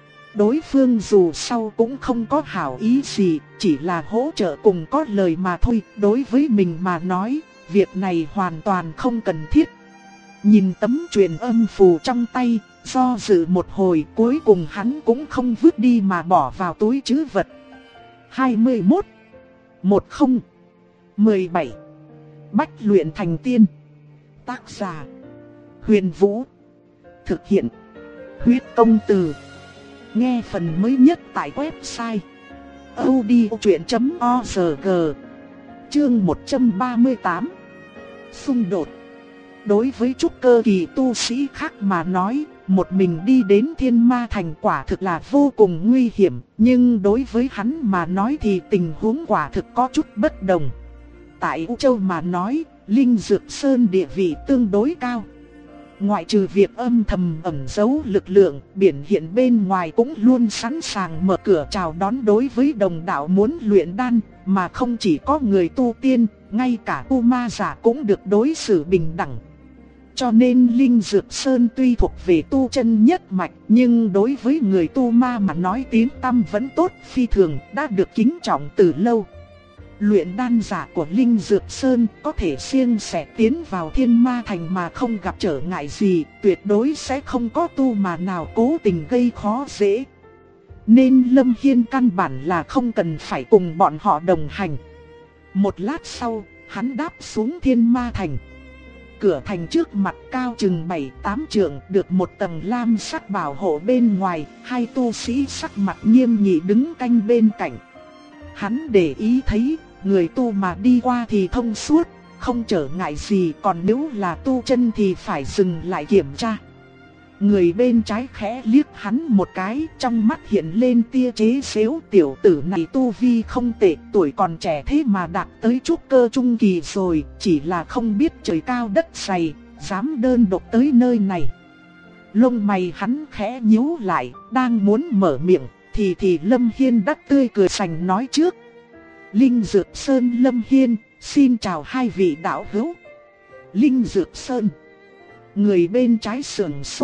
[SPEAKER 1] Đối phương dù sau cũng không có hảo ý gì, chỉ là hỗ trợ cùng có lời mà thôi. Đối với mình mà nói, việc này hoàn toàn không cần thiết. Nhìn tấm truyền âm phù trong tay, do dự một hồi, cuối cùng hắn cũng không vứt đi mà bỏ vào túi trữ vật. 21 10 17 Bách luyện thành tiên. Tác giả Huyền Vũ. Thực hiện Huyết Công Từ. Nghe phần mới nhất tại website audiochuyện.org. Chương 138. Xung đột. Đối với trúc cơ kỳ tu sĩ khác mà nói, một mình đi đến Thiên Ma Thành quả thực là vô cùng nguy hiểm. Nhưng đối với hắn mà nói thì tình huống quả thực có chút bất đồng. Tại U Châu mà nói, Linh Dược Sơn địa vị tương đối cao. Ngoại trừ việc âm thầm ẩn giấu lực lượng, biển hiện bên ngoài cũng luôn sẵn sàng mở cửa chào đón đối với đồng đạo muốn luyện đan. Mà không chỉ có người tu tiên, ngay cả tu ma giả cũng được đối xử bình đẳng. Cho nên Linh Dược Sơn tuy thuộc về tu chân nhất mạch, nhưng đối với người tu ma mà nói tiếng tăm vẫn tốt phi thường, đã được kính trọng từ lâu. Luyện đan giả của Linh Dược Sơn có thể siêng sẻ tiến vào Thiên Ma Thành mà không gặp trở ngại gì, tuyệt đối sẽ không có tu mà nào cố tình gây khó dễ. Nên Lâm Hiên căn bản là không cần phải cùng bọn họ đồng hành. Một lát sau, hắn đáp xuống Thiên Ma Thành. Cửa thành trước mặt cao chừng 7-8 trượng, được một tầng lam sắc bảo hộ bên ngoài, hai tu sĩ sắc mặt nghiêm nghị đứng canh bên cạnh. Hắn để ý thấy, người tu mà đi qua thì thông suốt, không trở ngại gì, còn nếu là tu chân thì phải dừng lại kiểm tra. Người bên trái khẽ liếc hắn một cái, trong mắt hiện lên tia chế giễu. Tiểu tử này tu vi không tệ, tuổi còn trẻ thế mà đạt tới trúc cơ trung kỳ rồi, chỉ là không biết trời cao đất dày, dám đơn độc tới nơi này. Lông mày hắn khẽ nhíu lại, đang muốn mở miệng, thì Lâm Hiên đã tươi cười sành nói trước. Linh Dược Sơn Lâm Hiên, xin chào hai vị đạo hữu. Linh Dược Sơn. Người bên trái sườn sốt,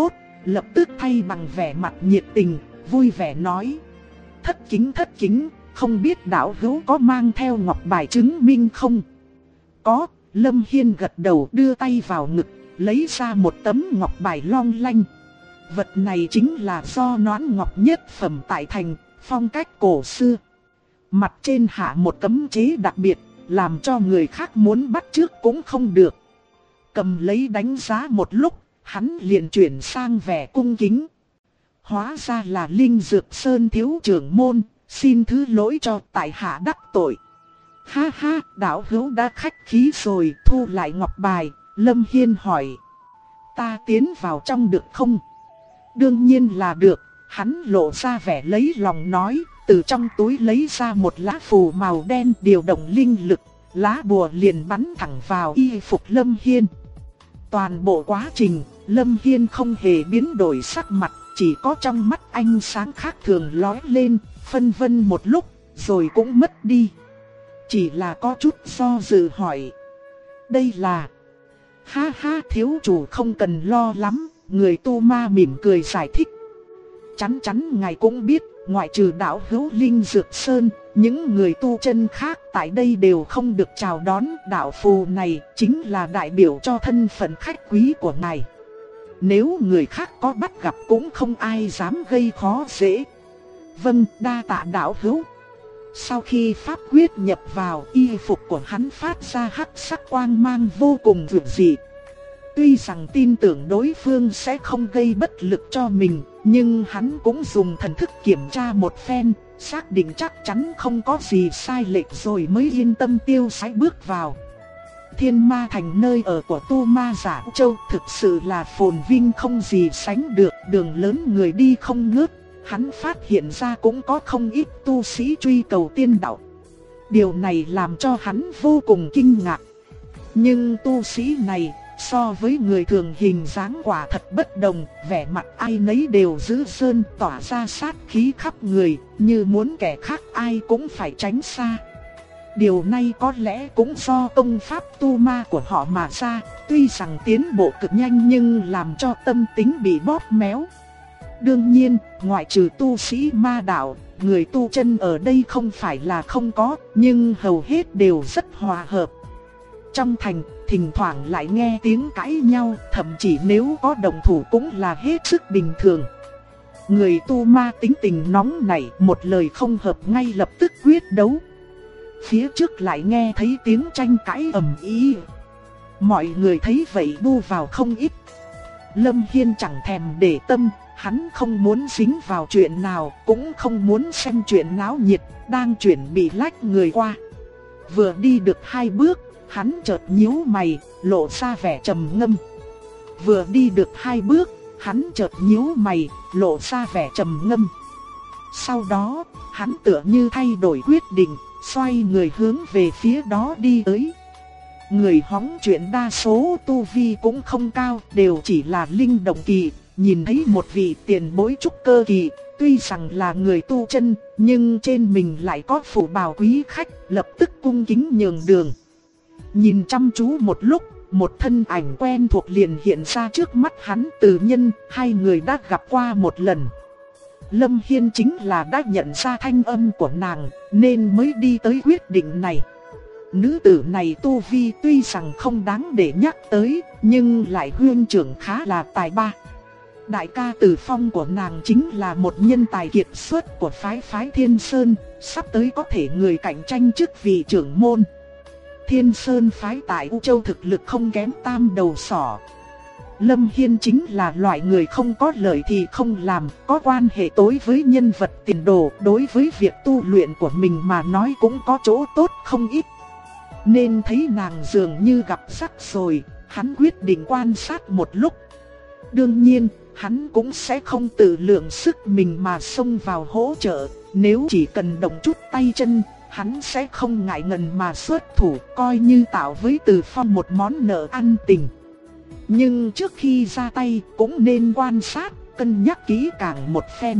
[SPEAKER 1] lập tức thay bằng vẻ mặt nhiệt tình, vui vẻ nói. Thất kính, không biết đạo hữu có mang theo ngọc bài chứng minh không? Có, Lâm Hiên gật đầu đưa tay vào ngực, lấy ra một tấm ngọc bài long lanh. Vật này chính là do noãn ngọc nhất phẩm tại thành, phong cách cổ xưa. Mặt trên hạ một cấm chế đặc biệt, làm cho người khác muốn bắt chước cũng không được. Cầm lấy đánh giá một lúc, hắn liền chuyển sang vẻ cung kính. Hóa ra là Linh Dược Sơn thiếu trưởng môn, xin thứ lỗi cho tại hạ đắc tội. Ha ha, đạo hữu đã khách khí rồi, thu lại ngọc bài. Lâm Hiên hỏi. Ta tiến vào trong được không? Đương nhiên là được. Hắn lộ ra vẻ lấy lòng nói, từ trong túi lấy ra một lá phù màu đen điều động linh lực. Lá bùa liền bắn thẳng vào y phục Lâm Hiên. Toàn bộ quá trình, Lâm Hiên không hề biến đổi sắc mặt, chỉ có trong mắt ánh sáng khác thường lóe lên, phân vân một lúc, rồi cũng mất đi. Chỉ là có chút do dự hỏi. Đây là... Ha ha, thiếu chủ không cần lo lắm, người tu ma mỉm cười giải thích. Chắn ngài cũng biết, ngoại trừ đạo hữu Linh Dược Sơn, những người tu chân khác tại đây đều không được chào đón. Đạo phù này chính là đại biểu cho thân phận khách quý của ngài. Nếu người khác có bắt gặp cũng không ai dám gây khó dễ. Vâng, đa tạ đạo hữu. Sau khi pháp quyết nhập vào, y phục của hắn phát ra hắc sắc quang mang vô cùng dữ dị. Tuy rằng tin tưởng đối phương sẽ không gây bất lực cho mình, nhưng hắn cũng dùng thần thức kiểm tra một phen, xác định chắc chắn không có gì sai lệch rồi mới yên tâm tiêu sái bước vào. Thiên Ma Thành nơi ở của tu ma giả Châu thực sự là phồn vinh không gì sánh được, đường lớn người đi không ngớt. Hắn phát hiện ra cũng có không ít tu sĩ truy cầu tiên đạo. Điều này làm cho hắn vô cùng kinh ngạc. Nhưng tu sĩ này so với người thường hình dáng quả thật bất đồng, vẻ mặt ai nấy đều dữ dơn, tỏa ra sát khí khắp người, như muốn kẻ khác ai cũng phải tránh xa. Điều này có lẽ cũng do công pháp tu ma của họ mà ra, tuy rằng tiến bộ cực nhanh nhưng làm cho tâm tính bị bóp méo. Đương nhiên, ngoại trừ tu sĩ ma đạo, người tu chân ở đây không phải là không có, nhưng hầu hết đều rất hòa hợp. Trong thành, thỉnh thoảng lại nghe tiếng cãi nhau, thậm chí nếu có đồng thủ cũng là hết sức bình thường. Người tu ma tính tình nóng nảy, một lời không hợp ngay lập tức quyết đấu. Phía trước lại nghe thấy tiếng tranh cãi ầm ĩ. Mọi người thấy vậy bu vào không ít. Lâm Hiên chẳng thèm để tâm, hắn không muốn dính vào chuyện nào, cũng không muốn xem chuyện náo nhiệt, đang chuẩn bị lách người qua. Vừa đi được 2 bước, hắn chợt nhíu mày, lộ ra vẻ trầm ngâm. Vừa đi được 2 bước, hắn chợt nhíu mày, lộ ra vẻ trầm ngâm. Sau đó, hắn tựa như thay đổi quyết định, xoay người hướng về phía đó đi tới. Người hóng chuyện đa số tu vi cũng không cao, đều chỉ là linh động kỳ. Nhìn thấy một vị tiền bối trúc cơ kỳ, tuy rằng là người tu chân, nhưng trên mình lại có phủ bào quý khách, lập tức cung kính nhường đường. Nhìn chăm chú một lúc, một thân ảnh quen thuộc liền hiện ra trước mắt hắn. Từ Nhân, hai người đã gặp qua một lần. Lâm Hiên chính là đã nhận ra thanh âm của nàng, nên mới đi tới quyết định này. Nữ tử này tu vi tuy rằng không đáng để nhắc tới, nhưng lại huynh trưởng khá là tài ba. Đại ca Từ Phong của nàng chính là một nhân tài kiệt xuất của phái Thiên Sơn, sắp tới có thể người cạnh tranh chức vị trưởng môn. Thiên Sơn phái tại U Châu thực lực không kém Tam Đầu Sỏ. Lâm Hiên chính là loại người không có lợi thì không làm, có quan hệ tối với nhân vật tiền đồ, đối với việc tu luyện của mình mà nói cũng có chỗ tốt không ít. Nên thấy nàng dường như gặp rắc rồi, hắn quyết định quan sát một lúc. Đương nhiên, hắn cũng sẽ không tự lượng sức mình mà xông vào hỗ trợ, nếu chỉ cần động chút tay chân, hắn sẽ không ngại ngần mà xuất thủ, coi như tạo với Từ Phong một món nợ ăn tình. Nhưng trước khi ra tay cũng nên quan sát, cân nhắc kỹ càng một phen.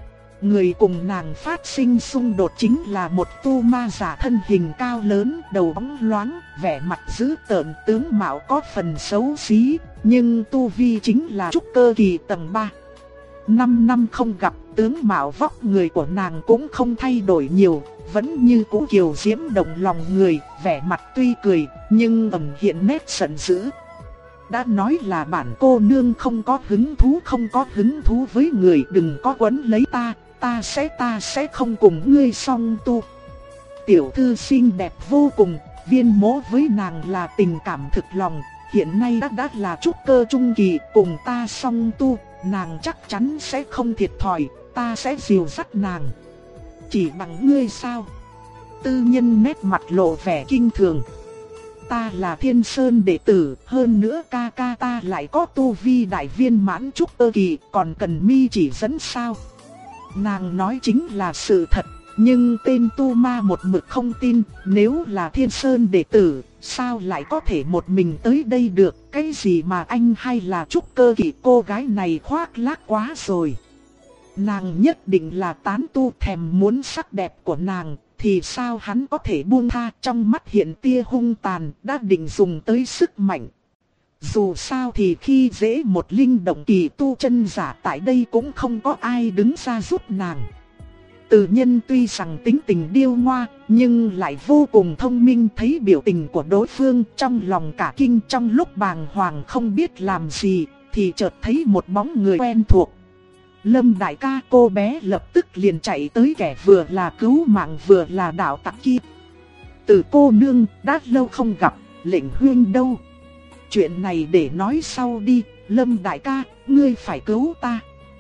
[SPEAKER 1] Người cùng nàng phát sinh xung đột chính là một tu ma giả thân hình cao lớn, đầu bóng loáng, vẻ mặt dữ tợn, tướng mạo có phần xấu xí, nhưng tu vi chính là trúc cơ kỳ tầng 3. 5 năm không gặp, tướng mạo vóc người của nàng cũng không thay đổi nhiều, vẫn như cũ kiều diễm động lòng người, vẻ mặt tuy cười, nhưng ẩn hiện nét giận dữ. Đã nói là bản cô nương không có hứng thú với người, đừng có quấn lấy ta sẽ không cùng ngươi song tu. Tiểu thư xinh đẹp vô cùng, Viên Mỗ với nàng là tình cảm thực lòng, hiện nay đã là trúc cơ trung kỳ, cùng ta song tu, nàng chắc chắn sẽ không thiệt thòi, ta sẽ dìu dắt nàng. Chỉ bằng ngươi sao? Tư Nhân nét mặt lộ vẻ kinh thường. Ta là Thiên Sơn đệ tử, hơn nữa ca ca ta lại có tu vi đại viên mãn trúc cơ kỳ, còn cần mi chỉ dẫn sao? Nàng nói chính là sự thật, nhưng tên tu ma một mực không tin, nếu là Thiên Sơn đệ tử, sao lại có thể một mình tới đây được, cái gì mà anh hay là trúc cơ kỳ, cô gái này khoác lác quá rồi. Nàng nhất định là tán tu, thèm muốn sắc đẹp của nàng, thì sao hắn có thể buông tha, trong mắt hiện tia hung tàn, đã định dùng tới sức mạnh. Dù sao thì khi dễ một linh động kỳ tu chân giả tại đây cũng không có ai đứng ra giúp nàng. Từ Nhân tuy rằng tính tình điêu ngoa, nhưng lại vô cùng thông minh, thấy biểu tình của đối phương trong lòng cả kinh, trong lúc bàng hoàng không biết làm gì, thì chợt thấy một bóng người quen thuộc. Lâm đại ca, cô bé lập tức liền chạy tới, kẻ vừa là cứu mạng vừa là đạo tặc kia. Từ cô nương, đã lâu không gặp, Lệnh huynh đâu? Chuyện này để nói sau đi, Lâm đại ca, ngươi phải cứu ta.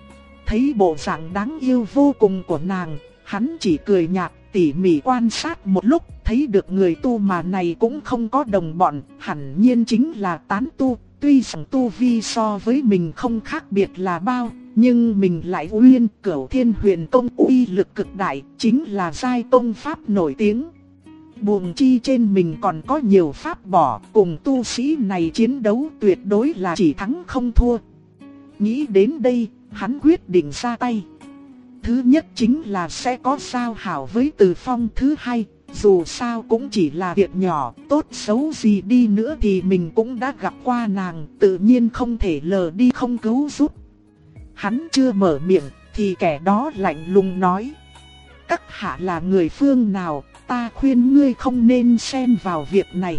[SPEAKER 1] Thấy bộ dạng đáng yêu vô cùng của nàng, hắn chỉ cười nhạt, tỉ mỉ quan sát một lúc, thấy được người tu mà này cũng không có đồng bọn, hẳn nhiên chính là tán tu. Tuy rằng tu vi so với mình không khác biệt là bao, nhưng mình lại uyên Cửu Thiên Huyền Công uy lực cực đại, chính là giai công pháp nổi tiếng. Buồng chi trên mình còn có nhiều pháp bỏ, cùng tu sĩ này chiến đấu tuyệt đối là chỉ thắng không thua. Nghĩ đến đây, hắn quyết định ra tay. Thứ nhất chính là sẽ có giao hảo với Từ Phong, thứ hai, dù sao cũng chỉ là việc nhỏ, tốt xấu gì đi nữa thì mình cũng đã gặp qua nàng, tự nhiên không thể lờ đi không cứu giúp. Hắn chưa mở miệng, thì kẻ đó lạnh lùng nói: các hạ là người phương nào, ta khuyên ngươi không nên xen vào việc này.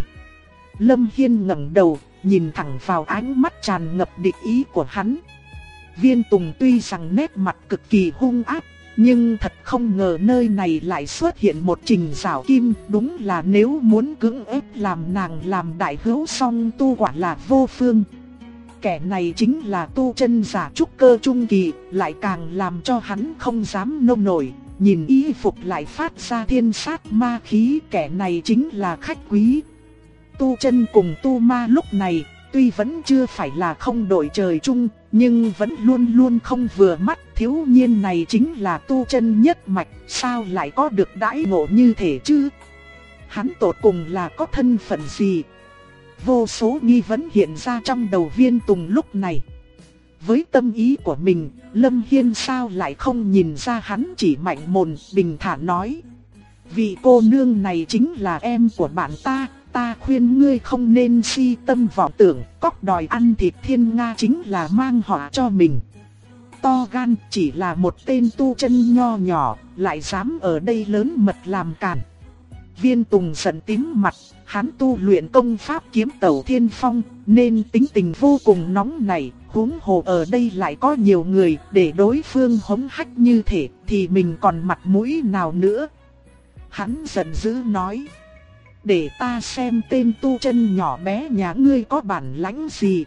[SPEAKER 1] Lâm Hiên ngẩng đầu, nhìn thẳng vào ánh mắt tràn ngập địch ý của hắn. Viên Tùng tuy rằng nét mặt cực kỳ hung ác, nhưng thật không ngờ nơi này lại xuất hiện một Trình Giảo Kim, đúng là nếu muốn cưỡng ép làm nàng làm đại hữu song tu quả là vô phương. Kẻ này chính là tu chân giả trúc cơ trung kỳ, lại càng làm cho hắn không dám nông nổi. Nhìn y phục lại phát ra thiên sát ma khí, kẻ này chính là khách quý. Tu chân cùng tu ma lúc này, tuy vẫn chưa phải là không đội trời chung, nhưng vẫn luôn luôn không vừa mắt. Thiếu niên này chính là tu chân nhất mạch, sao lại có được đãi ngộ như thế chứ? Hắn tột cùng là có thân phận gì? Vô số nghi vấn hiện ra trong đầu Viên Tùng lúc này. Với tâm ý của mình, Lâm Hiên sao lại không nhìn ra, hắn chỉ mạnh mồm bình thản nói: vị cô nương này chính là em của bạn ta khuyên ngươi không nên si tâm vọng tưởng, cóc đòi ăn thịt thiên nga chính là mang họa cho mình. To gan, chỉ là một tên tu chân nho nhỏ, lại dám ở đây lớn mật làm càn. Viên Tùng giận tím mặt, hắn tu luyện công pháp Kiếm Tẩu Thiên Phong, nên tính tình vô cùng nóng nảy, huống hồ ở đây lại có nhiều người, để đối phương hống hách như thế, thì mình còn mặt mũi nào nữa. Hắn giận dữ nói: để ta xem tên tu chân nhỏ bé nhà ngươi có bản lãnh gì.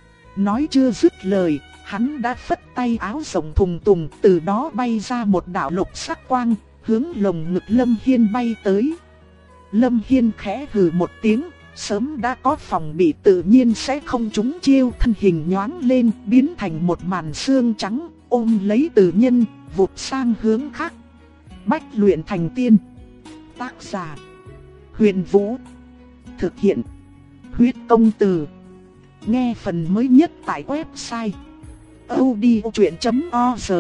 [SPEAKER 1] Nói chưa dứt lời, hắn đã phất tay áo rộng thùng thùng, từ đó bay ra một đạo lục sắc quang, hướng lồng ngực Lâm Hiên bay tới. Lâm Hiên khẽ hừ một tiếng, sớm đã có phòng bị tự nhiên sẽ không trúng chiêu, thân hình nhoáng lên, biến thành một màn xương trắng, ôm lấy Từ Nhân, vụt sang hướng khác. Bách luyện thành tiên. Tác giả: Huyền Vũ. Thực hiện: Huyết Công Từ. Nghe phần mới nhất tại website audiochuyện.org.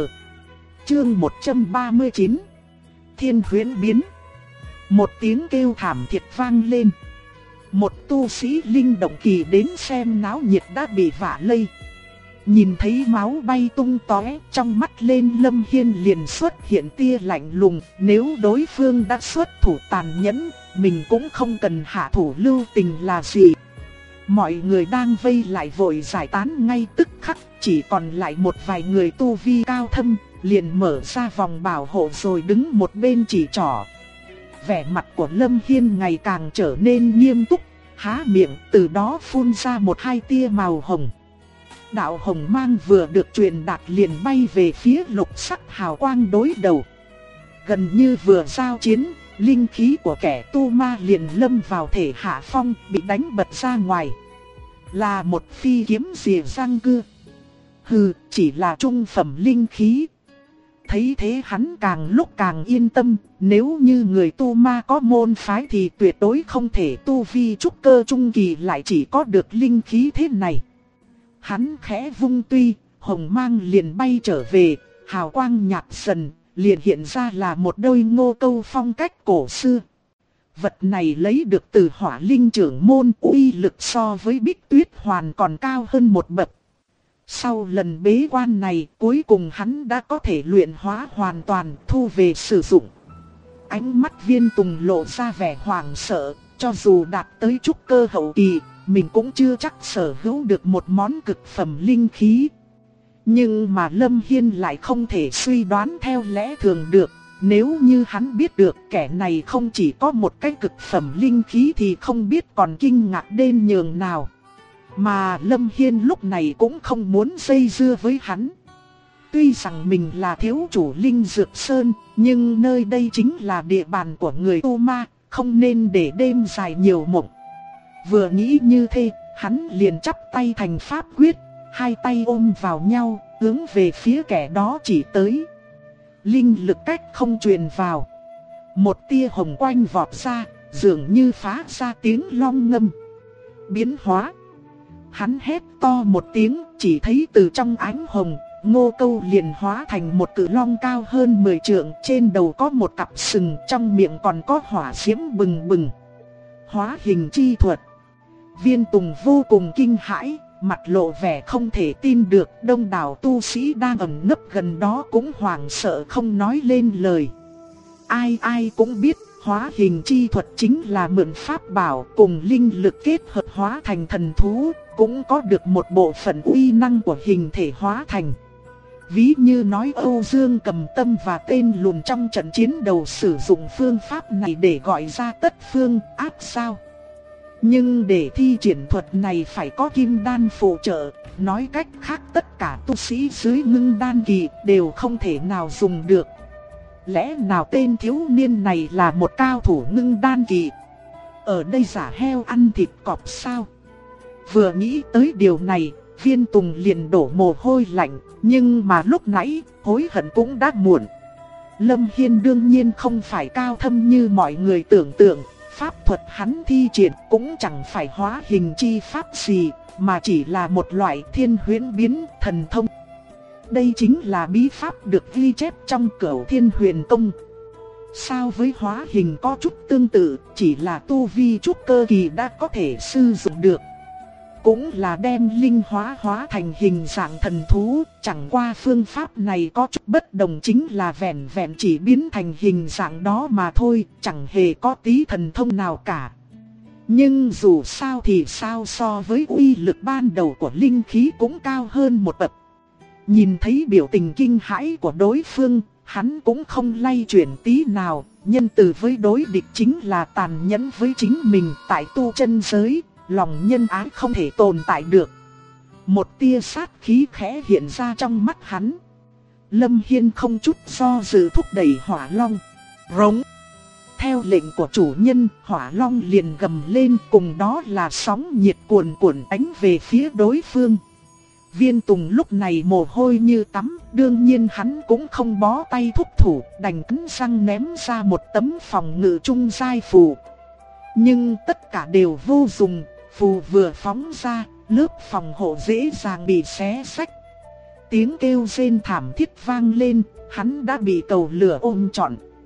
[SPEAKER 1] Chương 139. Thiên Huyễn Biến. Một tiếng kêu thảm thiết vang lên. Một tu sĩ linh động kỳ đến xem náo nhiệt đã bị vạ lây. Nhìn thấy máu bay tung tóe, trong mắt lên Lâm Hiên liền xuất hiện tia lạnh lùng. Nếu đối phương đã xuất thủ tàn nhẫn, mình cũng không cần hạ thủ lưu tình là gì. Mọi người đang vây lại vội giải tán ngay tức khắc, chỉ còn lại một vài người tu vi cao thâm, liền mở ra vòng bảo hộ rồi đứng một bên chỉ trỏ. Vẻ mặt của Lâm Hiên ngày càng trở nên nghiêm túc, há miệng từ đó phun ra một hai tia màu hồng. Đạo hồng mang vừa được truyền đạt liền bay về phía lục sắc hào quang đối đầu. Gần như vừa giao chiến, linh khí của kẻ tu ma liền lâm vào thể hạ phong, bị đánh bật ra ngoài. Là một phi kiếm rìa răng cưa. Hừ, chỉ là trung phẩm linh khí. Thấy thế hắn càng lúc càng yên tâm, nếu như người tu ma có môn phái thì tuyệt đối không thể tu vi trúc cơ trung kỳ lại chỉ có được linh khí thế này. Hắn khẽ vung tuy, hồng mang liền bay trở về, hào quang nhạt dần, liền hiện ra là một đôi ngô câu phong cách cổ xưa. Vật này lấy được từ Hỏa Linh trưởng môn, uy lực so với Bích Tuyết Hoàn còn cao hơn một bậc. Sau lần bế quan này, cuối cùng hắn đã có thể luyện hóa hoàn toàn, thu về sử dụng. Ánh mắt Viên Tùng lộ ra vẻ hoảng sợ, cho dù đạt tới trúc cơ hậu kỳ, mình cũng chưa chắc sở hữu được một món cực phẩm linh khí. Nhưng mà Lâm Hiên lại không thể suy đoán theo lẽ thường được. Nếu như hắn biết được kẻ này không chỉ có một cái cực phẩm linh khí thì không biết còn kinh ngạc đến nhường nào. Mà Lâm Hiên lúc này cũng không muốn dây dưa với hắn. Tuy rằng mình là thiếu chủ Linh Dược Sơn, nhưng nơi đây chính là địa bàn của người tu ma, không nên để đêm dài nhiều mộng. Vừa nghĩ như thế, hắn liền chắp tay thành pháp quyết, hai tay ôm vào nhau, hướng về phía kẻ đó chỉ tới. Linh lực cách không truyền vào. Một tia hồng quanh vọt ra, dường như phá ra tiếng long ngâm. Biến hóa. Hắn hét to một tiếng, chỉ thấy từ trong ánh hồng, ngô câu liền hóa thành một cự long cao hơn 10 trượng. Trên đầu có một cặp sừng, trong miệng còn có hỏa diễm bừng bừng. Hóa hình chi thuật. Viên Tùng vô cùng kinh hãi, mặt lộ vẻ không thể tin được. Đông đảo tu sĩ đang ẩn nấp gần đó cũng hoảng sợ không nói lên lời. Ai ai cũng biết hóa hình chi thuật chính là mượn pháp bảo cùng linh lực kết hợp hóa thành thần thú, cũng có được một bộ phận uy năng của hình thể hóa thành. Ví như nói Âu Dương Cầm Tâm và tên lùn trong trận chiến đầu sử dụng phương pháp này để gọi ra tất phương áp sao. Nhưng để thi triển thuật này phải có kim đan phụ trợ, nói cách khác tất cả tu sĩ dưới ngưng đan kỳ đều không thể nào dùng được. Lẽ nào tên thiếu niên này là một cao thủ ngưng đan kỳ? Ở đây giả heo ăn thịt cọp sao? Vừa nghĩ tới điều này, Viên Tùng liền đổ mồ hôi lạnh, nhưng mà lúc nãy, hối hận cũng đã muộn. Lâm Hiên đương nhiên không phải cao thâm như mọi người tưởng tượng, pháp thuật hắn thi triển cũng chẳng phải hóa hình chi pháp gì, mà chỉ là một loại thiên huyễn biến thần thông. Đây chính là bí pháp được ghi chép trong Cửu Thiên Huyền Tông. So với hóa hình có chút tương tự, chỉ là tu vi trúc cơ kỳ đã có thể sử dụng được. Cũng là đem linh hóa thành hình dạng thần thú, chẳng qua phương pháp này có chút bất đồng, chính là vẹn vẹn chỉ biến thành hình dạng đó mà thôi, chẳng hề có tí thần thông nào cả. Nhưng dù sao thì sao, so với uy lực ban đầu của linh khí cũng cao hơn một bậc. Nhìn thấy biểu tình kinh hãi của đối phương, hắn cũng không lay chuyển tí nào, nhân từ với đối địch chính là tàn nhẫn với chính mình. Tại tu chân giới, lòng nhân ái không thể tồn tại được. Một tia sát khí khẽ hiện ra trong mắt hắn. Lâm Hiên không chút do dự thúc đẩy hỏa long. Rống. Theo lệnh của chủ nhân, hỏa long liền gầm lên, cùng đó là sóng nhiệt cuồn cuộn đánh về phía đối phương. Viên Tùng lúc này mồ hôi như tắm, đương nhiên hắn cũng không bó tay thúc thủ, đành cắn răng ném ra một tấm phòng ngự trung giai phù. Nhưng tất cả đều vô dụng, phù vừa phóng ra, lớp phòng hộ dễ dàng bị xé rách. Tiếng kêu rên thảm thiết vang lên, hắn đã bị cầu lửa ôm trọn.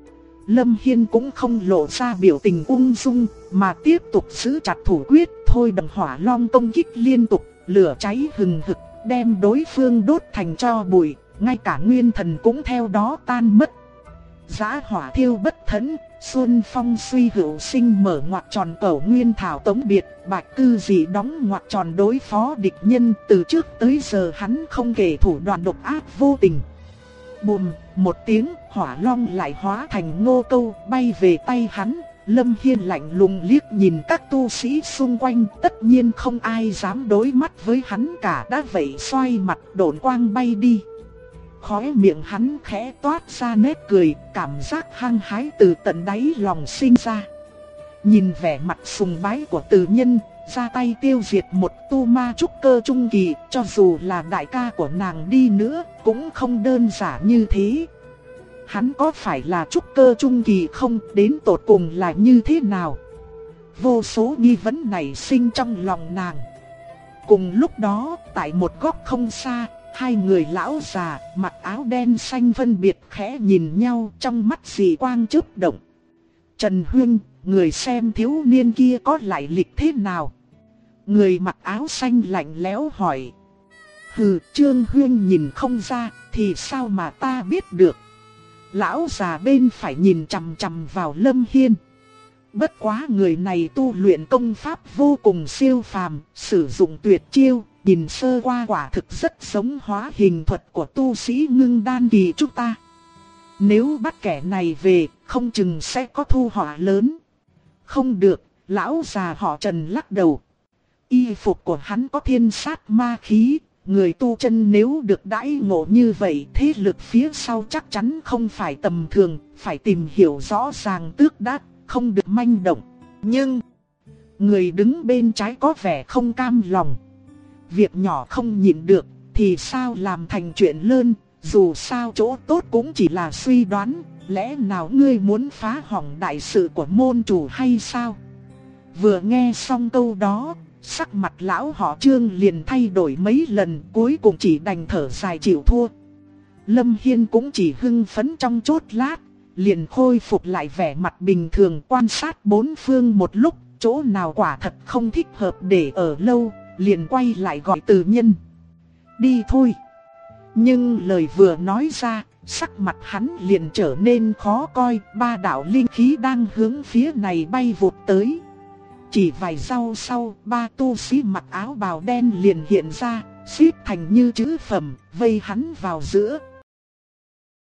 [SPEAKER 1] Lâm Hiên cũng không lộ ra biểu tình ung dung, mà tiếp tục giữ chặt thủ quyết, thôi đằng hỏa long công kích liên tục, lửa cháy hừng hực, đem đối phương đốt thành tro bụi, ngay cả nguyên thần cũng theo đó tan mất. Dã hỏa thiêu bất thẫn, xuân phong suy hữu sinh, mở ngoặc tròn cẩu nguyên thảo tống biệt, bạch cư dị đóng ngoặc tròn đối phó địch nhân. Từ trước tới giờ hắn không kể thủ đoạn độc ác vô tình. Bùm, một tiếng, hỏa long lại hóa thành ngô câu bay về tay hắn. Lâm Hiên lạnh lùng liếc nhìn các tu sĩ xung quanh, tất nhiên không ai dám đối mắt với hắn cả, đã vậy xoay mặt độn quang bay đi. Khóe miệng hắn khẽ toát ra nét cười, cảm giác hăng hái từ tận đáy lòng sinh ra. Nhìn vẻ mặt sùng bái của Từ Nhân, ra tay tiêu diệt một tu ma trúc cơ trung kỳ, cho dù là đại ca của nàng đi nữa, cũng không đơn giản như thế. Hắn có phải là trúc cơ trung kỳ không, đến tột cùng là như thế nào? Vô số nghi vấn nảy sinh trong lòng nàng. Cùng lúc đó, tại một góc không xa, hai người lão già mặc áo đen xanh phân biệt khẽ nhìn nhau, trong mắt dị quang chớp động. Trần Huynh, người xem thiếu niên kia có lại lịch thế nào? Người mặc áo xanh lạnh lẽo hỏi. Hừ, Trương Huynh nhìn không ra, thì sao mà ta biết được? Lão già bên phải nhìn chằm chằm vào Lâm Hiên. Bất quá người này tu luyện công pháp vô cùng siêu phàm, sử dụng tuyệt chiêu, nhìn sơ qua quả thực rất giống hóa hình thuật của tu sĩ ngưng đan kỳ chúng ta. Nếu bắt kẻ này về, không chừng sẽ có thu họa lớn. Không được, lão già họ Trần lắc đầu. Y phục của hắn có thiên sát ma khí, người tu chân nếu được đãi ngộ như vậy, thế lực phía sau chắc chắn không phải tầm thường, phải tìm hiểu rõ ràng tước đát, không được manh động. Nhưng, người đứng bên trái có vẻ không cam lòng. Việc nhỏ không nhịn được, thì sao làm thành chuyện lớn, dù sao chỗ tốt cũng chỉ là suy đoán, lẽ nào ngươi muốn phá hỏng đại sự của môn chủ hay sao? Vừa nghe xong câu đó, sắc mặt lão họ Trương liền thay đổi mấy lần, cuối cùng chỉ đành thở dài chịu thua. Lâm Hiên cũng chỉ hưng phấn trong chốt lát, liền khôi phục lại vẻ mặt bình thường, quan sát bốn phương một lúc, chỗ nào quả thật không thích hợp để ở lâu, liền quay lại gọi Từ Nhân. Đi thôi. Nhưng lời vừa nói ra, sắc mặt hắn liền trở nên khó coi, ba đạo linh khí đang hướng phía này bay vụt tới. Chỉ vài giây sau, ba tu sĩ mặc áo bào đen liền hiện ra, xếp thành như chữ phẩm, vây hắn vào giữa.